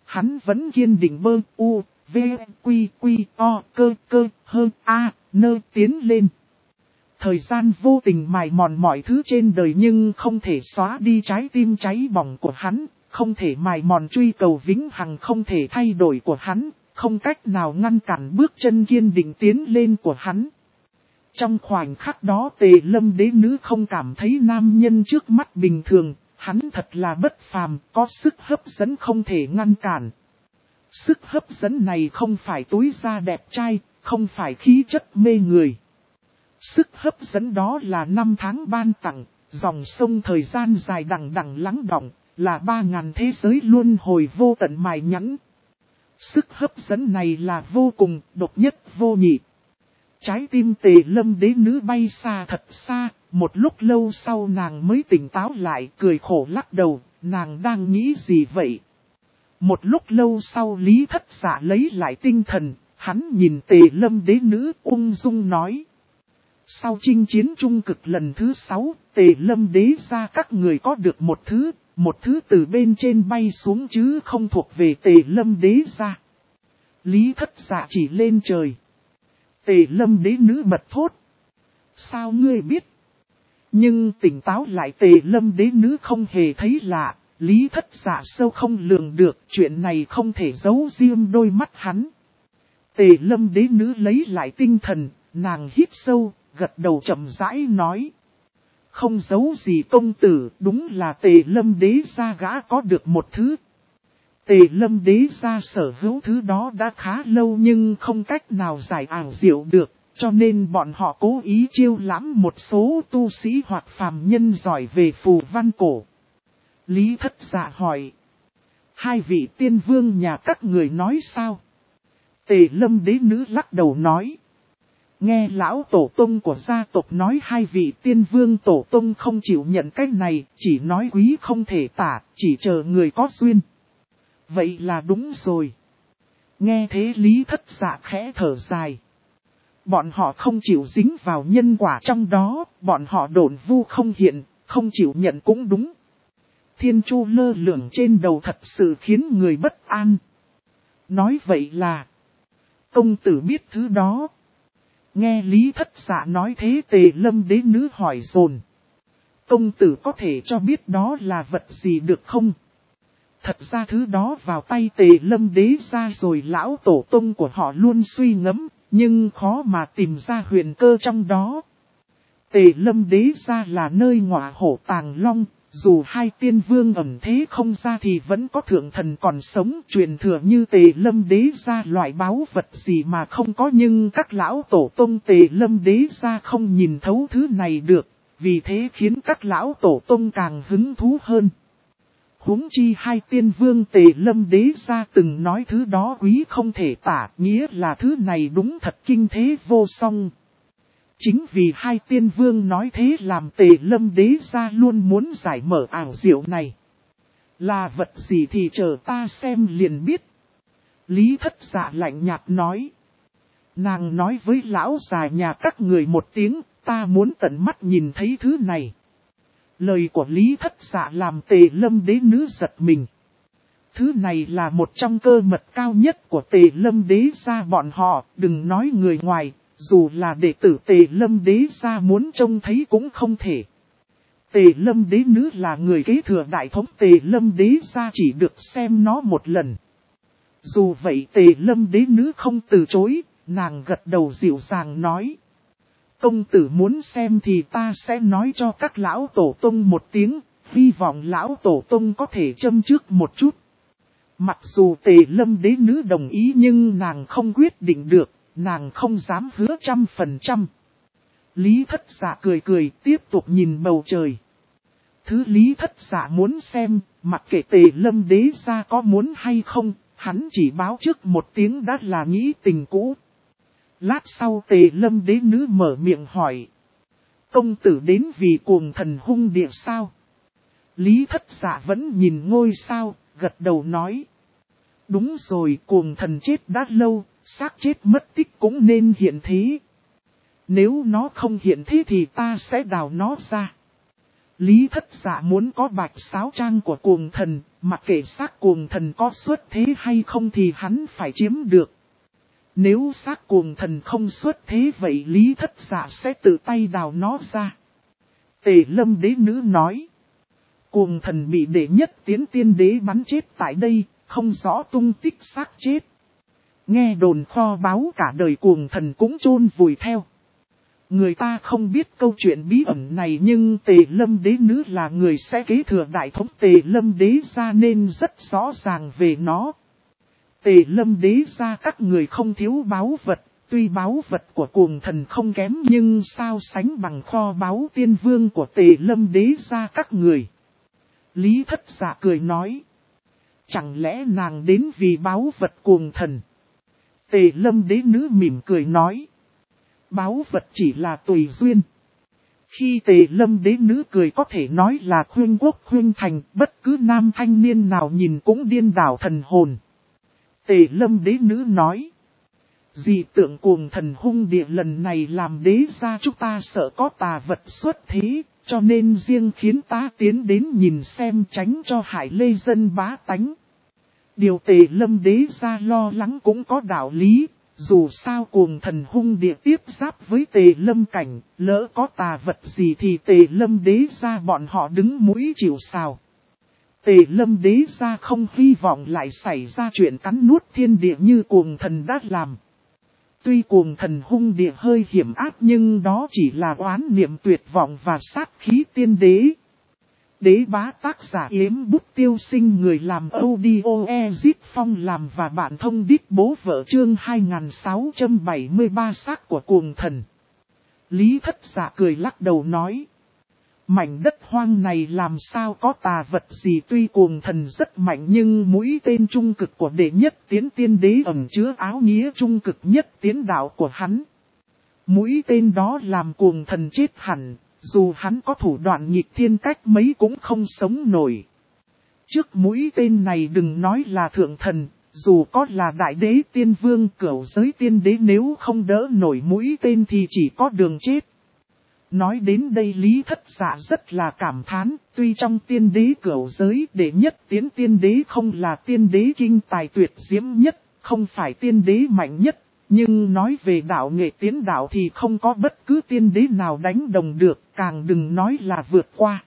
hắn vẫn kiên định bơ u, v, quy quy, o, cơ, hơn, a, nơ tiến lên. Thời gian vô tình mài mòn mọi thứ trên đời nhưng không thể xóa đi trái tim cháy bỏng của hắn, không thể mài mòn truy cầu vĩnh hằng không thể thay đổi của hắn, không cách nào ngăn cản bước chân kiên định tiến lên của hắn. Trong khoảnh khắc đó Tề Lâm đế nữ không cảm thấy nam nhân trước mắt bình thường, hắn thật là bất phàm, có sức hấp dẫn không thể ngăn cản. Sức hấp dẫn này không phải túi da đẹp trai, không phải khí chất mê người. Sức hấp dẫn đó là năm tháng ban tặng, dòng sông thời gian dài đằng đằng lắng đọng, là 3000 thế giới luân hồi vô tận mài nhẵn. Sức hấp dẫn này là vô cùng, độc nhất vô nhị. Trái tim Tề Lâm đế nữ bay xa thật xa, một lúc lâu sau nàng mới tỉnh táo lại, cười khổ lắc đầu, nàng đang nghĩ gì vậy? Một lúc lâu sau Lý Thất Dạ lấy lại tinh thần, hắn nhìn Tề Lâm đế nữ ung dung nói. Sau chinh chiến trung cực lần thứ 6, Tề Lâm đế ra các người có được một thứ từ bên trên bay xuống chứ không thuộc về Tề Lâm đế ra. Lý Thất Dạ chỉ lên trời. Tề Lâm đế nữ bật thốt. Sao ngươi biết? Nhưng tỉnh táo lại Tề Lâm đế nữ không hề thấy lạ. Lý Thất Dạ sâu không lường được, chuyện này không thể giấu riêng đôi mắt hắn. Tề Lâm đế nữ lấy lại tinh thần, nàng hít sâu, gật đầu chậm rãi nói. Không giấu gì công tử, đúng là Tề Lâm đế gia gã có được một thứ. Tề Lâm đế gia sở hữu thứ đó đã khá lâu nhưng không cách nào giải ảo diệu được, cho nên bọn họ cố ý chiêu lãm một số tu sĩ hoặc phàm nhân giỏi về phù văn cổ. Lý Thất Dạ hỏi. Hai vị tiên vương nhà các người nói sao? Tề Lâm đế nữ lắc đầu nói. Nghe lão tổ tông của gia tộc nói hai vị tiên vương tổ tông không chịu nhận cái này, chỉ nói quý không thể tả, chỉ chờ người có duyên. Vậy là đúng rồi. Nghe thế Lý Thất Dạ khẽ thở dài. Bọn họ không chịu dính vào nhân quả trong đó, bọn họ độn vu không hiện, không chịu nhận cũng đúng. Thiên chu lơ lửng trên đầu thật sự khiến người bất an. Nói vậy là, công tử biết thứ đó. Nghe Lý Thất Dạ nói thế Tề Lâm đế nữ hỏi dồn. Công tử có thể cho biết đó là vật gì được không? Thật ra thứ đó vào tay Tề Lâm đế ra rồi lão tổ tông của họ luôn suy ngẫm, nhưng khó mà tìm ra huyền cơ trong đó. Tề Lâm đế ra là nơi ngọa hổ tàng long, dù hai tiên vương ẩn thế không ra thì vẫn có thượng thần còn sống. Truyền thừa như Tề Lâm đế ra loại báu vật gì mà không có, nhưng các lão tổ tông Tề Lâm đế ra không nhìn thấu thứ này được, vì thế khiến các lão tổ tông càng hứng thú hơn. Huống chi hai tiên vương Tề Lâm đế ra từng nói thứ đó quý không thể tả, nghĩa là thứ này đúng thật kinh thế vô song. Chính vì hai tiên vương nói thế làm Tề Lâm đế ra luôn muốn giải mở ảo diệu này. Là vật gì thì chờ ta xem liền biết. Lý Thất Dạ lạnh nhạt nói. Nàng nói với lão già nhà các người một tiếng, ta muốn tận mắt nhìn thấy thứ này. Lời của Lý Thất Dạ làm Tề Lâm đế nữ giật mình. Thứ này là một trong cơ mật cao nhất của Tề Lâm đế gia bọn họ, đừng nói người ngoài, dù là đệ tử Tề Lâm đế gia muốn trông thấy cũng không thể. Tề Lâm đế nữ là người kế thừa đại thống Tề Lâm đế gia chỉ được xem nó một lần. Dù vậy Tề Lâm đế nữ không từ chối, nàng gật đầu dịu dàng nói. Công tử muốn xem thì ta sẽ nói cho các lão tổ tông một tiếng, hy vọng lão tổ tông có thể châm trước một chút. Mặc dù Tề Lâm đế nữ đồng ý nhưng nàng không quyết định được, nàng không dám hứa 100%. Lý Thất Dạ cười cười tiếp tục nhìn bầu trời. Thứ Lý Thất Dạ muốn xem, mặc kệ Tề Lâm đế gia có muốn hay không, hắn chỉ báo trước một tiếng đã là nghĩ tình cũ. Lát sau Tề Lâm đế nữ mở miệng hỏi. Công tử đến vì cuồng thần hung địa sao? Lý Thất Dạ vẫn nhìn ngôi sao, gật đầu nói. Đúng rồi, cuồng thần chết đã lâu, xác chết mất tích cũng nên hiện thế. Nếu nó không hiện thế thì ta sẽ đào nó ra. Lý Thất Dạ muốn có bạch sáo trang của cuồng thần, Mặc kệ xác cuồng thần có xuất thế hay không thì hắn phải chiếm được. Nếu xác cuồng thần không xuất thế vậy Lý Thất Dạ sẽ tự tay đào nó ra. Tề Lâm đế nữ nói. Cuồng thần bị đệ nhất tiến tiên đế bắn chết tại đây, không rõ tung tích xác chết. Nghe đồn kho báu cả đời cuồng thần cũng chôn vùi theo. Người ta không biết câu chuyện bí ẩn này nhưng Tề Lâm đế nữ là người sẽ kế thừa đại thống Tề Lâm đế gia nên rất rõ ràng về nó. Tề Lâm đế gia các người không thiếu báu vật, tuy báu vật của cuồng thần không kém nhưng sao sánh bằng kho báu tiên vương của Tề Lâm đế gia các người. Lý Thất Dạ cười nói. Chẳng lẽ nàng đến vì báu vật cuồng thần? Tề Lâm đế nữ mỉm cười nói. Báu vật chỉ là tùy duyên. Khi Tề Lâm đế nữ cười có thể nói là khuyên quốc khuyên thành, bất cứ nam thanh niên nào nhìn cũng điên đảo thần hồn. Tề Lâm đế nữ nói. Dị tượng cuồng thần hung địa lần này làm đế gia chúng ta sợ có tà vật xuất thế, cho nên riêng khiến ta tiến đến nhìn xem tránh cho hại lê dân bá tánh. Điều Tề Lâm đế gia lo lắng cũng có đạo lý, dù sao cuồng thần hung địa tiếp giáp với Tề Lâm cảnh, lỡ có tà vật gì thì Tề Lâm đế gia bọn họ đứng mũi chịu sào. Tề Lâm đế gia không hy vọng lại xảy ra chuyện cắn nuốt thiên địa như cuồng thần đã làm. Tuy cuồng thần hung địa hơi hiểm ác nhưng đó chỉ là oán niệm tuyệt vọng và sát khí tiên đế. Đế bá tác giả Yếm Bút Tiêu Sinh người làm audio Ezit Phong làm và bạn thông đích bố vợ chương 2673 xác của cuồng thần. Lý Thất Dạ cười lắc đầu nói. Mảnh đất hoang này làm sao có tà vật gì tuy cuồng thần rất mạnh nhưng mũi tên trung cực của đệ nhất tiến tiên đế ẩn chứa áo nghĩa trung cực nhất tiến đạo của hắn. Mũi tên đó làm cuồng thần chết hẳn, dù hắn có thủ đoạn nghịch thiên cách mấy cũng không sống nổi. Trước mũi tên này đừng nói là thượng thần, dù có là đại đế tiên vương cửu giới tiên đế nếu không đỡ nổi mũi tên thì chỉ có đường chết. Nói đến đây Lý Thất Dạ rất là cảm thán, tuy trong tiên đế cửu giới đệ nhất tiến tiên đế không là tiên đế kinh tài tuyệt diễm nhất, không phải tiên đế mạnh nhất, nhưng nói về đạo nghệ tiến đạo thì không có bất cứ tiên đế nào đánh đồng được, càng đừng nói là vượt qua.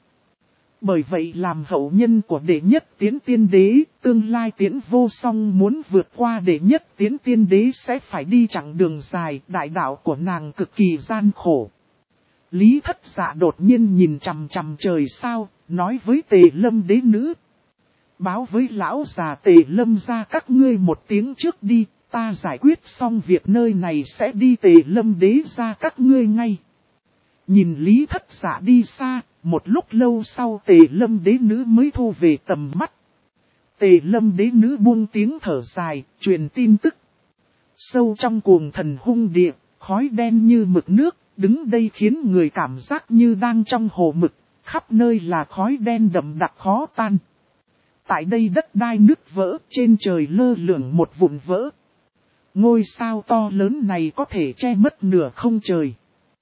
Bởi vậy làm hậu nhân của đệ nhất tiến tiên đế, tương lai tiến vô song muốn vượt qua đệ nhất tiến tiên đế sẽ phải đi chặng đường dài, đại đạo của nàng cực kỳ gian khổ. Lý Thất Dạ đột nhiên nhìn chằm chằm trời sao, nói với Tề Lâm đế nữ. Báo với lão già Tề Lâm ra các ngươi một tiếng trước đi, ta giải quyết xong việc nơi này sẽ đi Tề Lâm đế ra các ngươi ngay. Nhìn Lý Thất Dạ đi xa, một lúc lâu sau Tề Lâm đế nữ mới thu về tầm mắt. Tề Lâm đế nữ buông tiếng thở dài, truyền tin tức. Sâu trong cuồng thần hung địa, khói đen như mực nước. Đứng đây khiến người cảm giác như đang trong hồ mực, khắp nơi là khói đen đậm đặc khó tan. Tại đây đất đai nứt vỡ, trên trời lơ lửng một vụn vỡ. Ngôi sao to lớn này có thể che mất nửa không trời.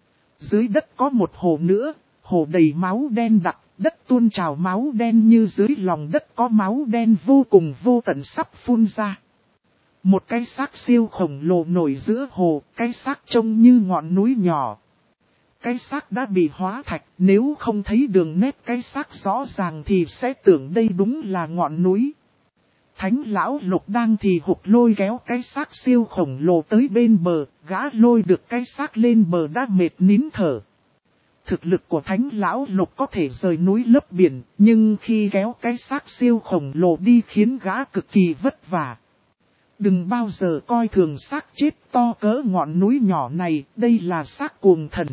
Dưới đất có một hồ nữa, hồ đầy máu đen đặc, đất tuôn trào máu đen như dưới lòng đất có máu đen vô cùng vô tận sắp phun ra. Một cái xác siêu khổng lồ nổi giữa hồ, cái xác trông như ngọn núi nhỏ. Cái xác đã bị hóa thạch, nếu không thấy đường nét cái xác rõ ràng thì sẽ tưởng đây đúng là ngọn núi. Thánh lão Lục đang thì hụt lôi kéo cái xác siêu khổng lồ tới bên bờ, gã lôi được cái xác lên bờ đã mệt nín thở. Thực lực của Thánh lão Lục có thể rời núi lấp biển, nhưng khi kéo cái xác siêu khổng lồ đi khiến gã cực kỳ vất vả. Đừng bao giờ coi thường xác chết to cỡ ngọn núi nhỏ này, đây là xác cuồng thần.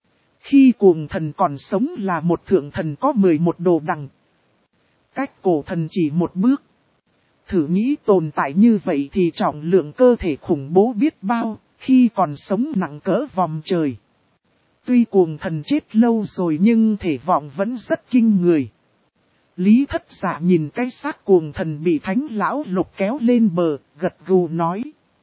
Khi cuồng thần còn sống là một thượng thần có 11 đồ đằng. Cách cổ thần chỉ một bước. Thử nghĩ tồn tại như vậy thì trọng lượng cơ thể khủng bố biết bao, khi còn sống nặng cỡ vòng trời. Tuy cuồng thần chết lâu rồi nhưng thể vọng vẫn rất kinh người. Lý Thất Dạ nhìn cái xác cuồng thần bị Thánh lão Lục kéo lên bờ, gật gù nói.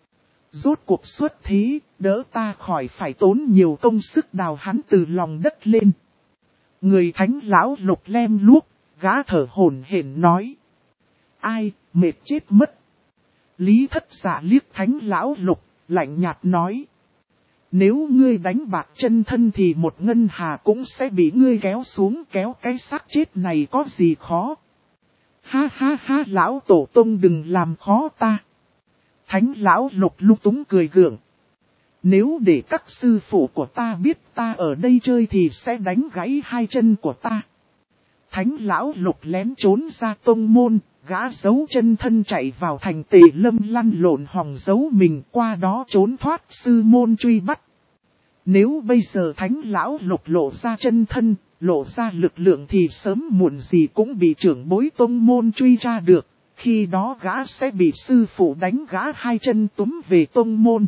Rốt cuộc xuất thế, đỡ ta khỏi phải tốn nhiều công sức đào hắn từ lòng đất lên. Người Thánh lão Lục lem luốc, gã thở hổn hển nói. ai, mệt chết mất. Lý Thất Dạ liếc Thánh Lão Lục, lạnh nhạt nói. Nếu ngươi đánh bạc chân thân thì một ngân hà cũng sẽ bị ngươi kéo xuống, kéo cái xác chết này có gì khó. Ha ha ha, lão tổ tông đừng làm khó ta. Thánh Lão Lục lung túng cười gượng. Nếu để các sư phụ của ta biết ta ở đây chơi thì sẽ đánh gãy hai chân của ta. Thánh Lão Lục lén trốn ra tông môn, gã giấu chân thân chạy vào thành Tề Lâm lăn lộn hòng giấu mình, qua đó trốn thoát sư môn truy bắt. Nếu bây giờ Thánh Lão Lục lộ ra chân thân, lộ ra lực lượng thì sớm muộn gì cũng bị trưởng bối tông môn truy ra được, khi đó gã sẽ bị sư phụ đánh gã hai chân túm về tông môn.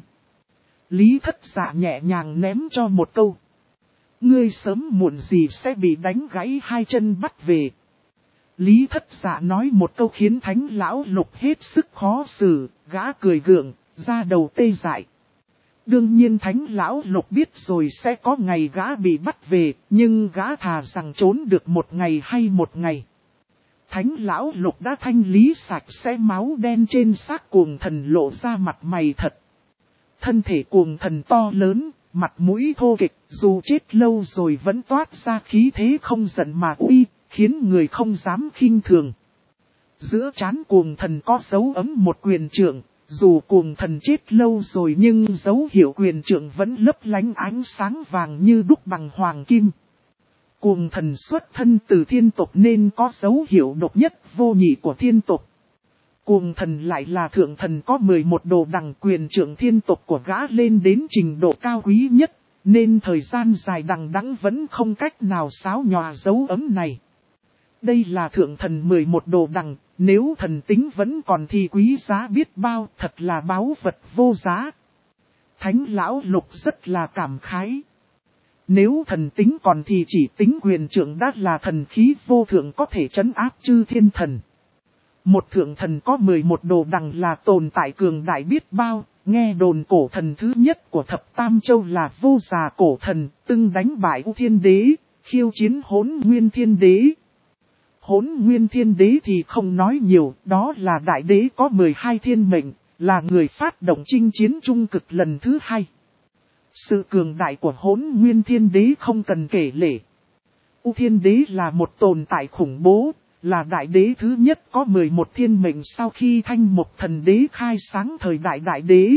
Lý Thất Dạ nhẹ nhàng ném cho một câu. Ngươi sớm muộn gì sẽ bị đánh gãy hai chân bắt về. Lý Thất Dạ nói một câu khiến Thánh Lão Lục hết sức khó xử, gã cười gượng, ra đầu tê dại. Đương nhiên Thánh Lão Lục biết rồi sẽ có ngày gã bị bắt về, nhưng gã thà rằng trốn được một ngày hay một ngày. Thánh Lão Lục đã thanh lý sạch sẽ máu đen trên xác Cuồng Thần, lộ ra mặt mày thật. Thân thể Cuồng Thần to lớn, mặt mũi thô kịch, dù chết lâu rồi vẫn toát ra khí thế không giận mà uy, khiến người không dám khinh thường. Giữa trán Cuồng Thần có dấu ấm một quyền trượng, dù Cuồng Thần chết lâu rồi nhưng dấu hiệu quyền trượng vẫn lấp lánh ánh sáng vàng như đúc bằng hoàng kim. Cuồng Thần xuất thân từ thiên tộc nên có dấu hiệu độc nhất vô nhị của thiên tộc. Cuồng Thần lại là thượng thần có 11 đồ đằng, quyền trượng thiên tộc của gã lên đến trình độ cao quý nhất, nên thời gian dài đằng đẵng vẫn không cách nào xáo nhòa dấu ấm này. Đây là thượng thần 11 đồ đằng, nếu thần tính vẫn còn thì quý giá biết bao, thật là báu vật vô giá. Thánh Lão Lục rất là cảm khái. Nếu thần tính còn thì chỉ tính quyền trượng đã là thần khí vô thượng có thể trấn áp chư thiên thần. Một thượng thần có 11 đồ đằng là tồn tại cường đại biết bao, nghe đồn cổ thần thứ nhất của Thập Tam Châu là Vô Già Cổ Thần, từng đánh bại U Thiên Đế, khiêu chiến Hỗn Nguyên Thiên Đế. Hỗn Nguyên Thiên Đế thì không nói nhiều, đó là đại đế có 12 thiên mệnh, là người phát động chinh chiến trung cực lần thứ 2. Sự cường đại của Hỗn Nguyên Thiên Đế không cần kể lể. U Thiên Đế là một tồn tại khủng bố, là đại đế thứ nhất có 11 thiên mệnh sau khi Thanh Mục Thần Đế khai sáng thời đại đại đế.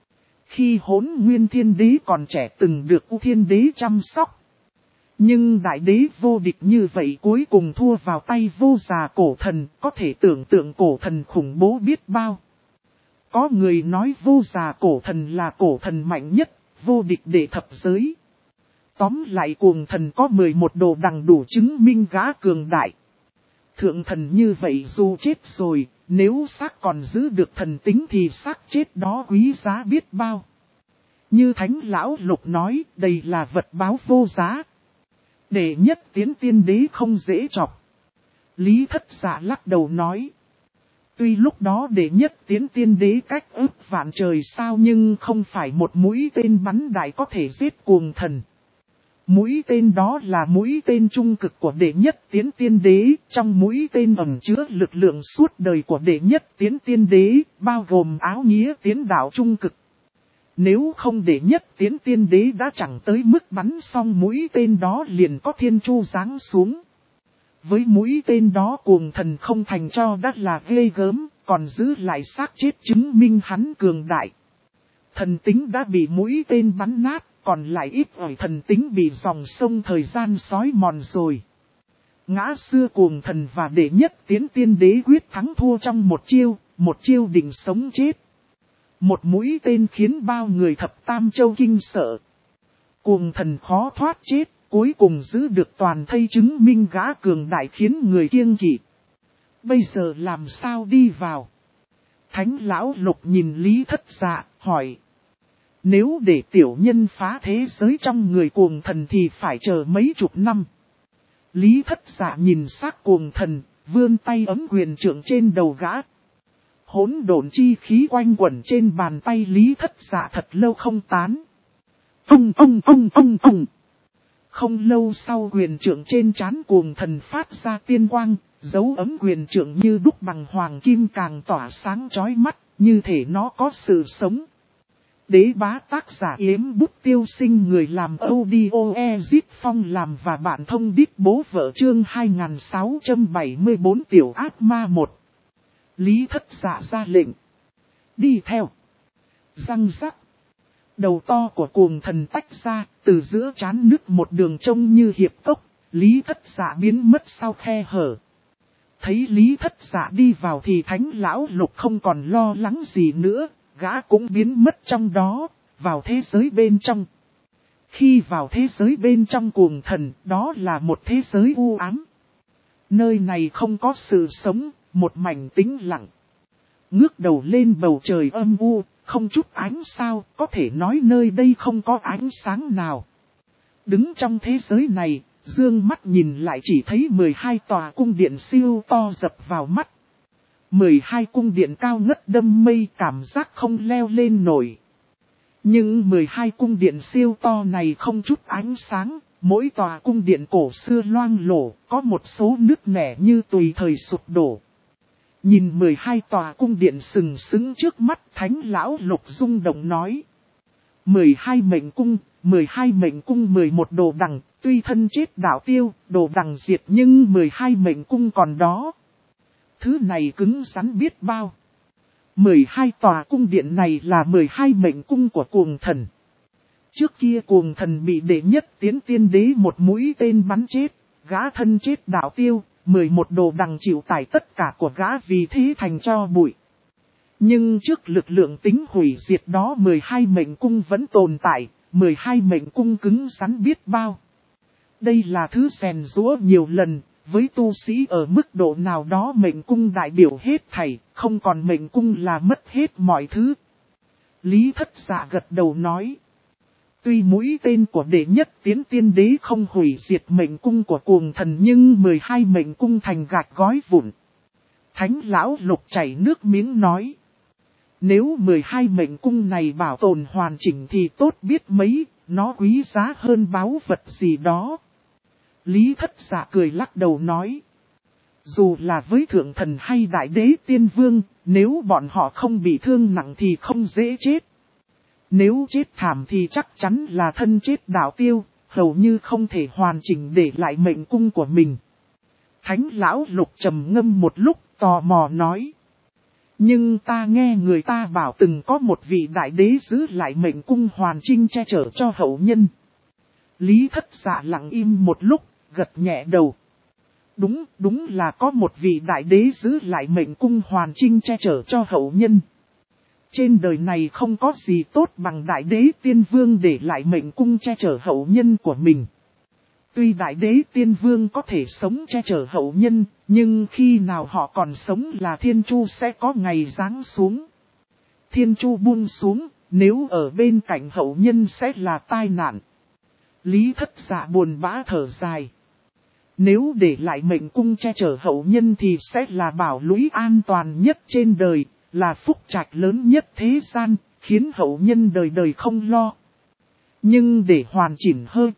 Khi Hỗn Nguyên Thiên Đế còn trẻ từng được U Thiên Đế chăm sóc. Nhưng đại đế vô địch như vậy cuối cùng thua vào tay Vô Già Cổ Thần, có thể tưởng tượng cổ thần khủng bố biết bao. Có người nói Vô Già Cổ Thần là cổ thần mạnh nhất, vô địch đệ thập giới. Tóm lại Cuồng Thần có 11 đồ đằng đủ chứng minh gã cường đại. Thượng thần như vậy dù chết rồi, nếu xác còn giữ được thần tính thì xác chết đó quý giá biết bao. Như Thánh Lão Lục nói, đây là vật báo vô giá. Đệ nhất tiến tiên đế không dễ chọc. Lý Thất Dạ lắc đầu nói. Tuy lúc đó đệ nhất tiến tiên đế cách ức vạn trời sao nhưng không phải một mũi tên bắn đại có thể giết Cuồng Thần. Mũi tên đó là mũi tên trung cực của đệ nhất tiến tiên đế, trong mũi tên ẩn chứa lực lượng suốt đời của đệ nhất tiến tiên đế, bao gồm áo nghĩa tiến đạo trung cực. Nếu không đệ nhất tiến tiên đế đã chẳng tới mức bắn xong mũi tên đó liền có thiên chu giáng xuống. Với mũi tên đó Cuồng Thần không thành cho đã là ghê gớm, còn giữ lại xác chết chứng minh hắn cường đại. Thần tính đã bị mũi tên bắn nát, còn lại ít ỏi thần tính bị dòng sông thời gian xói mòn rồi. Ngã xưa Cuồng Thần và đệ nhất tiến tiên đế quyết thắng thua trong một chiêu định sống chết. Một mũi tên khiến bao người Thập Tam Châu kinh sợ. Cuồng Thần khó thoát chết, cuối cùng giữ được toàn thây chứng minh gã cường đại khiến người kiêng kỵ. Bây giờ làm sao đi vào? Thánh Lão Lục nhìn Lý Thất Dạ, hỏi. Nếu để tiểu nhân phá thế giới trong người Cuồng Thần thì phải chờ mấy chục năm. Lý Thất Dạ nhìn xác Cuồng Thần, vươn tay ấm quyền trượng trên đầu gã. Hỗn độn chi khí quanh quẩn trên bàn tay Lý Thất Dạ thật lâu không tán. Không lâu sau quyền trượng trên trán Cuồng Thần phát ra tiên quang, Dấu ấm quyền trượng như đúc bằng hoàng kim càng tỏa sáng chói mắt, như thể nó có sự sống. Đế bá tác giả Yếm Bút Tiêu Sinh, người làm audio Ezip Phong làm và bạn thông đít bố vợ, chương 2674 tiểu ác ma 1. Lý Thất Dạ ra lệnh. Đi theo. Răng rắc. Đầu to của cuồng thần tách ra, từ giữa trán nước một đường trông như hiệp cốc. Lý Thất Dạ biến mất sau khe hở. Thấy Lý Thất Dạ đi vào thì Thánh Lão Lục không còn lo lắng gì nữa, gã cũng biến mất trong đó, vào thế giới bên trong. Khi vào thế giới bên trong cuồng thần, đó là một thế giới u ám. Nơi này không có sự sống, một mảnh tĩnh lặng. Ngước đầu lên bầu trời âm u, không chút ánh sao, có thể nói nơi đây không có ánh sáng nào. Đứng trong thế giới này, dương mắt nhìn lại chỉ thấy 12 tòa cung điện siêu to dập vào mắt. 12 cung điện cao ngất đâm mây, cảm giác không leo lên nổi. Nhưng 12 cung điện siêu to này không chút ánh sáng, mỗi tòa cung điện cổ xưa loang lổ, có một số nứt nẻ như tùy thời sụp đổ. Nhìn 12 tòa cung điện sừng sững trước mắt, Thánh Lão Lục rung động nói. 12 mệnh cung, 12 mệnh cung 11 đồ đằng, tuy thân chết đạo tiêu, đồ đằng diệt nhưng 12 mệnh cung còn đó. Thứ này cứng rắn biết bao. 12 tòa cung điện này là 12 mệnh cung của cuồng thần. Trước kia cuồng thần bị đệ nhất tiến tiên đế một mũi tên bắn chết, gã thân chết đạo tiêu, 11 đồ đằng chịu tải tất cả của gã vì thế thành cho bụi. Nhưng trước lực lượng tính hủy diệt đó 12 mệnh cung vẫn tồn tại, 12 mệnh cung cứng rắn biết bao. Đây là thứ rèn giũa nhiều lần, với tu sĩ ở mức độ nào đó mệnh cung đại biểu hết thảy, không còn mệnh cung là mất hết mọi thứ. Lý Thất Dạ gật đầu nói. Tuy mũi tên của đệ nhất tiến tiên đế không hủy diệt mệnh cung của cuồng thần nhưng 12 mệnh cung thành gạch gói vụn. Thánh Lão Lục chảy nước miếng nói. Nếu 12 mệnh cung này bảo tồn hoàn chỉnh thì tốt biết mấy, nó quý giá hơn báu vật gì đó. Lý Thất Dạ cười lắc đầu nói. Dù là với thượng thần hay đại đế tiên vương, nếu bọn họ không bị thương nặng thì không dễ chết. Nếu chết thảm thì chắc chắn là thân chết đạo tiêu, hầu như không thể hoàn chỉnh để lại mệnh cung của mình. Thánh Lão Lục trầm ngâm một lúc, tò mò nói. Nhưng ta nghe người ta bảo từng có một vị đại đế giữ lại mệnh cung hoàn chỉnh che chở cho hậu nhân. Lý Thất Dạ lặng im một lúc, gật nhẹ đầu. Đúng là có một vị đại đế giữ lại mệnh cung hoàn chỉnh che chở cho hậu nhân. Trên đời này không có gì tốt bằng đại đế tiên vương để lại mệnh cung che chở hậu nhân của mình. Tuy đại đế tiên vương có thể sống che chở hậu nhân, nhưng khi nào họ còn sống là thiên chu sẽ có ngày giáng xuống. Thiên chu buông xuống, nếu ở bên cạnh hậu nhân sẽ là tai nạn. Lý Thất Dạ buồn bã thở dài. Nếu để lại mệnh cung che chở hậu nhân thì sẽ là bảo lũy an toàn nhất trên đời, là phúc trạch lớn nhất thế gian, khiến hậu nhân đời đời không lo. Nhưng để hoàn chỉnh hơn,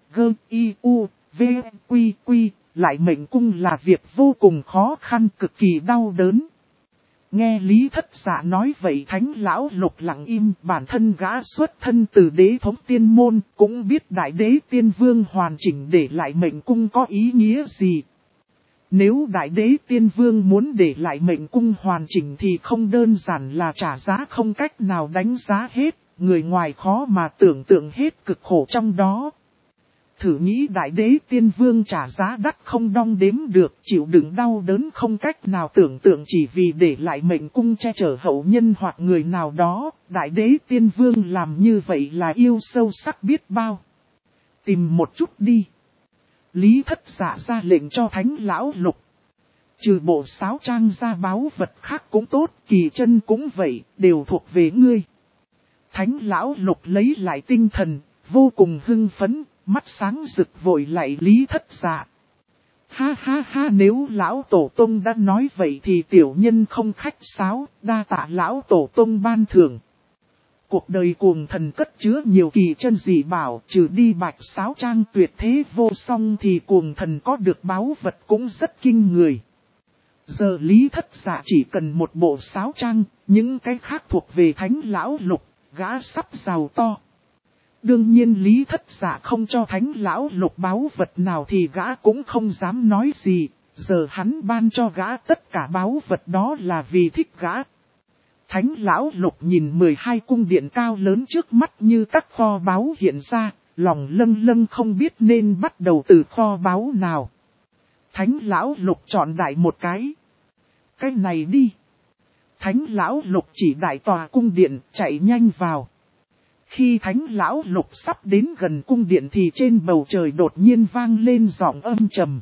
lại mệnh cung là việc vô cùng khó khăn, cực kỳ đau đớn. Nghe Lý Thất Dạ nói vậy Thánh Lão Lục lặng im, bản thân gã xuất thân từ đế thống tiên môn, cũng biết đại đế tiên vương hoàn chỉnh để lại mệnh cung có ý nghĩa gì. Nếu đại đế tiên vương muốn để lại mệnh cung hoàn chỉnh thì không đơn giản là trả giá không cách nào đánh giá hết, người ngoài khó mà tưởng tượng hết cực khổ trong đó. Thử nghĩ đại đế tiên vương trả giá đắt không đong đếm được, chịu đựng đau đớn không cách nào tưởng tượng chỉ vì để lại mệnh cung che chở hậu nhân hoặc người nào đó, đại đế tiên vương làm như vậy là yêu sâu sắc biết bao. Tìm một chút đi. Lý Thất Dạ ra lệnh cho Thánh Lão Lục. Trừ bộ sáo trang ra báu vật khác cũng tốt, kỳ chân cũng vậy, đều thuộc về ngươi. Thánh Lão Lục lấy lại tinh thần, vô cùng hưng phấn, mắt sáng rực vội lại Lý Thất Dạ. Ha ha ha, nếu Lão Tổ Tông đã nói vậy thì tiểu nhân không khách sáo, đa tạ Lão Tổ Tông ban thưởng. Cuộc đời cuồng thần cất chứa nhiều kỳ chân dị bảo, trừ đi bạch sáo trang tuyệt thế vô song thì cuồng thần có được báu vật cũng rất kinh người. Giờ Lý Thất Dạ chỉ cần một bộ sáo trang, những cái khác thuộc về Thánh Lão Lục, gã sắp giàu to. Đương nhiên Lý Thất Dạ không cho Thánh Lão Lục báu vật nào thì gã cũng không dám nói gì, giờ hắn ban cho gã tất cả báu vật đó là vì thích gã. Thánh Lão Lục nhìn 12 cung điện cao lớn trước mắt như các kho báu hiện ra, lòng lâng lâng không biết nên bắt đầu từ kho báu nào. Thánh Lão Lục chọn đại một cái. Cái này đi. Thánh Lão Lục chỉ đại tòa cung điện chạy nhanh vào. Khi Thánh Lão Lục sắp đến gần cung điện thì trên bầu trời đột nhiên vang lên giọng âm trầm.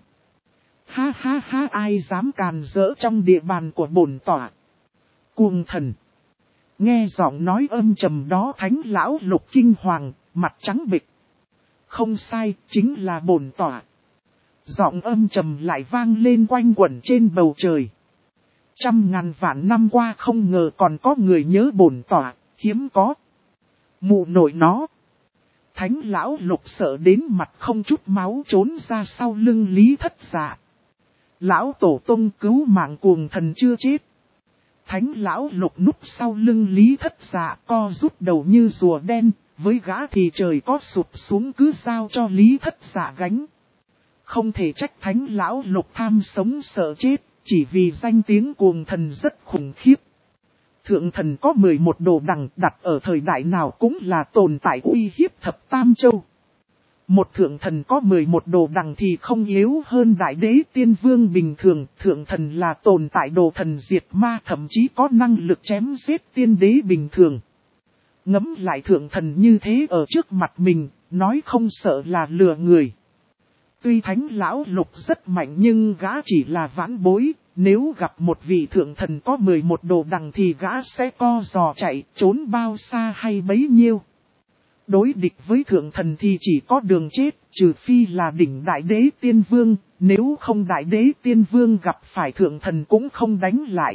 Ha ha ha, ai dám càn rỡ trong địa bàn của bổn tọa. Cuồng thần. Nghe giọng nói âm trầm đó Thánh Lão Lục kinh hoàng, mặt trắng bệch. Không sai, chính là bổn tọa. Giọng âm trầm lại vang lên quanh quẩn trên bầu trời. Trăm ngàn vạn năm qua không ngờ còn có người nhớ bổn tọa, hiếm có. Mụ nội nó. Thánh Lão Lục sợ đến mặt không chút máu trốn ra sau lưng Lý Thất Dạ. Lão Tổ Tông cứu mạng cuồng thần chưa chết. Thánh Lão Lục núp sau lưng Lý Thất Dạ co rút đầu như rùa đen, với gã thì trời có sụp xuống cứ giao cho Lý Thất Dạ gánh. Không thể trách Thánh Lão Lục tham sống sợ chết, chỉ vì danh tiếng cuồng thần rất khủng khiếp. Thượng thần có 11 đồ đằng đặt ở thời đại nào cũng là tồn tại uy hiếp thập tam châu. Một thượng thần có 11 đồ đằng thì không yếu hơn đại đế tiên vương bình thường. Thượng thần là tồn tại đồ thần diệt ma thậm chí có năng lực chém giết tiên đế bình thường. Ngẫm lại thượng thần như thế ở trước mặt mình, nói không sợ là lừa người. Tuy Thánh Lão Lục rất mạnh nhưng gã chỉ là vãn bối, nếu gặp một vị thượng thần có 11 đồ đằng thì gã sẽ co giò chạy, trốn bao xa hay bấy nhiêu. Đối địch với thượng thần thì chỉ có đường chết, trừ phi là đỉnh đại đế tiên vương, nếu không đại đế tiên vương gặp phải thượng thần cũng không đánh lại.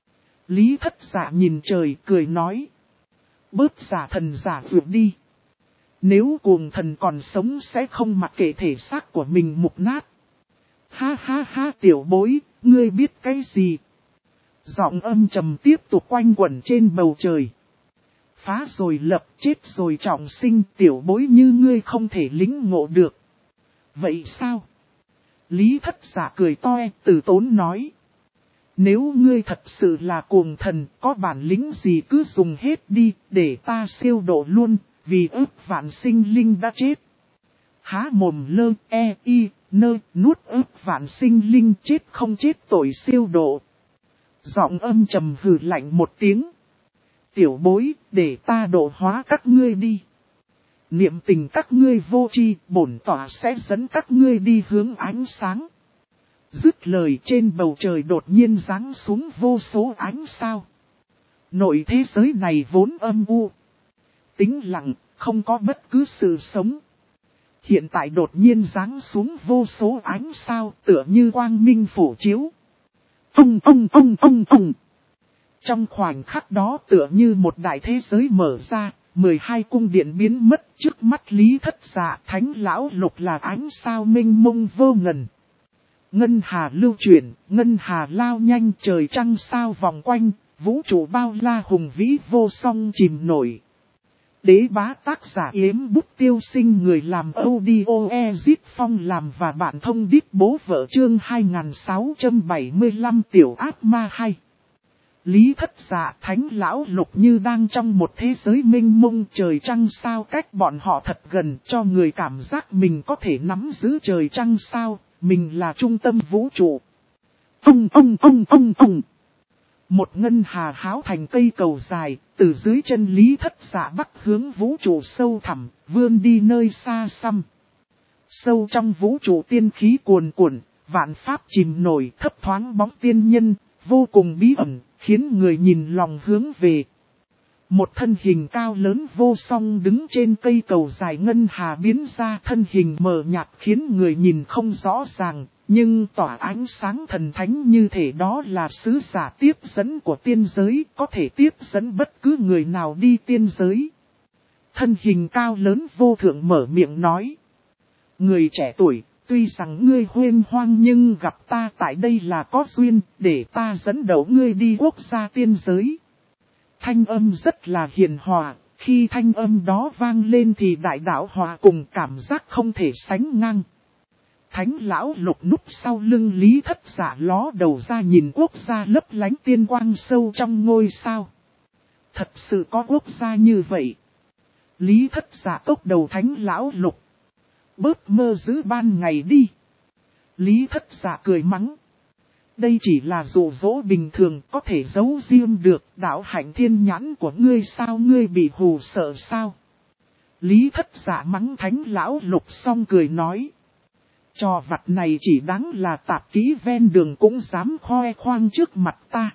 Lý Thất Dạ nhìn trời cười nói. Bớt giả thần giả vượt đi. Nếu cuồng thần còn sống sẽ không mặc kệ thể xác của mình mục nát. Ha ha ha tiểu bối, ngươi biết cái gì? Giọng âm trầm tiếp tục quanh quẩn trên bầu trời. Phá rồi lập, chết rồi trọng sinh, tiểu bối như ngươi không thể lĩnh ngộ được. Vậy sao? Lý Thất Dạ cười toe, từ tốn nói. Nếu ngươi thật sự là cuồng thần, có bản lĩnh gì cứ dùng hết đi, để ta siêu độ luôn, vì ức vạn sinh linh đã chết. Há mồm lơ, nuốt ức vạn sinh linh chết không chết tội siêu độ. Giọng âm trầm hừ lạnh một tiếng. Tiểu bối, để ta độ hóa các ngươi đi. Niệm tình các ngươi vô tri, bổn tọa sẽ dẫn các ngươi đi hướng ánh sáng. Dứt lời trên bầu trời đột nhiên giáng xuống vô số ánh sao. Nội thế giới này vốn âm u, tĩnh lặng, không có bất cứ sự sống. Hiện tại đột nhiên giáng xuống vô số ánh sao tựa như quang minh phổ chiếu. Trong khoảnh khắc đó tựa như một đại thế giới mở ra, 12 cung điện biến mất trước mắt Lý Thất Dạ. Thánh Lão Lục là ánh sao mênh mông vô ngần. Ngân hà lưu chuyển, ngân hà lao nhanh, trời trăng sao vòng quanh, vũ trụ bao la hùng vĩ vô song chìm nổi. Đế bá tác giả Yếm Bút Tiêu Sinh, người làm audio Ezit Phong làm và bạn thông điệp bố vợ, chương 2675 tiểu ác ma hay. Lý Thất Dạ Thánh Lão Lục như đang trong một thế giới mênh mông, trời trăng sao cách bọn họ thật gần, cho người cảm giác mình có thể nắm giữ trời trăng sao, mình là trung tâm vũ trụ. Một ngân hà háo thành cây cầu dài, từ dưới chân Lý Thất Dạ bắc hướng vũ trụ sâu thẳm, vươn đi nơi xa xăm. Sâu trong vũ trụ tiên khí cuồn cuộn, vạn pháp chìm nổi, thấp thoáng bóng tiên nhân, vô cùng bí ẩn, khiến người nhìn lòng hướng về. Một thân hình cao lớn vô song đứng trên cây cầu dài ngân hà biến ra, thân hình mờ nhạt khiến người nhìn không rõ ràng, nhưng tỏa ánh sáng thần thánh như thể đó là sứ giả tiếp dẫn của tiên giới, có thể tiếp dẫn bất cứ người nào đi tiên giới. Thân hình cao lớn vô thượng mở miệng nói. Người trẻ tuổi, Tuy rằng ngươi huênh hoang nhưng gặp ta tại đây là có duyên, để ta dẫn đầu ngươi đi quốc gia tiên giới. Thanh âm rất là hiền hòa, khi thanh âm đó vang lên thì đại đạo hòa cùng cảm giác không thể sánh ngang. Thánh lão Lục núp sau lưng Lý Thất Dạ ló đầu ra nhìn quốc gia lấp lánh tiên quang sâu trong ngôi sao. Thật sự có quốc gia như vậy. Lý Thất Dạ cốc đầu Thánh lão Lục. Bớt mơ giữ ban ngày đi. Lý Thất Dạ cười mắng. Đây chỉ là dụ dỗ bình thường, có thể giấu riêng được. Đạo hạnh thiên nhãn của ngươi sao, ngươi bị hù sợ sao? Lý Thất Dạ mắng Thánh lão Lục xong cười nói. Trò vặt này chỉ đáng là tạp kỹ ven đường cũng dám khoe khoang trước mặt ta.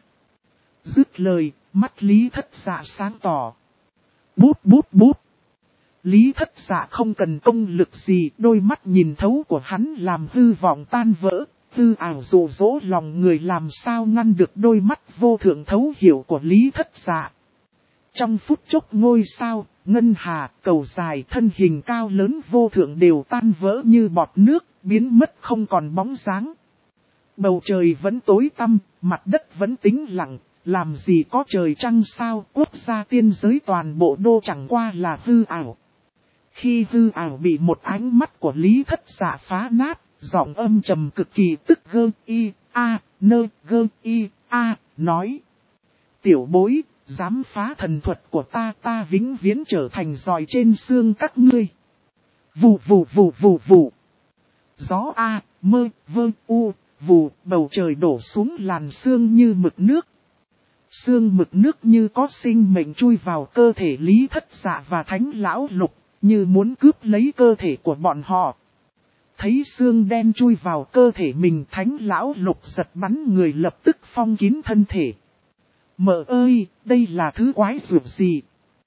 Dứt lời, mắt Lý Thất Dạ sáng tỏ. Bút bút bút. Lý Thất Dạ không cần công lực gì, đôi mắt nhìn thấu của hắn làm hư vọng tan vỡ, hư ảo dụ dỗ lòng người làm sao ngăn được đôi mắt vô thượng thấu hiểu của Lý Thất Dạ. Trong phút chốc ngôi sao, ngân hà, cầu dài, thân hình cao lớn vô thượng đều tan vỡ như bọt nước, biến mất không còn bóng dáng. Bầu trời vẫn tối tăm, mặt đất vẫn tĩnh lặng, làm gì có trời trăng sao, quốc gia tiên giới toàn bộ đô chẳng qua là hư ảo. Khi hư ảo bị một ánh mắt của Lý Thất Dạ phá nát, giọng âm trầm cực kỳ tức gơ y a nơ gơ y a nói. Tiểu bối, dám phá thần thuật của ta vĩnh viễn trở thành giòi trên xương các ngươi. Vù vù vù vù vù. Gió a mơ vơ u vù, bầu trời đổ xuống làn sương như mực nước. Sương mực nước như có sinh mệnh chui vào cơ thể Lý Thất Dạ và Thánh lão Lục, như muốn cướp lấy cơ thể của bọn họ. Thấy sương đen chui vào cơ thể mình, Thánh lão Lục giật bắn người lập tức phong kín thân thể. Mợ ơi, đây là thứ quái dược gì?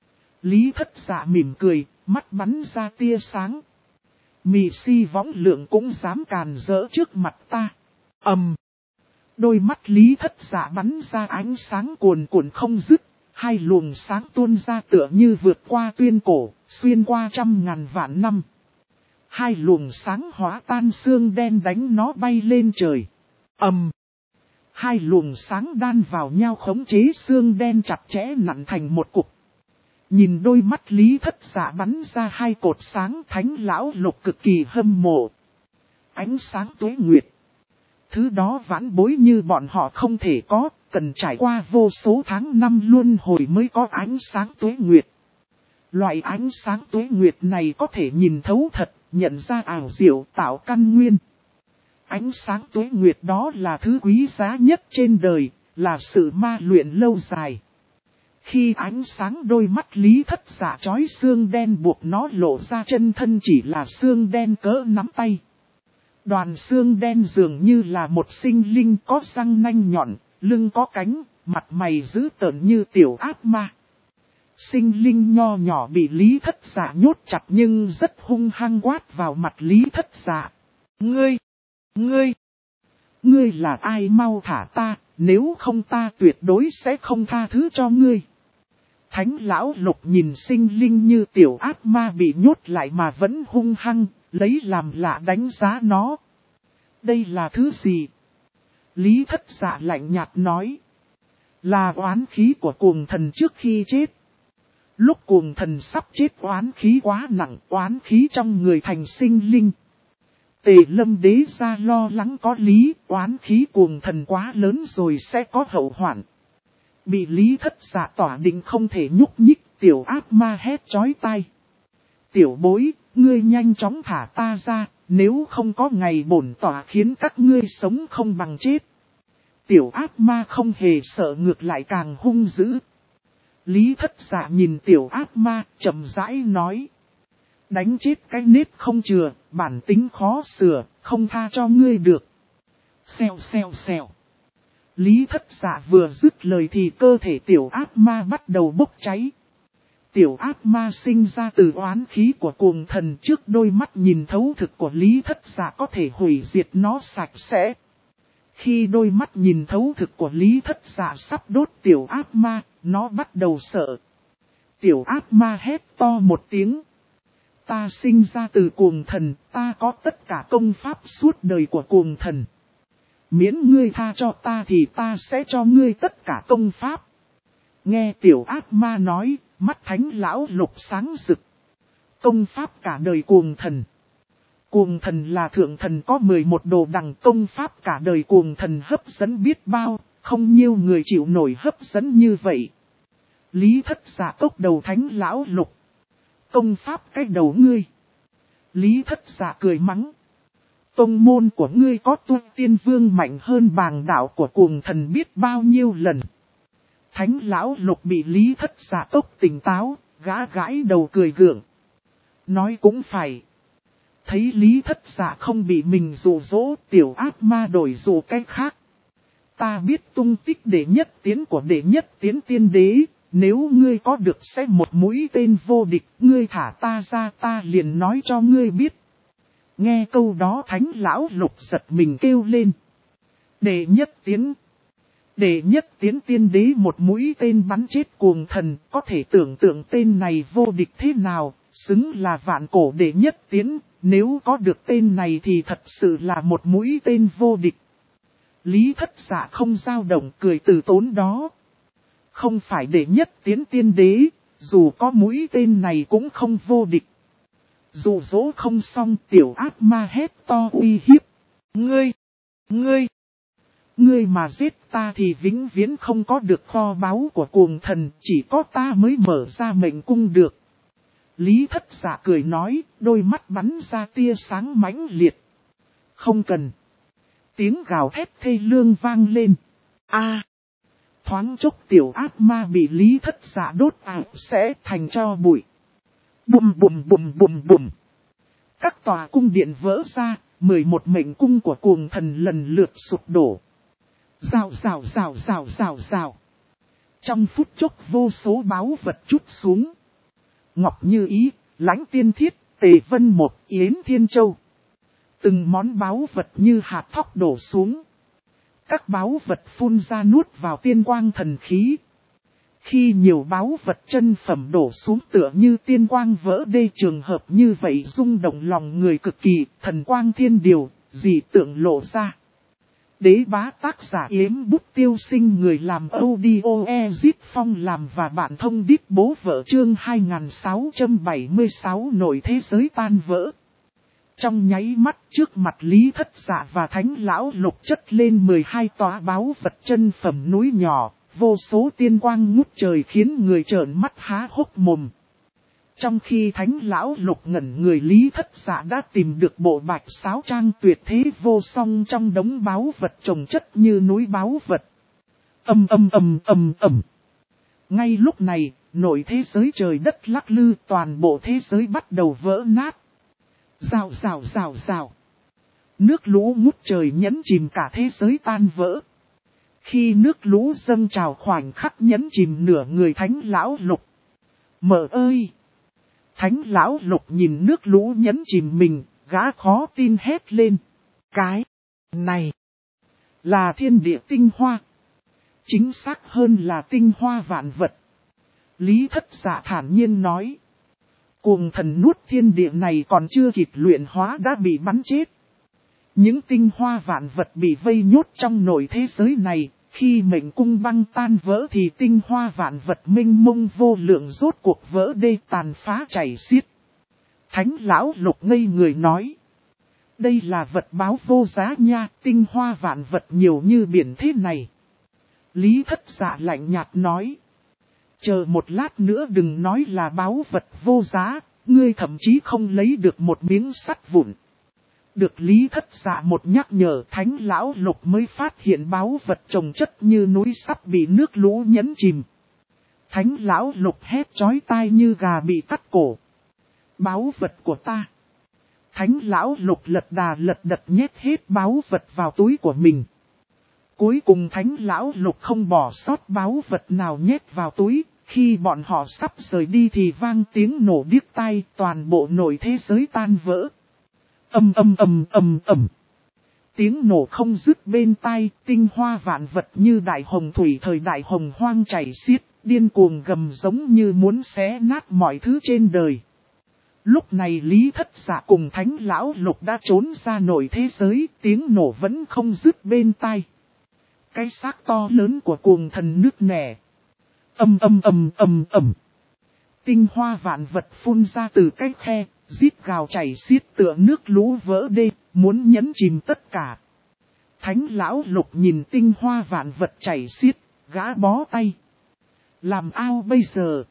Lý Thất Dạ mỉm cười, mắt bắn ra tia sáng. Mị si võng lượng cũng dám càn rỡ trước mặt ta. Đôi mắt Lý Thất Dạ bắn ra ánh sáng cuồn cuộn không dứt. Hai luồng sáng tuôn ra tựa như vượt qua tuyên cổ, xuyên qua trăm ngàn vạn năm. Hai luồng sáng hóa tan xương đen đánh nó bay lên trời. Hai luồng sáng đan vào nhau khống chế xương đen chặt chẽ nặn thành một cục. Nhìn đôi mắt Lý Thất Dạ bắn ra hai cột sáng, Thánh lão Lục cực kỳ hâm mộ. Ánh sáng tuế nguyệt. Thứ đó vãn bối như bọn họ không thể có, cần trải qua vô số tháng năm luân hồi mới có ánh sáng tuế nguyệt. Loại ánh sáng tuế nguyệt này có thể nhìn thấu thật, nhận ra ảo diệu tạo căn nguyên. Ánh sáng tuế nguyệt đó là thứ quý giá nhất trên đời, là sự ma luyện lâu dài. Khi ánh sáng đôi mắt Lý Thất Dạ chói xương đen buộc nó lộ ra chân thân chỉ là xương đen cỡ nắm tay. Đoàn xương đen dường như là một sinh linh có răng nanh nhọn, lưng có cánh, mặt mày dữ tợn như tiểu ác ma. Sinh linh nho nhỏ bị Lý Thất Dạ nhốt chặt nhưng rất hung hăng quát vào mặt Lý Thất Dạ. Ngươi là ai, mau thả ta, nếu không ta tuyệt đối sẽ không tha thứ cho ngươi. Thánh lão Lục nhìn sinh linh như tiểu ác ma bị nhốt lại mà vẫn hung hăng, lấy làm lạ đánh giá nó. Đây là thứ gì? Lý Thất Dạ lạnh nhạt nói. Là oán khí của cuồng thần trước khi chết. Lúc cuồng thần sắp chết oán khí quá nặng, oán khí trong người thành sinh linh. Tề Lâm đế ra lo lắng có lý, oán khí cuồng thần quá lớn rồi sẽ có hậu hoạn. Bị Lý Thất Dạ tỏa định không thể nhúc nhích, tiểu ác ma hét chói tai. Tiểu bối, ngươi nhanh chóng thả ta ra, nếu không có ngày bổn tỏa khiến các ngươi sống không bằng chết. Tiểu ác ma không hề sợ, ngược lại càng hung dữ. Lý Thất Dạ nhìn tiểu ác ma, chậm rãi nói. Đánh chết cái nết không chừa, bản tính khó sửa, không tha cho ngươi được. Xèo xèo xèo. Lý Thất Dạ vừa dứt lời thì cơ thể tiểu ác ma bắt đầu bốc cháy. Tiểu ác ma sinh ra từ oán khí của cuồng thần, trước đôi mắt nhìn thấu thực của Lý Thất Dạ có thể hủy diệt nó sạch sẽ. Khi đôi mắt nhìn thấu thực của Lý Thất Dạ sắp đốt tiểu ác ma, nó bắt đầu sợ. Tiểu ác ma hét to một tiếng. ta sinh ra từ cuồng thần, ta có tất cả công pháp suốt đời của cuồng thần. Miễn ngươi tha cho ta thì ta sẽ cho ngươi tất cả công pháp. Nghe tiểu ác ma nói, mắt Thánh lão Lục sáng rực. Công pháp cả đời cuồng thần. Cuồng thần là thượng thần có 11 đồ đằng, công pháp cả đời cuồng thần hấp dẫn biết bao, không nhiều người chịu nổi hấp dẫn như vậy. Lý Thất Dạ tốc đầu Thánh lão Lục. Công pháp cái đầu ngươi. Lý Thất Dạ cười mắng. Tông môn của ngươi có tu tiên vương mạnh hơn bàng đạo của cuồng thần biết bao nhiêu lần. Thánh lão Lục bị Lý Thất Dạ tốc tỉnh táo, gã gãi đầu cười gượng. Nói cũng phải. Thấy Lý Thất Dạ không bị mình dụ dỗ, tiểu ác ma đổi dụ cách khác. Ta biết tung tích đệ nhất tiến của đệ nhất tiến tiên đế, nếu ngươi có được sẽ một mũi tên vô địch, ngươi thả ta ra ta liền nói cho ngươi biết. Nghe câu đó Thánh lão Lục giật mình kêu lên. Đệ nhất tiến. Đệ nhất tiến tiên đế một mũi tên bắn chết cuồng thần, có thể tưởng tượng tên này vô địch thế nào, xứng là vạn cổ đệ nhất tiến, nếu có được tên này thì thật sự là một mũi tên vô địch. Lý Thất Dạ không dao động cười từ tốn đó. Không phải đệ nhất tiến tiên đế, dù có mũi tên này cũng không vô địch. Dụ dỗ không xong tiểu ác ma hét to uy hiếp. Ngươi mà giết ta thì vĩnh viễn không có được kho báu của cuồng thần, chỉ có ta mới mở ra mệnh cung được. Lý Thất Dạ cười nói, đôi mắt bắn ra tia sáng mãnh liệt. Không cần. Tiếng gào thét thê lương vang lên. Thoáng chốc tiểu ác ma bị Lý Thất Dạ đốt sẽ thành cho bụi. Bùm bùm bùm bùm bùm. Các tòa cung điện vỡ ra, 11 mệnh cung của cuồng thần lần lượt sụp đổ. Rào rào rào rào rào rào. Trong phút chốc vô số báu vật trút xuống. Ngọc Như Ý, Lãnh Tiên Thiết, Tề Vân Một, Yến Thiên Châu. Từng món báu vật như hạt thóc đổ xuống. Các báu vật phun ra nuốt vào tiên quang thần khí. Khi nhiều báu vật chân phẩm đổ xuống tựa như tiên quang vỡ đê, trường hợp như vậy rung động lòng người cực kỳ, thần quang thiên điều, dị tượng lộ ra. Đế bá tác giả Yếm Bút Tiêu Sinh, người làm audio Ezit Phong làm và bạn thông điệp bố vợ, chương 2676 nội thế giới tan vỡ. Trong nháy mắt trước mặt Lý Thất Dạ và Thánh lão Lục chất lên 12 tòa báu vật chân phẩm núi nhỏ, vô số tiên quang ngút trời khiến người trợn mắt há hốc mồm. Trong khi Thánh lão Lục ngẩn người, Lý Thất Dạ đã tìm được bộ bạch sáo trang tuyệt thế vô song trong đống báu vật chồng chất như núi báu vật. Ngay lúc này, nội thế giới trời đất lắc lư, toàn bộ thế giới bắt đầu vỡ nát. Rào rào rào rào. Nước lũ ngút trời nhấn chìm cả thế giới tan vỡ. Khi nước lũ dâng trào khoảnh khắc nhấn chìm nửa người Thánh lão Lục. Mợ ơi! Thánh lão Lục nhìn nước lũ nhấn chìm mình, gã khó tin hét lên. Cái này là thiên địa tinh hoa. Chính xác hơn là tinh hoa vạn vật. Lý Thất Dạ thản nhiên nói. Cuồng thần nuốt thiên địa này còn chưa kịp luyện hóa đã bị bắn chết. Những tinh hoa vạn vật bị vây nhốt trong nội thế giới này, khi mệnh cung băng tan vỡ thì tinh hoa vạn vật minh mông vô lượng rốt cuộc vỡ đê, tàn phá chảy xiết. Thánh lão Lục ngây người nói. Đây là vật báo vô giá nha, tinh hoa vạn vật nhiều như biển thế này. Lý Thất Dạ lạnh nhạt nói. Chờ một lát nữa đừng nói là báu vật vô giá, ngươi thậm chí không lấy được một miếng sắt vụn. Được Lý Thất Dạ một nhắc nhở, Thánh lão Lục mới phát hiện báu vật chồng chất như núi sắp bị nước lũ nhấn chìm. Thánh lão Lục hét chói tai như gà bị cắt cổ. Báu vật của ta. Thánh lão Lục lật đà lật đật nhét hết báu vật vào túi của mình. Cuối cùng Thánh lão Lục không bỏ sót báu vật nào nhét vào túi. Khi bọn họ sắp rời đi thì vang tiếng nổ điếc tai, toàn bộ nội thế giới tan vỡ. Tiếng nổ không dứt bên tai, tinh hoa vạn vật như đại hồng thủy thời đại hồng hoang chảy xiết, điên cuồng gầm giống như muốn xé nát mọi thứ trên đời. Lúc này Lý Thất Dạ cùng Thánh Lão Lục đã trốn ra nội thế giới, tiếng nổ vẫn không dứt bên tai. Cái xác to lớn của cuồng thần nước nẻ. Ầm ầm ầm ầm ầm. Tinh hoa vạn vật phun ra từ cái khe, rít gào chảy xiết tựa nước lũ vỡ đê, muốn nhấn chìm tất cả. Thánh Lão Lục nhìn tinh hoa vạn vật chảy xiết, gã bó tay. Làm ao bây giờ?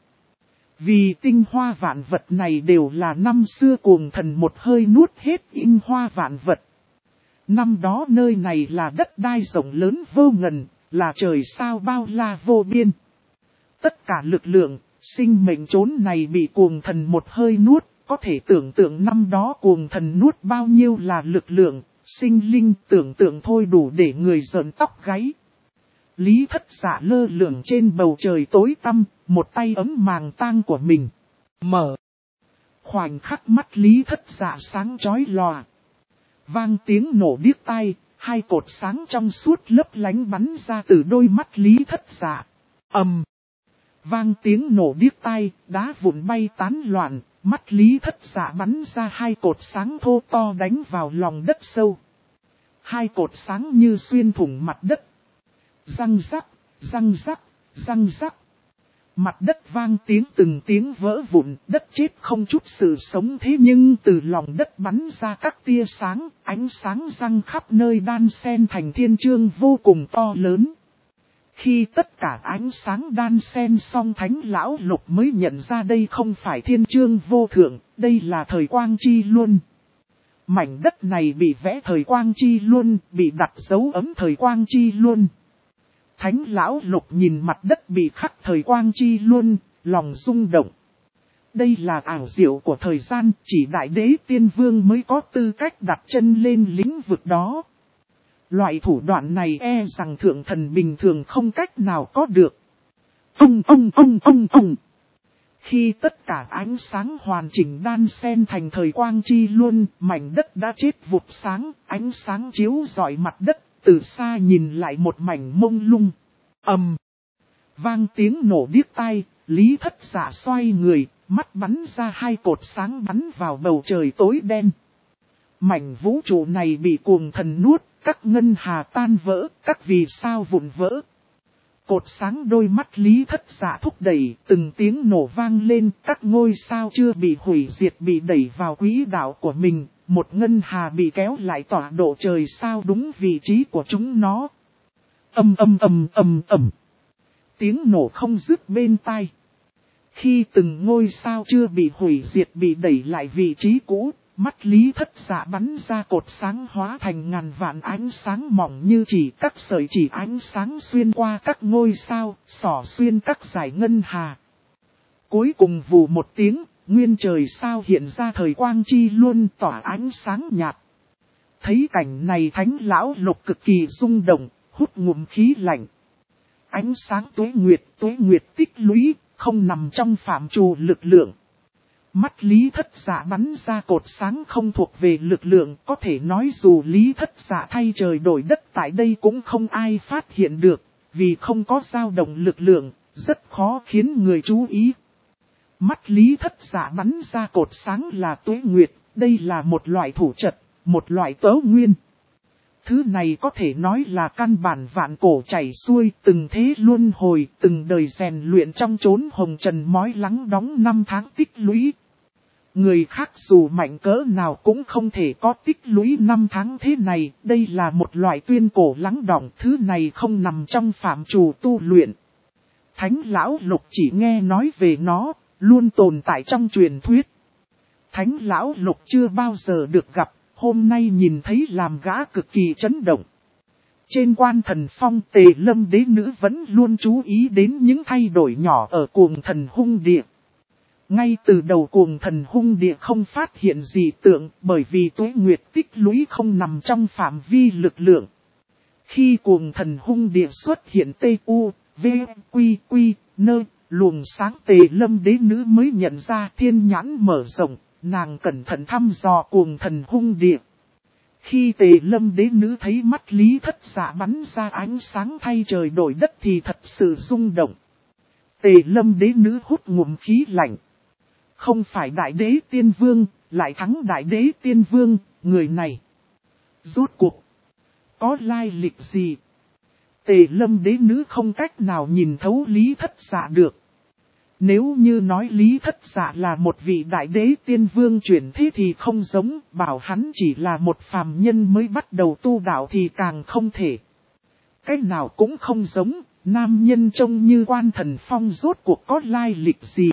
Vì tinh hoa vạn vật này đều là năm xưa cuồng thần một hơi nuốt hết tinh hoa vạn vật. Năm đó nơi này là đất đai rộng lớn vô ngần, là trời sao bao la vô biên. Tất cả lực lượng, sinh mệnh chốn này bị cuồng thần một hơi nuốt, có thể tưởng tượng năm đó cuồng thần nuốt bao nhiêu là lực lượng, sinh linh tưởng tượng thôi đủ để người giận tóc gáy. Lý Thất Dạ lơ lửng trên bầu trời tối tăm, một tay ấm màng tang của mình. Mở. Khoảnh khắc mắt Lý Thất Dạ sáng chói lòa. Vang tiếng nổ điếc tai, hai cột sáng trong suốt lấp lánh bắn ra từ đôi mắt Lý Thất Dạ. Ầm. Vang tiếng nổ điếc tai, đá vụn bay tán loạn, mắt Lý Thất Dạ bắn ra hai cột sáng thô to đánh vào lòng đất sâu. Hai cột sáng như xuyên thủng mặt đất. Răng rắc, răng rắc, răng rắc. Mặt đất vang từng tiếng vỡ vụn, đất chết không chút sự sống thế nhưng từ lòng đất bắn ra các tia sáng, ánh sáng răng khắp nơi đan xen thành thiên chương vô cùng to lớn. Khi tất cả ánh sáng đan xen xong Thánh Lão Lục mới nhận ra đây không phải thiên chương vô thượng, đây là thời quang chi luân. Mảnh đất này bị vẽ thời quang chi luân, bị đặt dấu ấm thời quang chi luân. Thánh Lão Lục nhìn mặt đất bị khắc thời quang chi luân, lòng rung động. Đây là ảo diệu của thời gian, chỉ đại đế tiên vương mới có tư cách đặt chân lên lĩnh vực đó. Loại thủ đoạn này e rằng thượng thần bình thường không cách nào có được. Khi tất cả ánh sáng hoàn chỉnh đan xen thành thời quang chi luân, mảnh đất đã chết vụt sáng, ánh sáng chiếu rọi mặt đất, từ xa nhìn lại một mảnh mông lung. Ầm. Vang tiếng nổ điếc tai, Lý Thất Dạ xoay người, mắt bắn ra hai cột sáng bắn vào bầu trời tối đen. Mảnh vũ trụ này bị cuồng thần nuốt, các ngân hà tan vỡ, các vì sao vụn vỡ. Cột sáng đôi mắt Lý Thất Dạ thúc đẩy, từng tiếng nổ vang lên, các ngôi sao chưa bị hủy diệt bị đẩy vào quỹ đạo của mình, một ngân hà bị kéo lại tọa độ trời sao đúng vị trí của chúng nó. Ầm. Tiếng nổ không dứt bên tai. Khi từng ngôi sao chưa bị hủy diệt bị đẩy lại vị trí cũ, mắt Lý Thất Dạ bắn ra cột sáng hóa thành ngàn vạn ánh sáng mỏng như chỉ các sợi chỉ ánh sáng xuyên qua các ngôi sao, xỏ xuyên các dải ngân hà. Cuối cùng vù một tiếng, nguyên trời sao hiện ra thời quang chi luân tỏa ánh sáng nhạt. Thấy cảnh này Thánh Lão Lục cực kỳ rung động, hút ngụm khí lạnh. Ánh sáng tuế nguyệt tích lũy, không nằm trong phạm trù lực lượng. Mắt Lý Thất Dạ bắn ra cột sáng không thuộc về lực lượng, có thể nói dù Lý Thất Dạ thay trời đổi đất tại đây cũng không ai phát hiện được, vì không có dao động lực lượng, rất khó khiến người chú ý. Mắt Lý Thất Dạ bắn ra cột sáng là tuế nguyệt, đây là một loại thủ trật, một loại tớ nguyên. Thứ này có thể nói là căn bản vạn cổ chảy xuôi, từng thế luân hồi, từng đời rèn luyện trong chốn hồng trần mói lắng đóng năm tháng tích lũy. Người khác dù mạnh cỡ nào cũng không thể có tích lũy năm tháng thế này, đây là một loại tuyên cổ lắng đọng, thứ này không nằm trong phạm trù tu luyện. Thánh Lão Lục chỉ nghe nói về nó, luôn tồn tại trong truyền thuyết. Thánh Lão Lục chưa bao giờ được gặp, hôm nay nhìn thấy làm gã cực kỳ chấn động. Trên Quan Thần Phong Tề Lâm đế nữ vẫn luôn chú ý đến những thay đổi nhỏ ở cuồng thần hung địa. Ngay từ đầu cuồng thần hung địa không phát hiện gì tượng bởi vì tuế nguyệt tích lũy không nằm trong phạm vi lực lượng. Khi cuồng thần hung địa xuất hiện T.U.V.Q.Q.N. luồng sáng Tề Lâm đế nữ mới nhận ra thiên nhãn mở rộng, nàng cẩn thận thăm dò cuồng thần hung địa. Khi Tề Lâm đế nữ thấy mắt Lý Thất Dạ bắn ra ánh sáng thay trời đổi đất thì thật sự rung động. Tề Lâm đế nữ hút ngụm khí lạnh. Không phải đại đế tiên vương, lại thắng đại đế tiên vương, người này. Rốt cuộc, có lai lịch gì? Tề Lâm đế nữ không cách nào nhìn thấu Lý Thất Dạ được. Nếu như nói Lý Thất Dạ là một vị đại đế tiên vương chuyển thế thì không giống, bảo hắn chỉ là một phàm nhân mới bắt đầu tu đạo thì càng không thể. Cái nào cũng không giống, nam nhân trông như Quan Thần Phong rốt cuộc có lai lịch gì.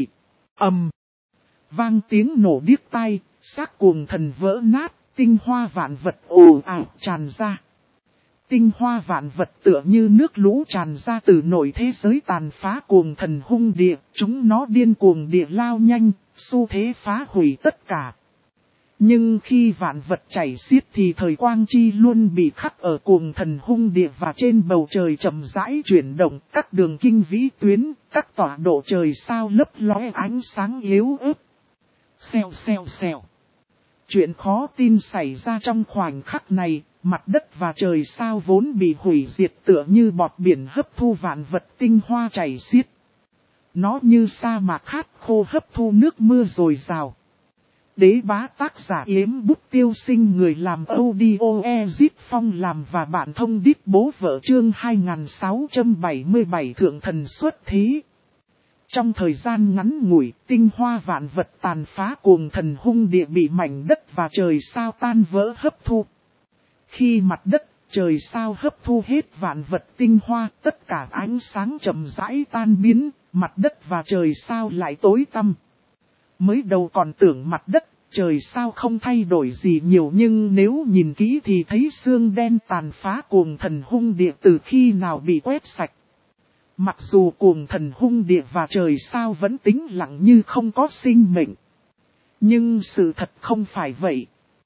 Vang tiếng nổ điếc tai, xác cuồng thần vỡ nát, tinh hoa vạn vật ồ ạt tràn ra. Tinh hoa vạn vật tựa như nước lũ tràn ra từ nội thế giới tàn phá cuồng thần hung địa, chúng nó điên cuồng địa lao nhanh, xu thế phá hủy tất cả. Nhưng khi vạn vật chảy xiết thì thời quang chi luôn bị khắc ở cuồng thần hung địa và trên bầu trời chậm rãi chuyển động, các đường kinh vĩ tuyến, các tọa độ trời sao lấp lóe ánh sáng yếu ớt. Xèo xèo xèo. Chuyện khó tin xảy ra trong khoảnh khắc này, mặt đất và trời sao vốn bị hủy diệt tựa như bọt biển hấp thu vạn vật tinh hoa chảy xiết. Nó như sa mạc khát khô hấp thu nước mưa dồi dào. Đế bá tác giả Yếm Bút Tiêu Sinh, người làm audio Ezip Phong làm và bạn thông đít bố vợ chương 2677 thượng thần xuất thí. Trong thời gian ngắn ngủi, tinh hoa vạn vật tàn phá cuồng thần hung địa bị mảnh đất và trời sao tan vỡ hấp thu. Khi mặt đất, trời sao hấp thu hết vạn vật tinh hoa, tất cả ánh sáng chậm rãi tan biến, mặt đất và trời sao lại tối tăm. Mới đầu còn tưởng mặt đất, trời sao không thay đổi gì nhiều, nhưng nếu nhìn kỹ thì thấy xương đen tàn phá cuồng thần hung địa từ khi nào bị quét sạch. Mặc dù cuồng thần hung địa và trời sao vẫn tĩnh lặng như không có sinh mệnh. Nhưng sự thật không phải vậy.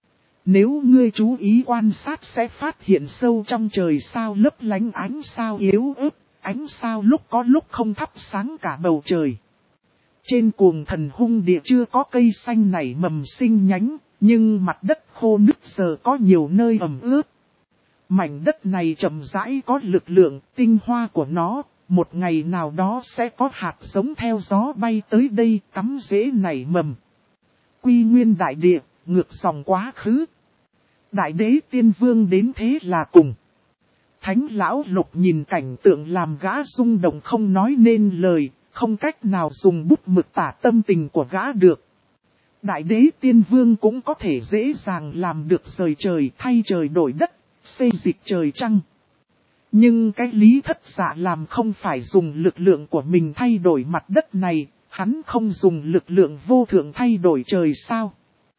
Nếu ngươi chú ý quan sát sẽ phát hiện sâu trong trời sao lấp lánh ánh sao yếu ớt, ánh sao lúc có lúc không thắp sáng cả bầu trời. Trên cuồng thần hung địa chưa có cây xanh nảy mầm sinh nhánh, nhưng mặt đất khô nứt giờ có nhiều nơi ẩm ướt. Mảnh đất này chậm rãi có lực lượng, tinh hoa của nó, một ngày nào đó sẽ có hạt giống theo gió bay tới đây cắm rễ nảy mầm. Quy nguyên đại địa, ngược dòng quá khứ. Đại đế tiên vương đến thế là cùng. Thánh lão lục nhìn cảnh tượng làm gã rung động không nói nên lời, không cách nào dùng bút mực tả tâm tình của gã được. Đại đế tiên vương cũng có thể dễ dàng làm được rời trời thay trời đổi đất, xây dịch trời trăng. Nhưng cái Lý Thất Dạ làm không phải dùng lực lượng của mình thay đổi mặt đất này, hắn không dùng lực lượng vô thượng thay đổi trời sao.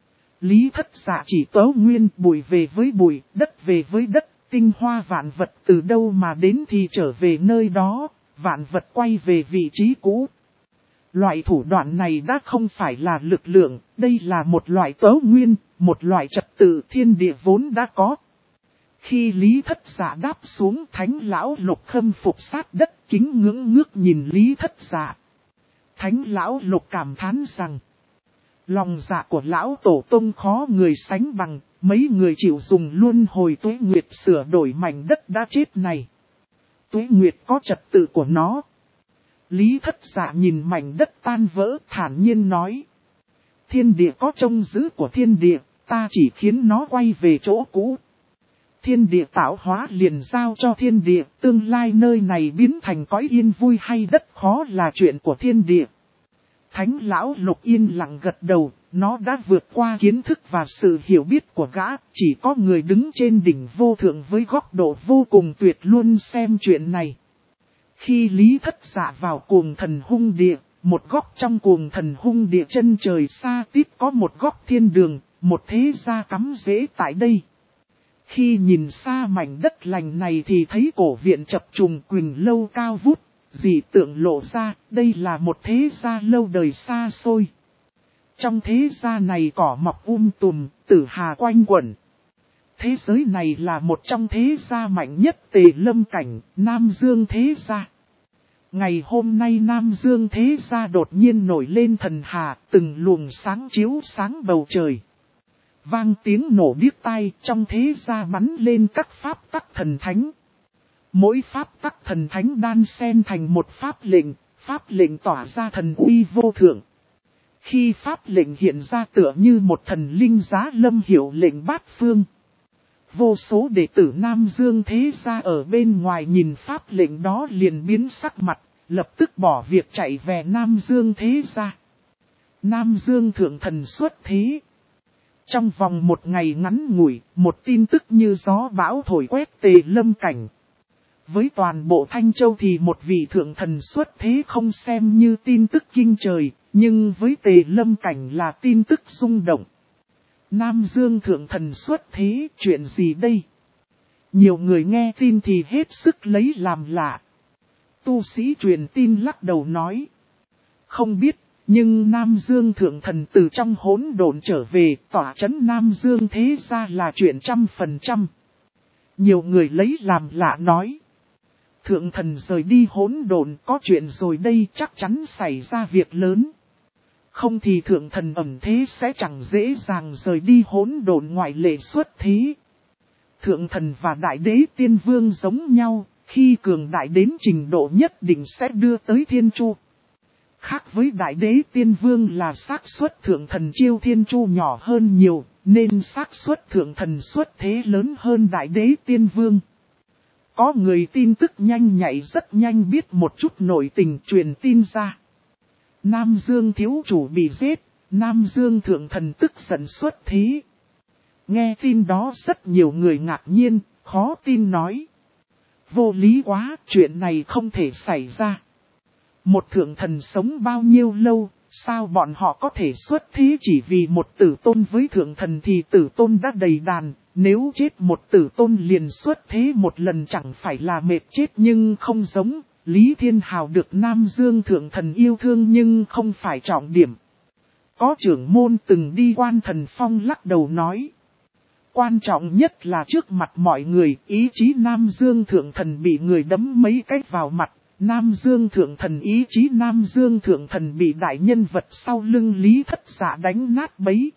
Lý Thất Dạ chỉ tấu nguyên, bụi về với bụi, đất về với đất, tinh hoa vạn vật từ đâu mà đến thì trở về nơi đó, vạn vật quay về vị trí cũ. Loại thủ đoạn này đã không phải là lực lượng, đây là một loại tấu nguyên, một loại trật tự thiên địa vốn đã có. Khi Lý Thất Dạ đáp xuống, Thánh lão lục khâm phục sát đất kính ngước nhìn Lý Thất Dạ. Thánh lão lục cảm thán rằng, lòng dạ của lão tổ tông khó người sánh bằng, mấy người chịu dùng luân hồi tuế nguyệt sửa đổi mảnh đất đã chết này. Tuế nguyệt có trật tự của nó. Lý Thất Dạ nhìn mảnh đất tan vỡ thản nhiên nói, thiên địa có trông giữ của thiên địa, ta chỉ khiến nó quay về chỗ cũ. Thiên địa tạo hóa liền giao cho thiên địa, tương lai nơi này biến thành cõi yên vui hay đất khó là chuyện của thiên địa. Thánh lão lục yên lặng gật đầu, nó đã vượt qua kiến thức và sự hiểu biết của gã, chỉ có người đứng trên đỉnh vô thượng với góc độ vô cùng tuyệt luôn xem chuyện này. Khi Lý Thất Dạ vào cuồng thần hung địa, một góc trong cuồng thần hung địa chân trời xa tít có một góc thiên đường, một thế gia cắm rễ tại đây. Khi nhìn xa mảnh đất lành này thì thấy cổ viện chập trùng quỳnh lâu cao vút, dị tượng lộ ra, đây là một thế gia lâu đời xa xôi. Trong thế gia này cỏ mọc tùm, tử hà quanh quẩn. Thế giới này là một trong thế gia mạnh nhất Tề Lâm cảnh, Nam Dương thế gia. Ngày hôm nay Nam Dương thế gia đột nhiên nổi lên thần hà, từng luồng sáng chiếu sáng bầu trời. Vang tiếng nổ điếc tai, trong thế gia bắn lên các pháp tắc thần thánh. Mỗi pháp tắc thần thánh đan xen thành một pháp lệnh tỏa ra thần uy vô thượng. Khi pháp lệnh hiện ra tựa như một thần linh giá lâm hiệu lệnh bát phương. Vô số đệ tử Nam Dương thế gia ở bên ngoài nhìn pháp lệnh đó liền biến sắc mặt, lập tức bỏ việc chạy về Nam Dương thế gia. Nam Dương thượng thần xuất thế. Trong vòng một ngày ngắn ngủi, một tin tức như gió bão thổi quét Tề Lâm cảnh. Với toàn bộ Thanh Châu thì một vị thượng thần xuất thế không xem như tin tức kinh trời, nhưng với Tề Lâm cảnh là tin tức rung động. Nam Dương thượng thần xuất thế, chuyện gì đây? Nhiều người nghe tin thì hết sức lấy làm lạ. Tu sĩ truyền tin lắc đầu nói. Không biết, nhưng Nam Dương thượng thần từ trong hỗn độn trở về, tỏa trấn Nam Dương thế ra là chuyện 100%. Nhiều người lấy làm lạ nói. Thượng thần rời đi hỗn độn, có chuyện rồi đây, chắc chắn xảy ra việc lớn. Không thì thượng thần ẩn thế sẽ chẳng dễ dàng rời đi hỗn độn ngoại lệ xuất thế. Thượng thần và đại đế tiên vương giống nhau, khi cường đại đến trình độ nhất định sẽ đưa tới thiên chu. Khác với đại đế tiên vương là xác suất thượng thần chiêu thiên chu nhỏ hơn nhiều, nên xác suất thượng thần xuất thế lớn hơn đại đế tiên vương. Có người tin tức nhanh nhạy rất nhanh biết một chút nội tình truyền tin ra. Nam Dương thiếu chủ bị giết, Nam Dương thượng thần tức giận xuất thế. Nghe tin đó rất nhiều người ngạc nhiên, khó tin nói. Vô lý quá, chuyện này không thể xảy ra. Một thượng thần sống bao nhiêu lâu, sao bọn họ có thể xuất thế chỉ vì một tử tôn với thượng thần thì tử tôn đã đầy đàn. Nếu chết một tử tôn liền xuất thế một lần chẳng phải là mệt chết nhưng không giống. Lý Thiên Hào được Nam Dương thượng thần yêu thương nhưng không phải trọng điểm. Có trưởng môn từng đi Quan Thần Phong lắc đầu nói. Quan trọng nhất là trước mặt mọi người, ý chí Nam Dương thượng thần bị người đấm mấy cách vào mặt. Nam Dương thượng thần ý chí Nam Dương thượng thần bị đại nhân vật sau lưng Lý Thất Dạ đánh nát bấy.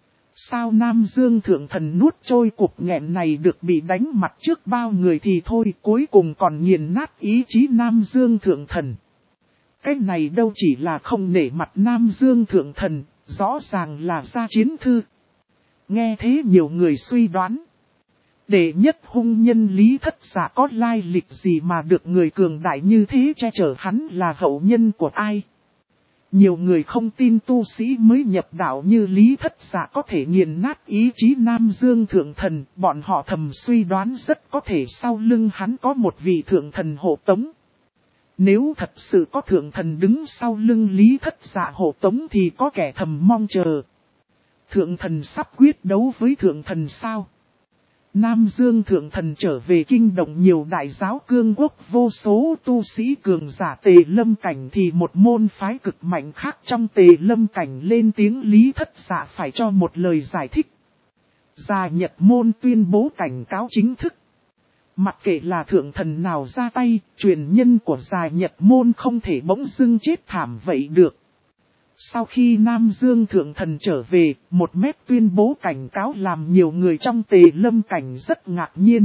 Sao Nam Dương thượng thần nuốt trôi cục nghẹn này được bị đánh mặt trước bao người thì thôi, cuối cùng còn nghiền nát ý chí Nam Dương thượng thần. Cái này đâu chỉ là không nể mặt Nam Dương thượng thần, rõ ràng là ra chiến thư. Nghe thế nhiều người suy đoán. Đệ nhất hung nhân Lý Thất Dạ có lai lịch gì mà được người cường đại như thế che chở hắn là hậu nhân của ai? Nhiều người không tin tu sĩ mới nhập đạo như Lý Thất Dạ có thể nghiền nát ý chí Nam Dương thượng thần, bọn họ thầm suy đoán rất có thể sau lưng hắn có một vị thượng thần hộ tống. Nếu thật sự có thượng thần đứng sau lưng Lý Thất Dạ hộ tống thì có kẻ thầm mong chờ. Thượng thần sắp quyết đấu với thượng thần sao? Nam Dương thượng thần trở về kinh động nhiều đại giáo cương quốc vô số tu sĩ cường giả Tề Lâm cảnh thì một môn phái cực mạnh khác trong Tề Lâm cảnh lên tiếng Lý Thất Dạ phải cho một lời giải thích. Gia Nhật môn tuyên bố cảnh cáo chính thức. Mặc kệ là thượng thần nào ra tay, truyền nhân của Gia Nhật môn không thể bỗng dưng chết thảm vậy được. Sau khi Nam Dương thượng thần trở về, một mét tuyên bố cảnh cáo làm nhiều người trong Tề Lâm cảnh rất ngạc nhiên.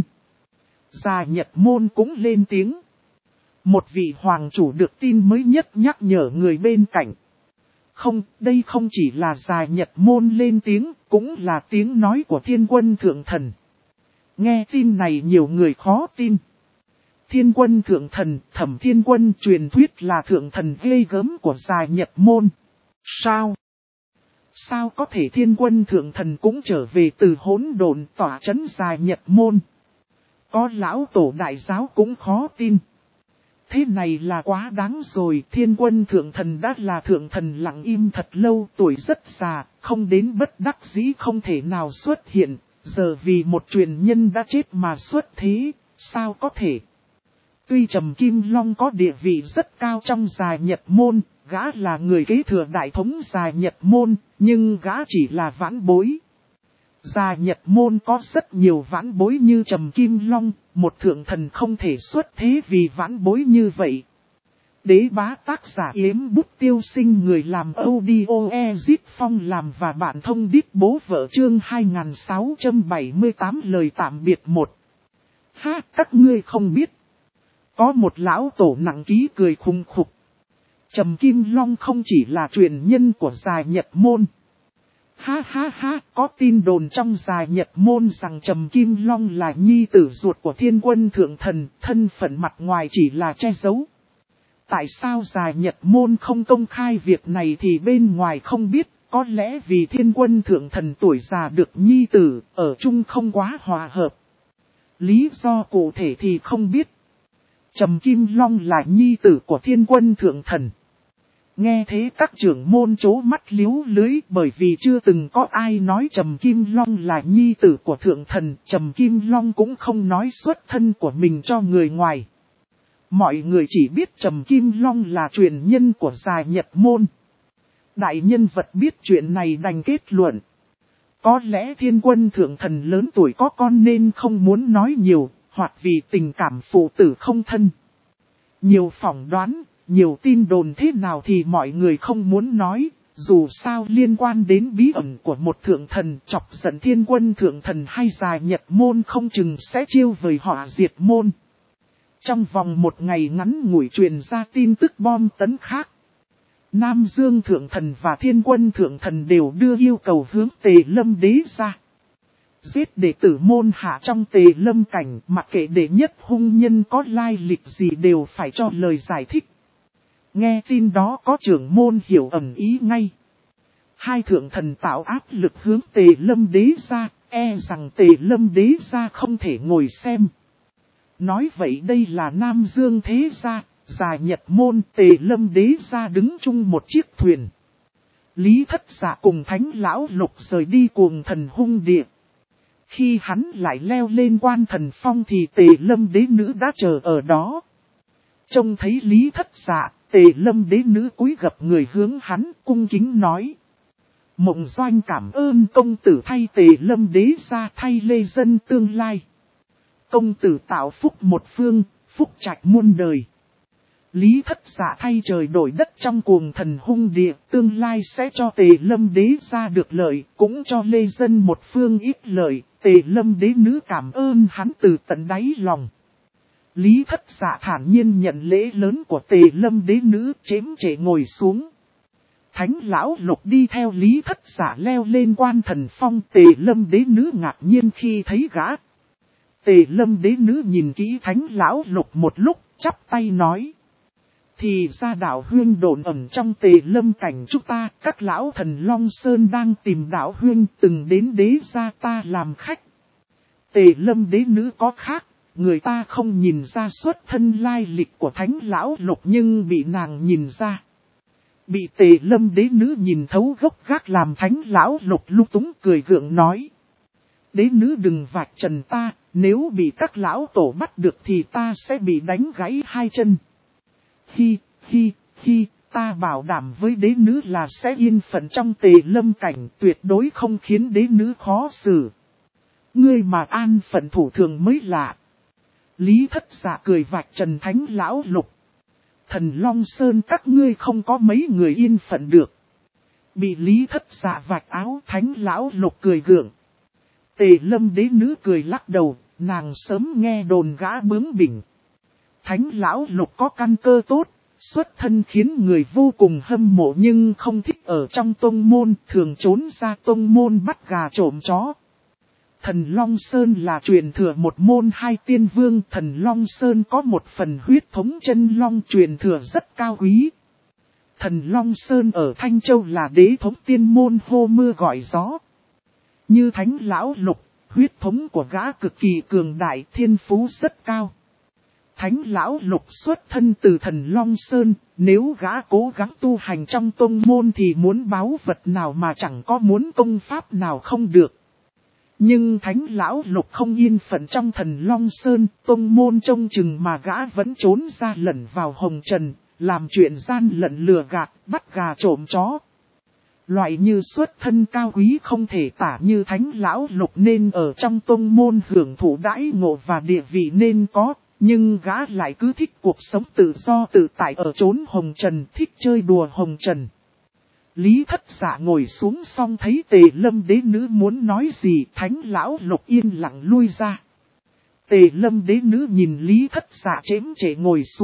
Gia Nhật môn cũng lên tiếng. Một vị hoàng chủ được tin mới nhất nhắc nhở người bên cạnh. Không, đây không chỉ là Gia Nhật môn lên tiếng, cũng là tiếng nói của Thiên Quân thượng thần. Nghe tin này nhiều người khó tin. Thiên Quân thượng thần, Thẩm Thiên Quân truyền thuyết là thượng thần ghê gớm của Gia Nhật môn. Sao? Sao có thể Thiên Quân thượng thần cũng trở về từ hỗn độn tỏa trấn Gia Nhật môn? Có lão tổ đại giáo cũng khó tin. Thế này là quá đáng rồi, Thiên Quân thượng thần đã là thượng thần lặng im thật lâu, tuổi rất già, không đến bất đắc dĩ không thể nào xuất hiện, giờ vì một truyền nhân đã chết mà xuất thế, sao có thể? Tuy Trầm Kim Long có địa vị rất cao trong Gia Nhật môn, gã là người kế thừa đại thống Gia Nhật môn, nhưng gã chỉ là vãn bối. Gia Nhật môn có rất nhiều vãn bối như Trầm Kim Long, một thượng thần không thể xuất thế vì vãn bối như vậy. Đế bá tác giả Yếm Bút Tiêu Sinh người làm audio Ezit Phong làm và bạn thông điệp bố vợ chương 2678 lời tạm biệt 1. Ha, các ngươi không biết. Có một lão tổ nặng ký cười khùng khục. Trầm Kim Long không chỉ là truyền nhân của Già Nhật Môn. Ha ha ha, có tin đồn trong Già Nhật Môn rằng Trầm Kim Long là nhi tử ruột của Thiên Quân Thượng Thần, thân phận mặt ngoài chỉ là che giấu. Tại sao Già Nhật Môn không công khai việc này thì bên ngoài không biết, có lẽ vì Thiên Quân Thượng Thần tuổi già được nhi tử, ở chung không quá hòa hợp. Lý do cụ thể thì không biết. Trầm Kim Long là nhi tử của Thiên Quân Thượng Thần. Nghe thế các trưởng môn chố mắt liếu lưới, bởi vì chưa từng có ai nói Trầm Kim Long là nhi tử của Thượng Thần. Trầm Kim Long cũng không nói xuất thân của mình cho người ngoài. Mọi người chỉ biết Trầm Kim Long là truyền nhân của Già Nhật Môn. Đại nhân vật biết chuyện này đành kết luận. Có lẽ Thiên Quân Thượng Thần lớn tuổi có con nên không muốn nói nhiều, hoặc vì tình cảm phụ tử không thân. Nhiều phỏng đoán, nhiều tin đồn thế nào thì mọi người không muốn nói, dù sao liên quan đến bí ẩn của một thượng thần, chọc giận Thiên Quân Thượng Thần hay Già Nhật Môn không chừng sẽ chiêu vời họ diệt môn. Trong vòng một ngày ngắn ngủi truyền ra tin tức bom tấn khác. Nam Dương Thượng Thần và Thiên Quân Thượng Thần đều đưa yêu cầu hướng Tề Lâm Đế ra. Giết đệ tử môn hạ trong Tề Lâm cảnh, mặc kệ đệ nhất hung nhân có lai lịch gì đều phải cho lời giải thích. Nghe tin đó có trưởng môn hiểu ẩn ý ngay. Hai thượng thần tạo áp lực hướng Tề Lâm Đế ra, e rằng Tề Lâm Đế ra không thể ngồi xem. Nói vậy đây là Nam Dương thế gia, Già Nhật Môn, Tề Lâm Đế ra đứng chung một chiếc thuyền. Lý Thất Dạ cùng Thánh Lão Lục rời đi cuồng thần hung địa. Khi hắn lại leo lên Quan Thần Phong thì Tề Lâm Đế nữ đã chờ ở đó. Trông thấy Lý Thất Dạ, Tề Lâm Đế nữ cúi gập người hướng hắn cung kính nói. Mộng Doanh cảm ơn công tử thay Tề Lâm Đế ra thay lê dân tương lai. Công tử tạo phúc một phương, phúc trạch muôn đời. Lý Thất Dạ thay trời đổi đất trong cuồng thần hung địa, tương lai sẽ cho Tề Lâm Đế ra được lợi, cũng cho lê dân một phương ít lợi. Tề Lâm Đế nữ cảm ơn hắn từ tận đáy lòng. Lý Thất Dạ thản nhiên nhận lễ lớn của Tề Lâm Đế nữ, chếm trệ ngồi xuống. Thánh Lão Lục đi theo Lý Thất Dạ leo lên Quan Thần Phong. Tề Lâm Đế nữ ngạc nhiên khi thấy gã. Tề Lâm Đế nữ nhìn kỹ Thánh Lão Lục một lúc, chắp tay nói. Thì ra đạo huyên đồn ẩn trong Tề Lâm cảnh chúng ta, các lão thần Long Sơn đang tìm đạo huyên từng đến đế gia ta làm khách. Tề Lâm Đế nữ có khác, người ta không nhìn ra xuất thân lai lịch của Thánh Lão Lục nhưng bị nàng nhìn ra. Bị Tề Lâm Đế nữ nhìn thấu gốc gác làm Thánh Lão Lục lung túng cười gượng nói. Đế nữ đừng vạch trần ta, nếu bị các lão tổ bắt được thì ta sẽ bị đánh gãy hai chân. Hi, ta bảo đảm với đế nữ là sẽ yên phận trong Tề Lâm cảnh, tuyệt đối không khiến đế nữ khó xử. Ngươi mà an phận thủ thường mới lạ. Lý Thất Dạ cười vạch trần Thánh Lão Lục. Thần Long Sơn các ngươi không có mấy người yên phận được. Bị Lý Thất Dạ vạch áo, Thánh Lão Lục cười gượng. Tề Lâm Đế nữ cười lắc đầu, nàng sớm nghe đồn gã bướng bỉnh. Thánh Lão Lục có căn cơ tốt, xuất thân khiến người vô cùng hâm mộ nhưng không thích ở trong tông môn, thường trốn ra tông môn bắt gà trộm chó. Thần Long Sơn là truyền thừa một môn hai tiên vương, Thần Long Sơn có một phần huyết thống chân long truyền thừa rất cao quý. Thần Long Sơn ở Thanh Châu là đế thống tiên môn hô mưa gọi gió. Như Thánh Lão Lục, huyết thống của gã cực kỳ cường đại, thiên phú rất cao. Thánh Lão Lục xuất thân từ Thần Long Sơn, nếu gã cố gắng tu hành trong tông môn thì muốn báu vật nào mà chẳng có, muốn công pháp nào không được. Nhưng Thánh Lão Lục không yên phận trong Thần Long Sơn, tông môn trông chừng mà gã vẫn trốn ra lẩn vào hồng trần, làm chuyện gian lận lừa gạt, bắt gà trộm chó. Loại như xuất thân cao quý không thể tả như Thánh Lão Lục nên ở trong tông môn hưởng thụ đãi ngộ và địa vị nên có, nhưng gã lại cứ thích cuộc sống tự do tự tại ở chốn hồng trần, thích chơi đùa hồng trần. Lý Thất Dạ ngồi xuống xong thấy Tề Lâm Đế nữ muốn nói gì, Thánh Lão Lục yên lặng lui ra. Tề Lâm Đế nữ nhìn Lý Thất Dạ chếm trệ ngồi xuống,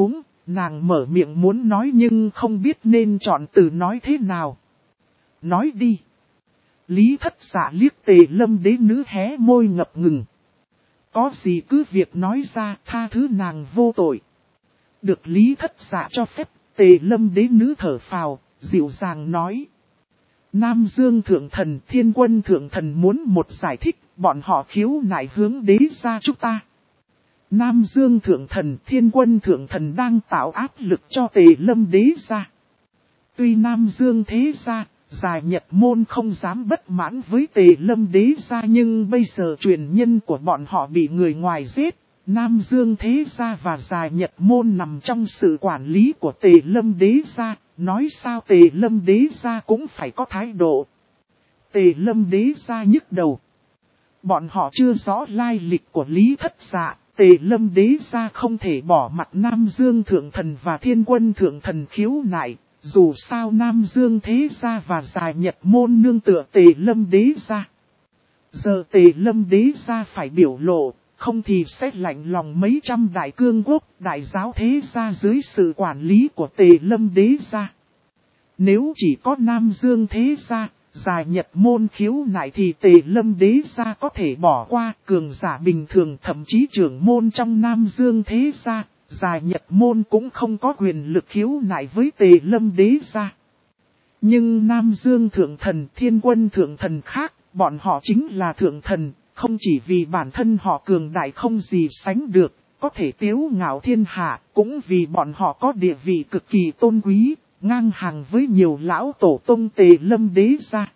nàng mở miệng muốn nói nhưng không biết nên chọn từ nói thế nào. Nói đi. Lý Thất Dạ liếc Tề Lâm đế nữ hé môi ngập ngừng. Có gì cứ việc nói ra, tha thứ nàng vô tội. Được Lý Thất Dạ cho phép, Tề Lâm đế nữ thở phào, dịu dàng nói. Nam Dương Thượng Thần, Thiên Quân Thượng Thần muốn một giải thích, bọn họ khiếu nại hướng đế gia chúng ta. Nam Dương Thượng Thần, Thiên Quân Thượng Thần đang tạo áp lực cho Tề Lâm đế gia. Tuy Nam Dương thế gia, Già Nhật Môn không dám bất mãn với Tề Lâm đế gia, nhưng bây giờ truyền nhân của bọn họ bị người ngoài giết. Nam Dương thế gia và Già Nhật Môn nằm trong sự quản lý của Tề Lâm đế gia, nói sao Tề Lâm đế gia cũng phải có thái độ. Tề Lâm đế gia nhức đầu. Bọn họ chưa rõ lai lịch của Lý Thất Dạ, Tề Lâm đế gia không thể bỏ mặt Nam Dương Thượng Thần và Thiên Quân Thượng Thần khiếu nại. Dù sao Nam Dương thế gia và Già Nhật Môn nương tựa Tề Lâm đế gia. Giờ Tề Lâm đế gia phải biểu lộ, không thì sẽ lạnh lòng mấy trăm đại cương quốc, đại giáo thế gia dưới sự quản lý của Tề Lâm đế gia. Nếu chỉ có Nam Dương thế gia, Già Nhật Môn khiếu nại thì Tề Lâm đế gia có thể bỏ qua, cường giả bình thường thậm chí trưởng môn trong Nam Dương thế gia. Già Nhật Môn cũng không có quyền lực khiếu nại với Tề Lâm đế gia. Nhưng Nam Dương Thượng Thần, Thiên Quân Thượng Thần khác, bọn họ chính là Thượng Thần, không chỉ vì bản thân họ cường đại không gì sánh được, có thể tiếu ngạo thiên hạ, cũng vì bọn họ có địa vị cực kỳ tôn quý, ngang hàng với nhiều lão tổ tông Tề Lâm đế gia.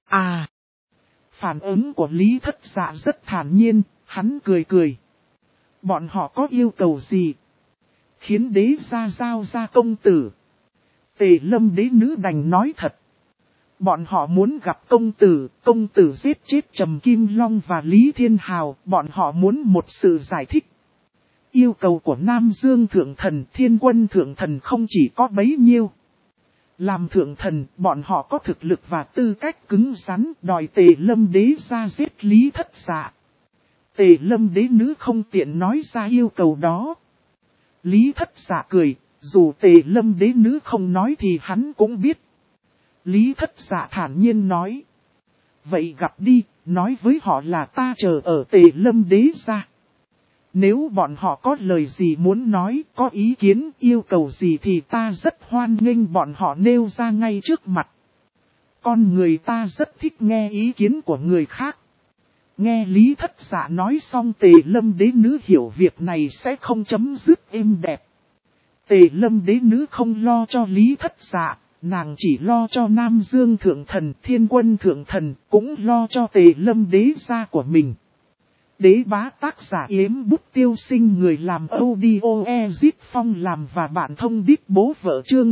Phản ứng của Lý Thất Dạ rất thản nhiên, hắn cười cười. Bọn họ có yêu cầu gì? Khiến đế gia giao ra công tử. Tề Lâm đế nữ đành nói thật. Bọn họ muốn gặp công tử giết chết Trầm Kim Long và Lý Thiên Hào, bọn họ muốn một sự giải thích. Yêu cầu của Nam Dương Thượng Thần, Thiên Quân Thượng Thần không chỉ có bấy nhiêu. Làm Thượng Thần, bọn họ có thực lực và tư cách cứng rắn đòi Tề Lâm đế gia giết Lý Thất Dạ. Tề Lâm đế nữ không tiện nói ra yêu cầu đó. Lý Thất Dạ cười, dù Tề Lâm đế nữ không nói thì hắn cũng biết. Lý Thất Dạ thản nhiên nói. Vậy gặp đi, nói với họ là ta chờ ở Tề Lâm đế gia. Nếu bọn họ có lời gì muốn nói, có ý kiến, yêu cầu gì thì ta rất hoan nghênh bọn họ nêu ra ngay trước mặt. Con người ta rất thích nghe ý kiến của người khác. Nghe Lý Thất Dạ nói xong Tề Lâm đế nữ hiểu việc này sẽ không chấm dứt êm đẹp. Tề Lâm đế nữ không lo cho Lý Thất Dạ, nàng chỉ lo cho Nam Dương Thượng Thần, Thiên Quân Thượng Thần, cũng lo cho Tề Lâm đế gia của mình. Đế bá tác giả Yếm Bút Tiêu Sinh, người làm audio Ezit Phong làm và bạn thông đích bố vợ chương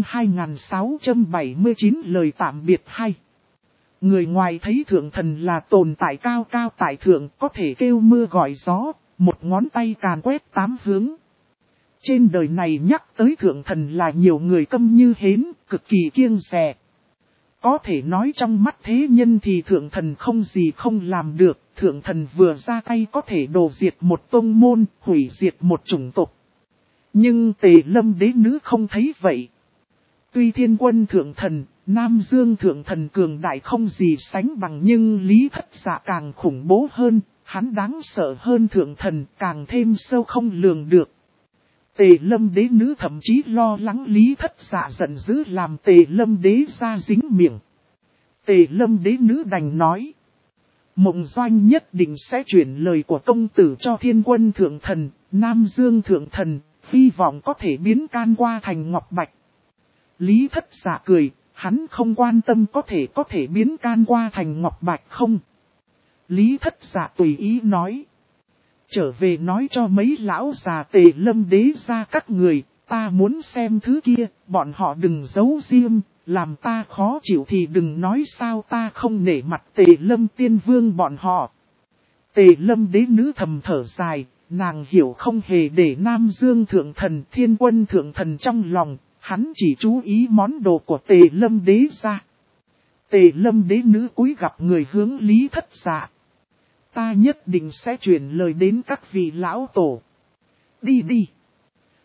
2679 lời tạm biệt hay. Người ngoài thấy Thượng Thần là tồn tại cao cao tại thượng, có thể kêu mưa gọi gió, một ngón tay càn quét tám hướng. Trên đời này nhắc tới Thượng Thần là nhiều người câm như hến, cực kỳ kiêng dè. Có thể nói trong mắt thế nhân thì Thượng Thần không gì không làm được, Thượng Thần vừa ra tay có thể đổ diệt một tông môn, hủy diệt một chủng tộc. Nhưng Tề Lâm đế nữ không thấy vậy. Tuy Thiên Quân Thượng Thần, Nam Dương Thượng Thần cường đại không gì sánh bằng, nhưng Lý Thất Dạ càng khủng bố hơn, hắn đáng sợ hơn Thượng Thần, càng thêm sâu không lường được. Tề Lâm đế nữ thậm chí lo lắng Lý Thất Dạ giận dữ làm Tề Lâm đế ra dính miệng. Tề Lâm đế nữ đành nói. Mộng Doanh nhất định sẽ chuyển lời của công tử cho Thiên Quân Thượng Thần, Nam Dương Thượng Thần, hy vọng có thể biến can qua thành ngọc bạch. Lý Thất Dạ cười, hắn không quan tâm có thể biến can qua thành ngọc bạch không. Lý Thất Dạ tùy ý nói. Trở về nói cho mấy lão già Tề Lâm đế ra các người, ta muốn xem thứ kia, bọn họ đừng giấu riêng, làm ta khó chịu thì đừng nói sao ta không nể mặt Tề Lâm tiên vương bọn họ. Tề Lâm đế nữ thầm thở dài, nàng hiểu không hề để Nam Dương Thượng Thần, Thiên Quân Thượng Thần trong lòng, hắn chỉ chú ý món đồ của Tề Lâm đế ra. Tề Lâm đế nữ cúi gặp người hướng Lý Thất Dạ. Ta nhất định sẽ chuyển lời đến các vị lão tổ. Đi đi.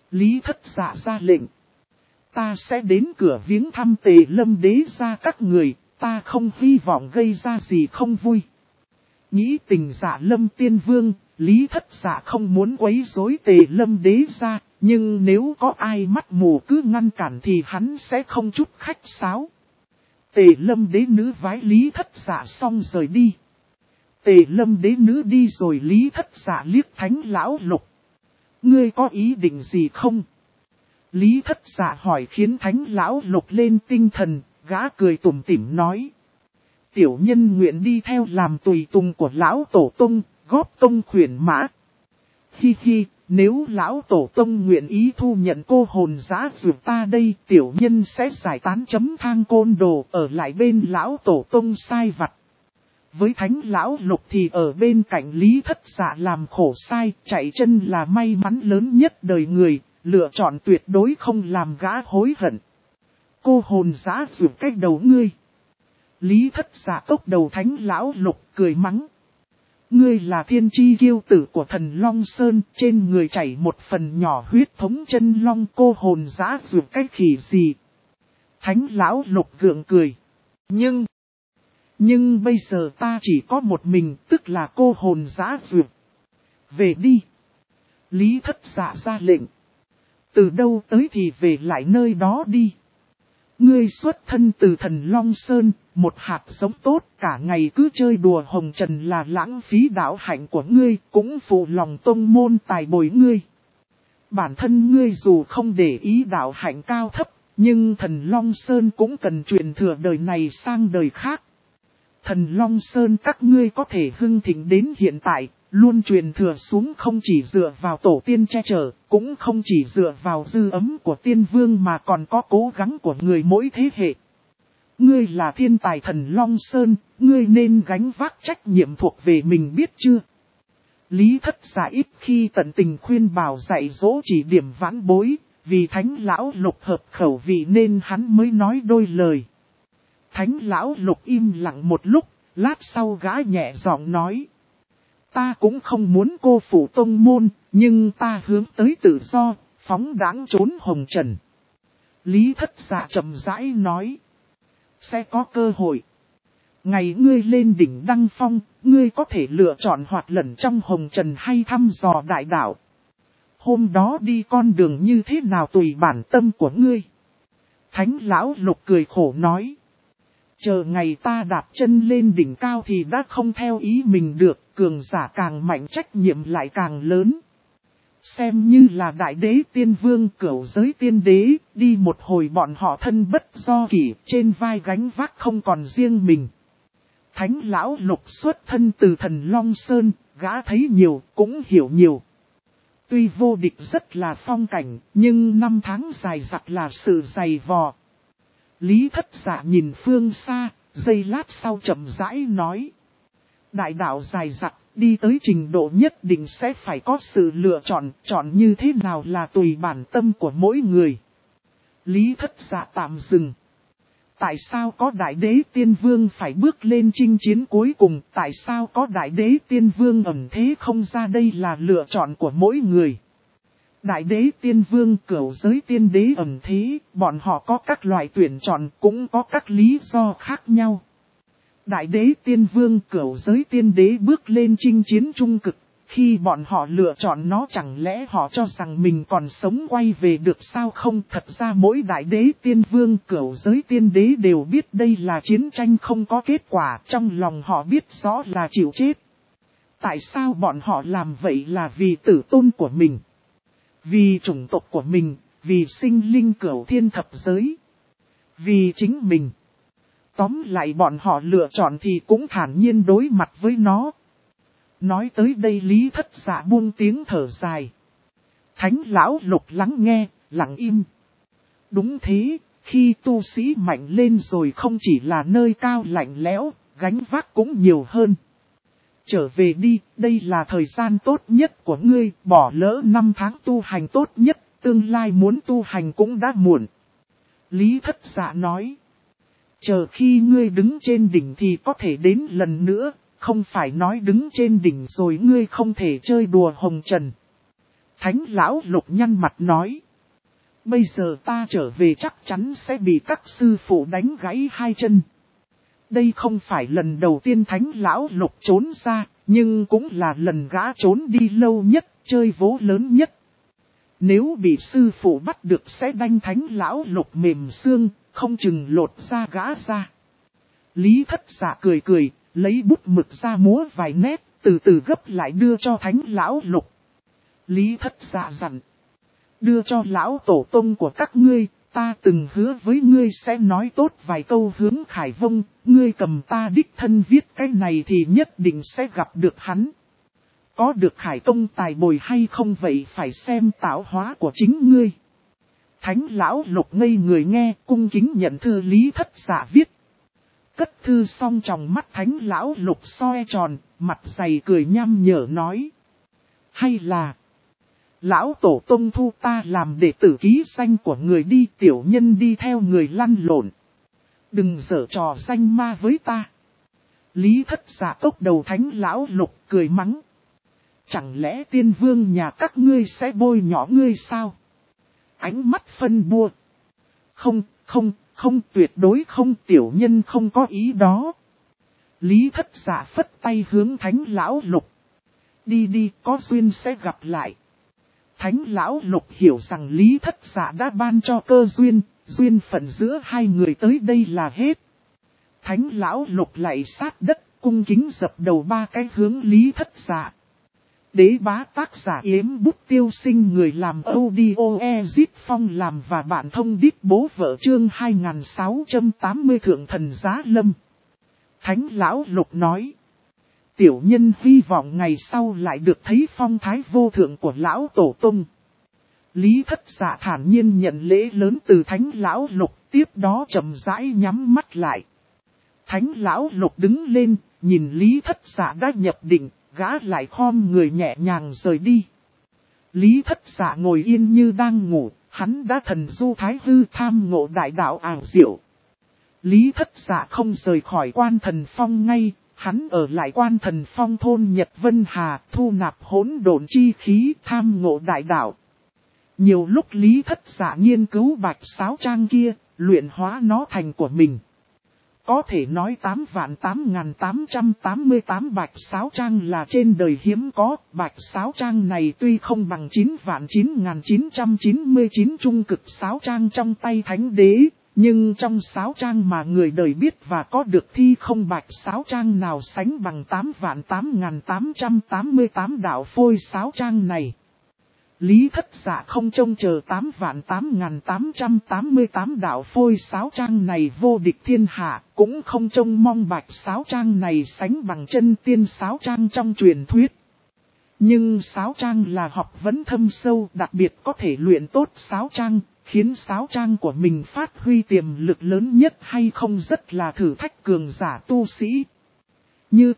Lý Thất Dạ ra lệnh. Ta sẽ đến cửa viếng thăm Tề Lâm đế gia các người, ta không hy vọng gây ra gì không vui. Nghĩ tình Dạ Lâm Tiên Vương, Lý Thất Dạ không muốn quấy rối Tề Lâm đế gia, nhưng nếu có ai mắt mù cứ ngăn cản thì hắn sẽ không chút khách sáo. Tề Lâm đế nữ vái Lý Thất Dạ xong rời đi. Tề Lâm đế nữ đi rồi Lý Thất Dạ liếc Thánh Lão Lục. Ngươi có ý định gì không? Lý Thất Dạ hỏi khiến Thánh Lão Lục lên tinh thần, gã cười tủm tỉm nói. Tiểu nhân nguyện đi theo làm tùy tùng của Lão Tổ Tông, góp công khuyển mã. Hi hi, nếu Lão Tổ Tông nguyện ý thu nhận cô hồn giã dược ta đây, tiểu nhân sẽ giải tán chấm thang côn đồ ở lại bên Lão Tổ Tông sai vặt. Với Thánh Lão Lục thì ở bên cạnh Lý Thất Dạ làm khổ sai, chạy chân là may mắn lớn nhất đời người, lựa chọn tuyệt đối không làm gã hối hận. Cô hồn giã dược cách đầu ngươi. Lý Thất Dạ cốc đầu Thánh Lão Lục cười mắng. Ngươi là thiên chi kiêu tử của thần Long Sơn, trên người chảy một phần nhỏ huyết thống chân long, cô hồn giã dược cách khỉ gì. Thánh Lão Lục gượng cười. Nhưng bây giờ ta chỉ có một mình, tức là cô hồn giã dược. Về đi. Lý Thất Dạ ra lệnh. Từ đâu tới thì về lại nơi đó đi. Ngươi xuất thân từ thần Long Sơn, một hạt giống tốt, cả ngày cứ chơi đùa hồng trần là lãng phí đạo hạnh của ngươi, cũng phụ lòng tông môn tài bồi ngươi. Bản thân ngươi dù không để ý đạo hạnh cao thấp, nhưng thần Long Sơn cũng cần truyền thừa đời này sang đời khác. Thần Long Sơn các ngươi có thể hưng thịnh đến hiện tại, luôn truyền thừa xuống không chỉ dựa vào tổ tiên che chở, cũng không chỉ dựa vào dư ấm của tiên vương mà còn có cố gắng của người mỗi thế hệ. Ngươi là thiên tài thần Long Sơn, ngươi nên gánh vác trách nhiệm thuộc về mình biết chưa? Lý Thất Dạ ít khi tận tình khuyên bảo dạy dỗ chỉ điểm vãn bối, vì Thánh Lão Lục hợp khẩu vị nên hắn mới nói đôi lời. Thánh Lão Lục im lặng một lúc, lát sau gã nhẹ giọng nói. Ta cũng không muốn cô phụ tông môn, nhưng ta hướng tới tự do, phóng đãng trốn hồng trần. Lý Thất Dạ chậm rãi nói. Sẽ có cơ hội. Ngày ngươi lên đỉnh Đăng Phong, ngươi có thể lựa chọn hoạt lẩn trong hồng trần hay thăm dò đại đạo. Hôm đó đi con đường như thế nào tùy bản tâm của ngươi. Thánh Lão Lục cười khổ nói. Chờ ngày ta đạp chân lên đỉnh cao thì đã không theo ý mình được, cường giả càng mạnh trách nhiệm lại càng lớn. Xem như là đại đế tiên vương cửu giới tiên đế, đi một hồi bọn họ thân bất do kỷ, trên vai gánh vác không còn riêng mình. Thánh Lão Lục xuất thân từ thần Long Sơn, gã thấy nhiều, cũng hiểu nhiều. Tuy vô địch rất là phong cảnh, nhưng năm tháng dài dặc là sự dày vò. Lý Thất Dạ nhìn phương xa, giây lát sau chậm rãi nói. Đại đạo dài dặc, đi tới trình độ nhất định sẽ phải có sự lựa chọn, chọn như thế nào là tùy bản tâm của mỗi người. Lý Thất Dạ tạm dừng. Tại sao có đại đế tiên vương phải bước lên chinh chiến cuối cùng, tại sao có đại đế tiên vương ẩn thế không ra, đây là lựa chọn của mỗi người. Đại đế tiên vương cửu giới tiên đế ẩn thế, bọn họ có các loại tuyển chọn cũng có các lý do khác nhau. Đại đế tiên vương cửu giới tiên đế bước lên chinh chiến trung cực, khi bọn họ lựa chọn nó chẳng lẽ họ cho rằng mình còn sống quay về được sao không? Thật ra mỗi đại đế tiên vương cửu giới tiên đế đều biết đây là chiến tranh không có kết quả, trong lòng họ biết rõ là chịu chết. Tại sao bọn họ làm vậy là vì tử tôn của mình? Vì chủng tộc của mình, vì sinh linh cửu thiên thập giới, vì chính mình. Tóm lại bọn họ lựa chọn thì cũng thản nhiên đối mặt với nó. Nói tới đây Lý Thất Dạ buông tiếng thở dài. Thánh Lão Lục lắng nghe, lặng im. Đúng thế, khi tu sĩ mạnh lên rồi không chỉ là nơi cao lạnh lẽo, gánh vác cũng nhiều hơn. Trở về đi, đây là thời gian tốt nhất của ngươi, bỏ lỡ 5 tháng tu hành tốt nhất, tương lai muốn tu hành cũng đã muộn. Lý Thất Dạ nói. Chờ khi ngươi đứng trên đỉnh thì có thể đến lần nữa, không phải nói đứng trên đỉnh rồi ngươi không thể chơi đùa hồng trần. Thánh lão lục nhăn mặt nói. Bây giờ ta trở về chắc chắn sẽ bị các sư phụ đánh gãy hai chân. Đây không phải lần đầu tiên thánh lão lục trốn ra, nhưng cũng là lần gã trốn đi lâu nhất, chơi vố lớn nhất. Nếu bị sư phụ bắt được sẽ đanh thánh lão lục mềm xương, không chừng lột da gã ra. Lý Thất Dạ cười cười, lấy bút mực ra múa vài nét, từ từ gấp lại đưa cho thánh lão lục. Lý Thất Dạ dặn. Đưa cho lão tổ tông của các ngươi, ta từng hứa với ngươi sẽ nói tốt vài câu hướng Khải Vông, ngươi cầm ta đích thân viết cái này thì nhất định sẽ gặp được hắn. Có được Khải Công tài bồi hay không vậy phải xem tạo hóa của chính ngươi. Thánh lão lục ngây người nghe, cung kính nhận thư Lý Thất Dạ viết. Cất thư xong trong mắt thánh lão lục soi tròn, mặt dày cười nham nhở nói. Hay là, lão tổ tông thu ta làm đệ tử ký danh của người đi, tiểu nhân đi theo người lăn lộn. Đừng giở trò danh ma với ta. Lý Thất Dạ cốc đầu thánh lão lục cười mắng. Chẳng lẽ tiên vương nhà các ngươi sẽ bôi nhọ ngươi sao? Ánh mắt phân bua. Không, tuyệt đối không, tiểu nhân không có ý đó. Lý Thất Dạ phất tay hướng thánh lão lục. Đi, có duyên sẽ gặp lại. Thánh lão lục hiểu rằng Lý Thất Dạ đã ban cho cơ duyên, duyên phận giữa hai người tới đây là hết. Thánh lão lục lại sát đất, cung kính dập đầu ba cái hướng Lý Thất Dạ. Đế bá tác giả Yếm Bút Tiêu Sinh, người làm audio Ezit Phong làm và bạn thông đít bố vợ chương 2680 Thượng Thần Giá Lâm. Thánh lão lục nói. Tiểu nhân hy vọng ngày sau lại được thấy phong thái vô thượng của lão tổ tông. Lý Thất Dạ thản nhiên nhận lễ lớn từ thánh lão lục, tiếp đó chậm rãi nhắm mắt lại. Thánh lão lục đứng lên, nhìn Lý Thất Dạ đã nhập định, gã lại khom người nhẹ nhàng rời đi. Lý Thất Dạ ngồi yên như đang ngủ, hắn đã thần du thái hư tham ngộ đại đạo ảo diệu. Lý Thất Dạ không rời khỏi Quan Thần Phong ngay, hắn ở lại Quan Thần Phong thôn Nhật Vân Hà, thu nạp hỗn độn chi khí, tham ngộ đại đạo. Nhiều lúc Lý Thất Dạ nghiên cứu bạch sáo trang kia, luyện hóa nó thành của mình. Có thể nói 8.888 bạch sáo trang là trên đời hiếm có, bạch sáo trang này tuy không bằng 9.999 trung cực sáo trang trong tay thánh đế, nhưng trong sáo trang mà người đời biết và có được thì không bạch sáo trang nào sánh bằng 8.888 đạo phôi sáo trang này. Lý Thất Dạ không trông chờ 8.888 đạo phôi sáo trang này vô địch thiên hạ, cũng không trông mong bạch sáo trang này sánh bằng chân tiên sáo trang trong truyền thuyết. Nhưng sáo trang là học vấn thâm sâu, đặc biệt có thể luyện tốt sáo trang, khiến sáo trang của mình phát huy tiềm lực lớn nhất hay không rất là thử thách cường giả tu sĩ. Như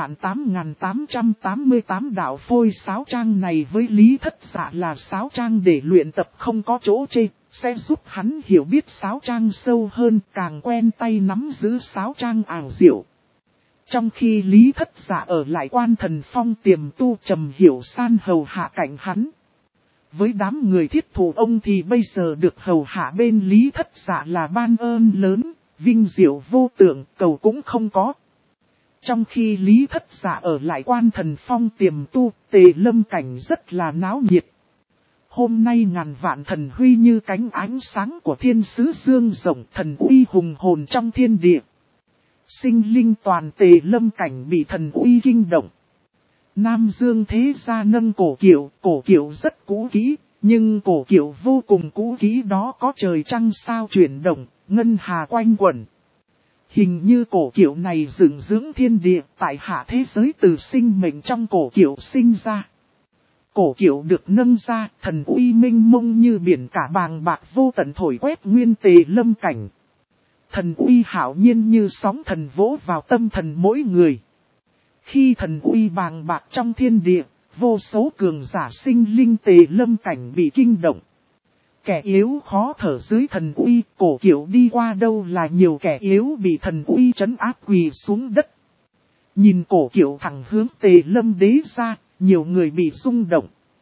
8.888 đạo phôi sáo trang này với Lý Thất Dạ là sáo trang để luyện tập không có chỗ chê, sẽ giúp hắn hiểu biết sáo trang sâu hơn, càng quen tay nắm giữ sáo trang ảo diệu. Trong khi Lý Thất Dạ ở lại Quan Thần Phong tiềm tu, Trầm Hiểu San hầu hạ cạnh hắn. Với đám người thiết thủ ông thì bây giờ được hầu hạ bên Lý Thất Dạ là ban ơn lớn, vinh diệu vô tượng, cầu cũng không có. Trong khi Lý Thất Dạ ở lại Quan Thần Phong tiềm tu, Tề Lâm cảnh rất là náo nhiệt. Hôm nay ngàn vạn thần huy như cánh ánh sáng của thiên sứ dương rộng, thần uy hùng hồn trong thiên địa. Sinh linh toàn Tề Lâm cảnh bị thần uy kinh động. Nam Dương thế gia nâng cổ kiệu rất cũ kỹ, nhưng cổ kiệu vô cùng cũ kỹ đó có trời trăng sao chuyển động, ngân hà quanh quẩn. Hình như cổ kiệu này dựng dưỡng thiên địa, tại hạ thế giới từ sinh mệnh trong cổ kiệu sinh ra. Cổ kiệu được nâng ra, thần uy minh mông như biển cả bàng bạc vô tận thổi quét nguyên Tề Lâm cảnh. Thần uy hảo nhiên như sóng thần vỗ vào tâm thần mỗi người. Khi thần uy bàng bạc trong thiên địa, vô số cường giả sinh linh Tề Lâm cảnh bị kinh động. Kẻ yếu khó thở dưới thần uy, cổ kiệu đi qua đâu là nhiều kẻ yếu bị thần uy trấn áp quỳ xuống đất. Nhìn cổ kiệu thẳng hướng Tề Lâm đế ra, nhiều người bị rung động.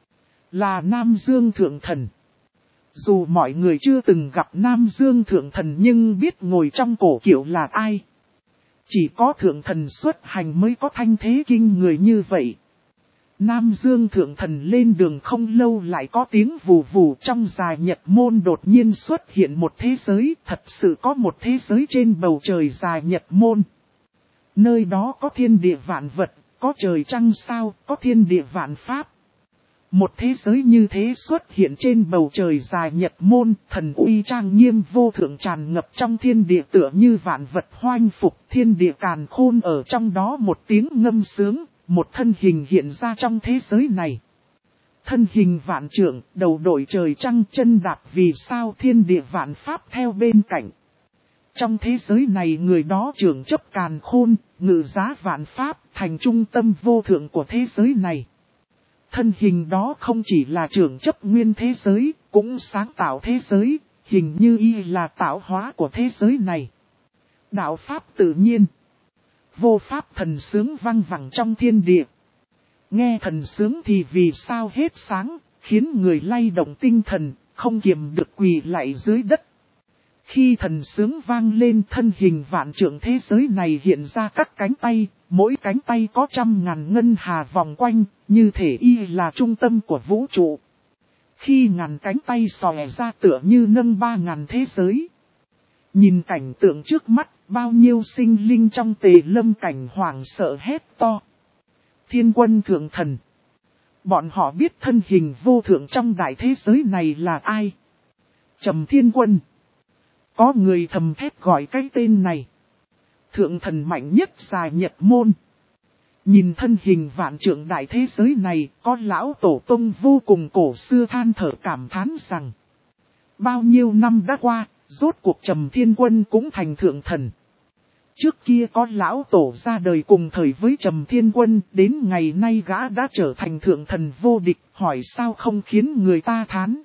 Là Nam Dương Thượng Thần. Dù mọi người chưa từng gặp Nam Dương Thượng Thần nhưng biết ngồi trong cổ kiệu là ai. Chỉ có Thượng Thần xuất hành mới có thanh thế kinh người như vậy. Nam Dương Thượng Thần lên đường không lâu lại có tiếng vù vù trong Già Nhật Môn đột nhiên xuất hiện một thế giới. Thật sự có một thế giới trên bầu trời Già Nhật Môn. Nơi đó có thiên địa vạn vật, có trời trăng sao, có thiên địa vạn pháp. Một thế giới như thế xuất hiện trên bầu trời Già Nhật Môn, thần uy trang nghiêm vô thượng tràn ngập trong thiên địa tựa như vạn vật hoanh phục, thiên địa càn khôn ở trong đó một tiếng ngâm sướng, một thân hình hiện ra trong thế giới này. Thân hình vạn trượng, đầu đội trời trăng, chân đạp vì sao thiên địa vạn pháp theo bên cạnh. Trong thế giới này người đó trưởng chấp càn khôn, ngự giá vạn pháp, thành trung tâm vô thượng của thế giới này. Thân hình đó không chỉ là trưởng chấp nguyên thế giới, cũng sáng tạo thế giới, hình như y là tạo hóa của thế giới này. Đạo pháp tự nhiên. Vô pháp thần sướng vang vẳng trong thiên địa. Nghe thần sướng thì vì sao hết sáng, khiến người lay động tinh thần, không kiềm được quỳ lại dưới đất. Khi thần sướng vang lên thân hình vạn trượng thế giới này hiện ra các cánh tay, mỗi cánh tay có 100.000 ngân hà vòng quanh, như thể y là trung tâm của vũ trụ. Khi ngàn cánh tay xòe ra tựa như nâng 3.000 thế giới. Nhìn cảnh tượng trước mắt, bao nhiêu sinh linh trong Tề Lâm cảnh hoảng sợ hét to. Thiên Quân Thượng Thần. Bọn họ biết thân hình vô thượng trong đại thế giới này là ai? Trầm Thiên Quân. Có người thầm thét gọi cái tên này. Thượng Thần mạnh nhất Già Nhật Môn. Nhìn thân hình vạn trượng đại thế giới này, có lão tổ tông vô cùng cổ xưa than thở cảm thán rằng. Bao nhiêu năm đã qua, rốt cuộc Trầm Thiên Quân cũng thành Thượng Thần. Trước kia có lão tổ ra đời cùng thời với Trầm Thiên Quân, đến ngày nay gã đã trở thành Thượng Thần vô địch, hỏi sao không khiến người ta thán.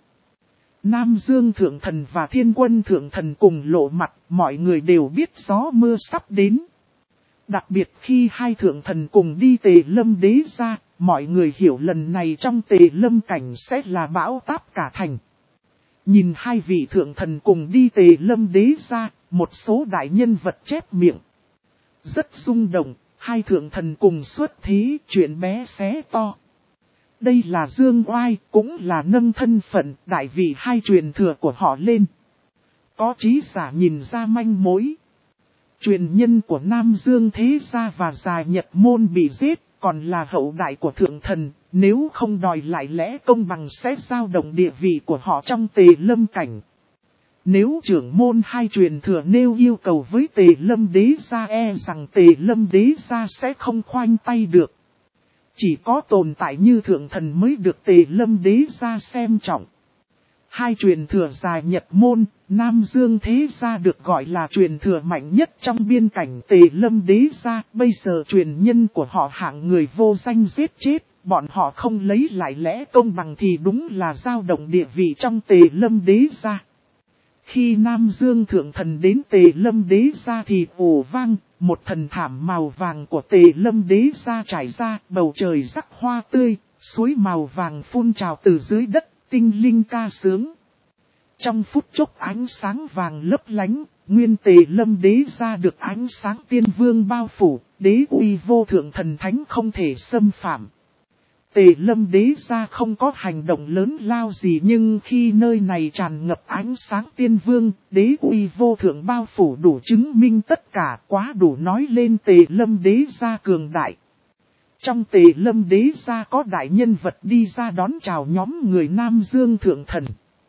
Nam Dương Thượng Thần và Thiên Quân Thượng Thần cùng lộ mặt, mọi người đều biết gió mưa sắp đến. Đặc biệt khi hai Thượng Thần cùng đi Tề Lâm Đế ra, mọi người hiểu lần này trong Tề Lâm cảnh sẽ là bão táp cả thành. Nhìn hai vị Thượng Thần cùng đi Tề Lâm Đế ra, một số đại nhân vật chép miệng. Rất rung động, hai Thượng Thần cùng xuất thí chuyện bé xé to. Đây là dương oai, cũng là nâng thân phận đại vị hai truyền thừa của họ lên. Có trí giả nhìn ra manh mối. Truyền nhân của Nam Dương Thế Gia và Già Nhật Môn bị giết, còn là hậu đại của Thượng Thần, nếu không đòi lại lẽ công bằng sẽ dao động địa vị của họ trong Tề Lâm cảnh. Nếu trưởng môn hai truyền thừa nêu yêu cầu với Tề Lâm Đế Gia rằng Tề Lâm Đế Gia sẽ không khoanh tay được. Chỉ có tồn tại như Thượng Thần mới được Tề Lâm Đế Gia xem trọng. Hai truyền thừa Già Nhật Môn, Nam Dương Thế Gia được gọi là truyền thừa mạnh nhất trong biên cảnh Tề Lâm Đế Gia. Bây giờ truyền nhân của họ hạng người vô danh giết chết, bọn họ không lấy lại lẽ công bằng thì đúng là dao động địa vị trong Tề Lâm Đế Gia. Khi Nam Dương Thượng Thần đến Tề Lâm Đế Gia thì ồ vang, một thần thảm màu vàng của Tề Lâm Đế Gia trải ra, bầu trời rắc hoa tươi, suối màu vàng phun trào từ dưới đất, tinh linh ca sướng. Trong phút chốc ánh sáng vàng lấp lánh, nguyên Tề Lâm Đế Gia được ánh sáng tiên vương bao phủ, đế uy vô thượng thần thánh không thể xâm phạm. Tề Lâm Đế Gia không có hành động lớn lao gì nhưng khi nơi này tràn ngập ánh sáng tiên vương, đế uy vô thượng bao phủ đủ chứng minh tất cả, quá đủ nói lên Tề Lâm Đế Gia cường đại. Trong Tề Lâm Đế Gia có đại nhân vật đi ra đón chào nhóm người Nam Dương Thượng Thần.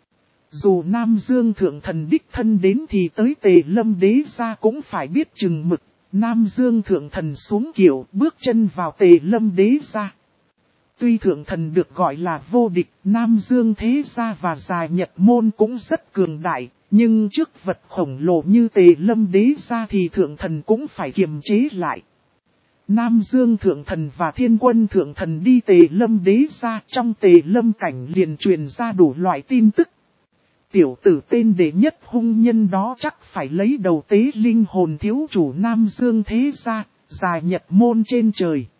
Dù Nam Dương Thượng Thần đích thân đến thì tới Tề Lâm Đế Gia cũng phải biết chừng mực. Nam Dương Thượng Thần xuống kiệu bước chân vào Tề Lâm Đế Gia. Tuy Thượng Thần được gọi là vô địch, Nam Dương Thế Gia và Già Nhật Môn cũng rất cường đại, nhưng trước vật khổng lồ như Tề Lâm Đế Gia thì Thượng Thần cũng phải kiềm chế lại. Nam Dương Thượng Thần và Thiên Quân Thượng Thần đi Tề Lâm Đế Gia, trong Tề Lâm cảnh liền truyền ra đủ loại tin tức. Tiểu tử tên đệ nhất hung nhân đó chắc phải lấy đầu tế linh hồn thiếu chủ Nam Dương Thế Gia, Già Nhật Môn trên trời.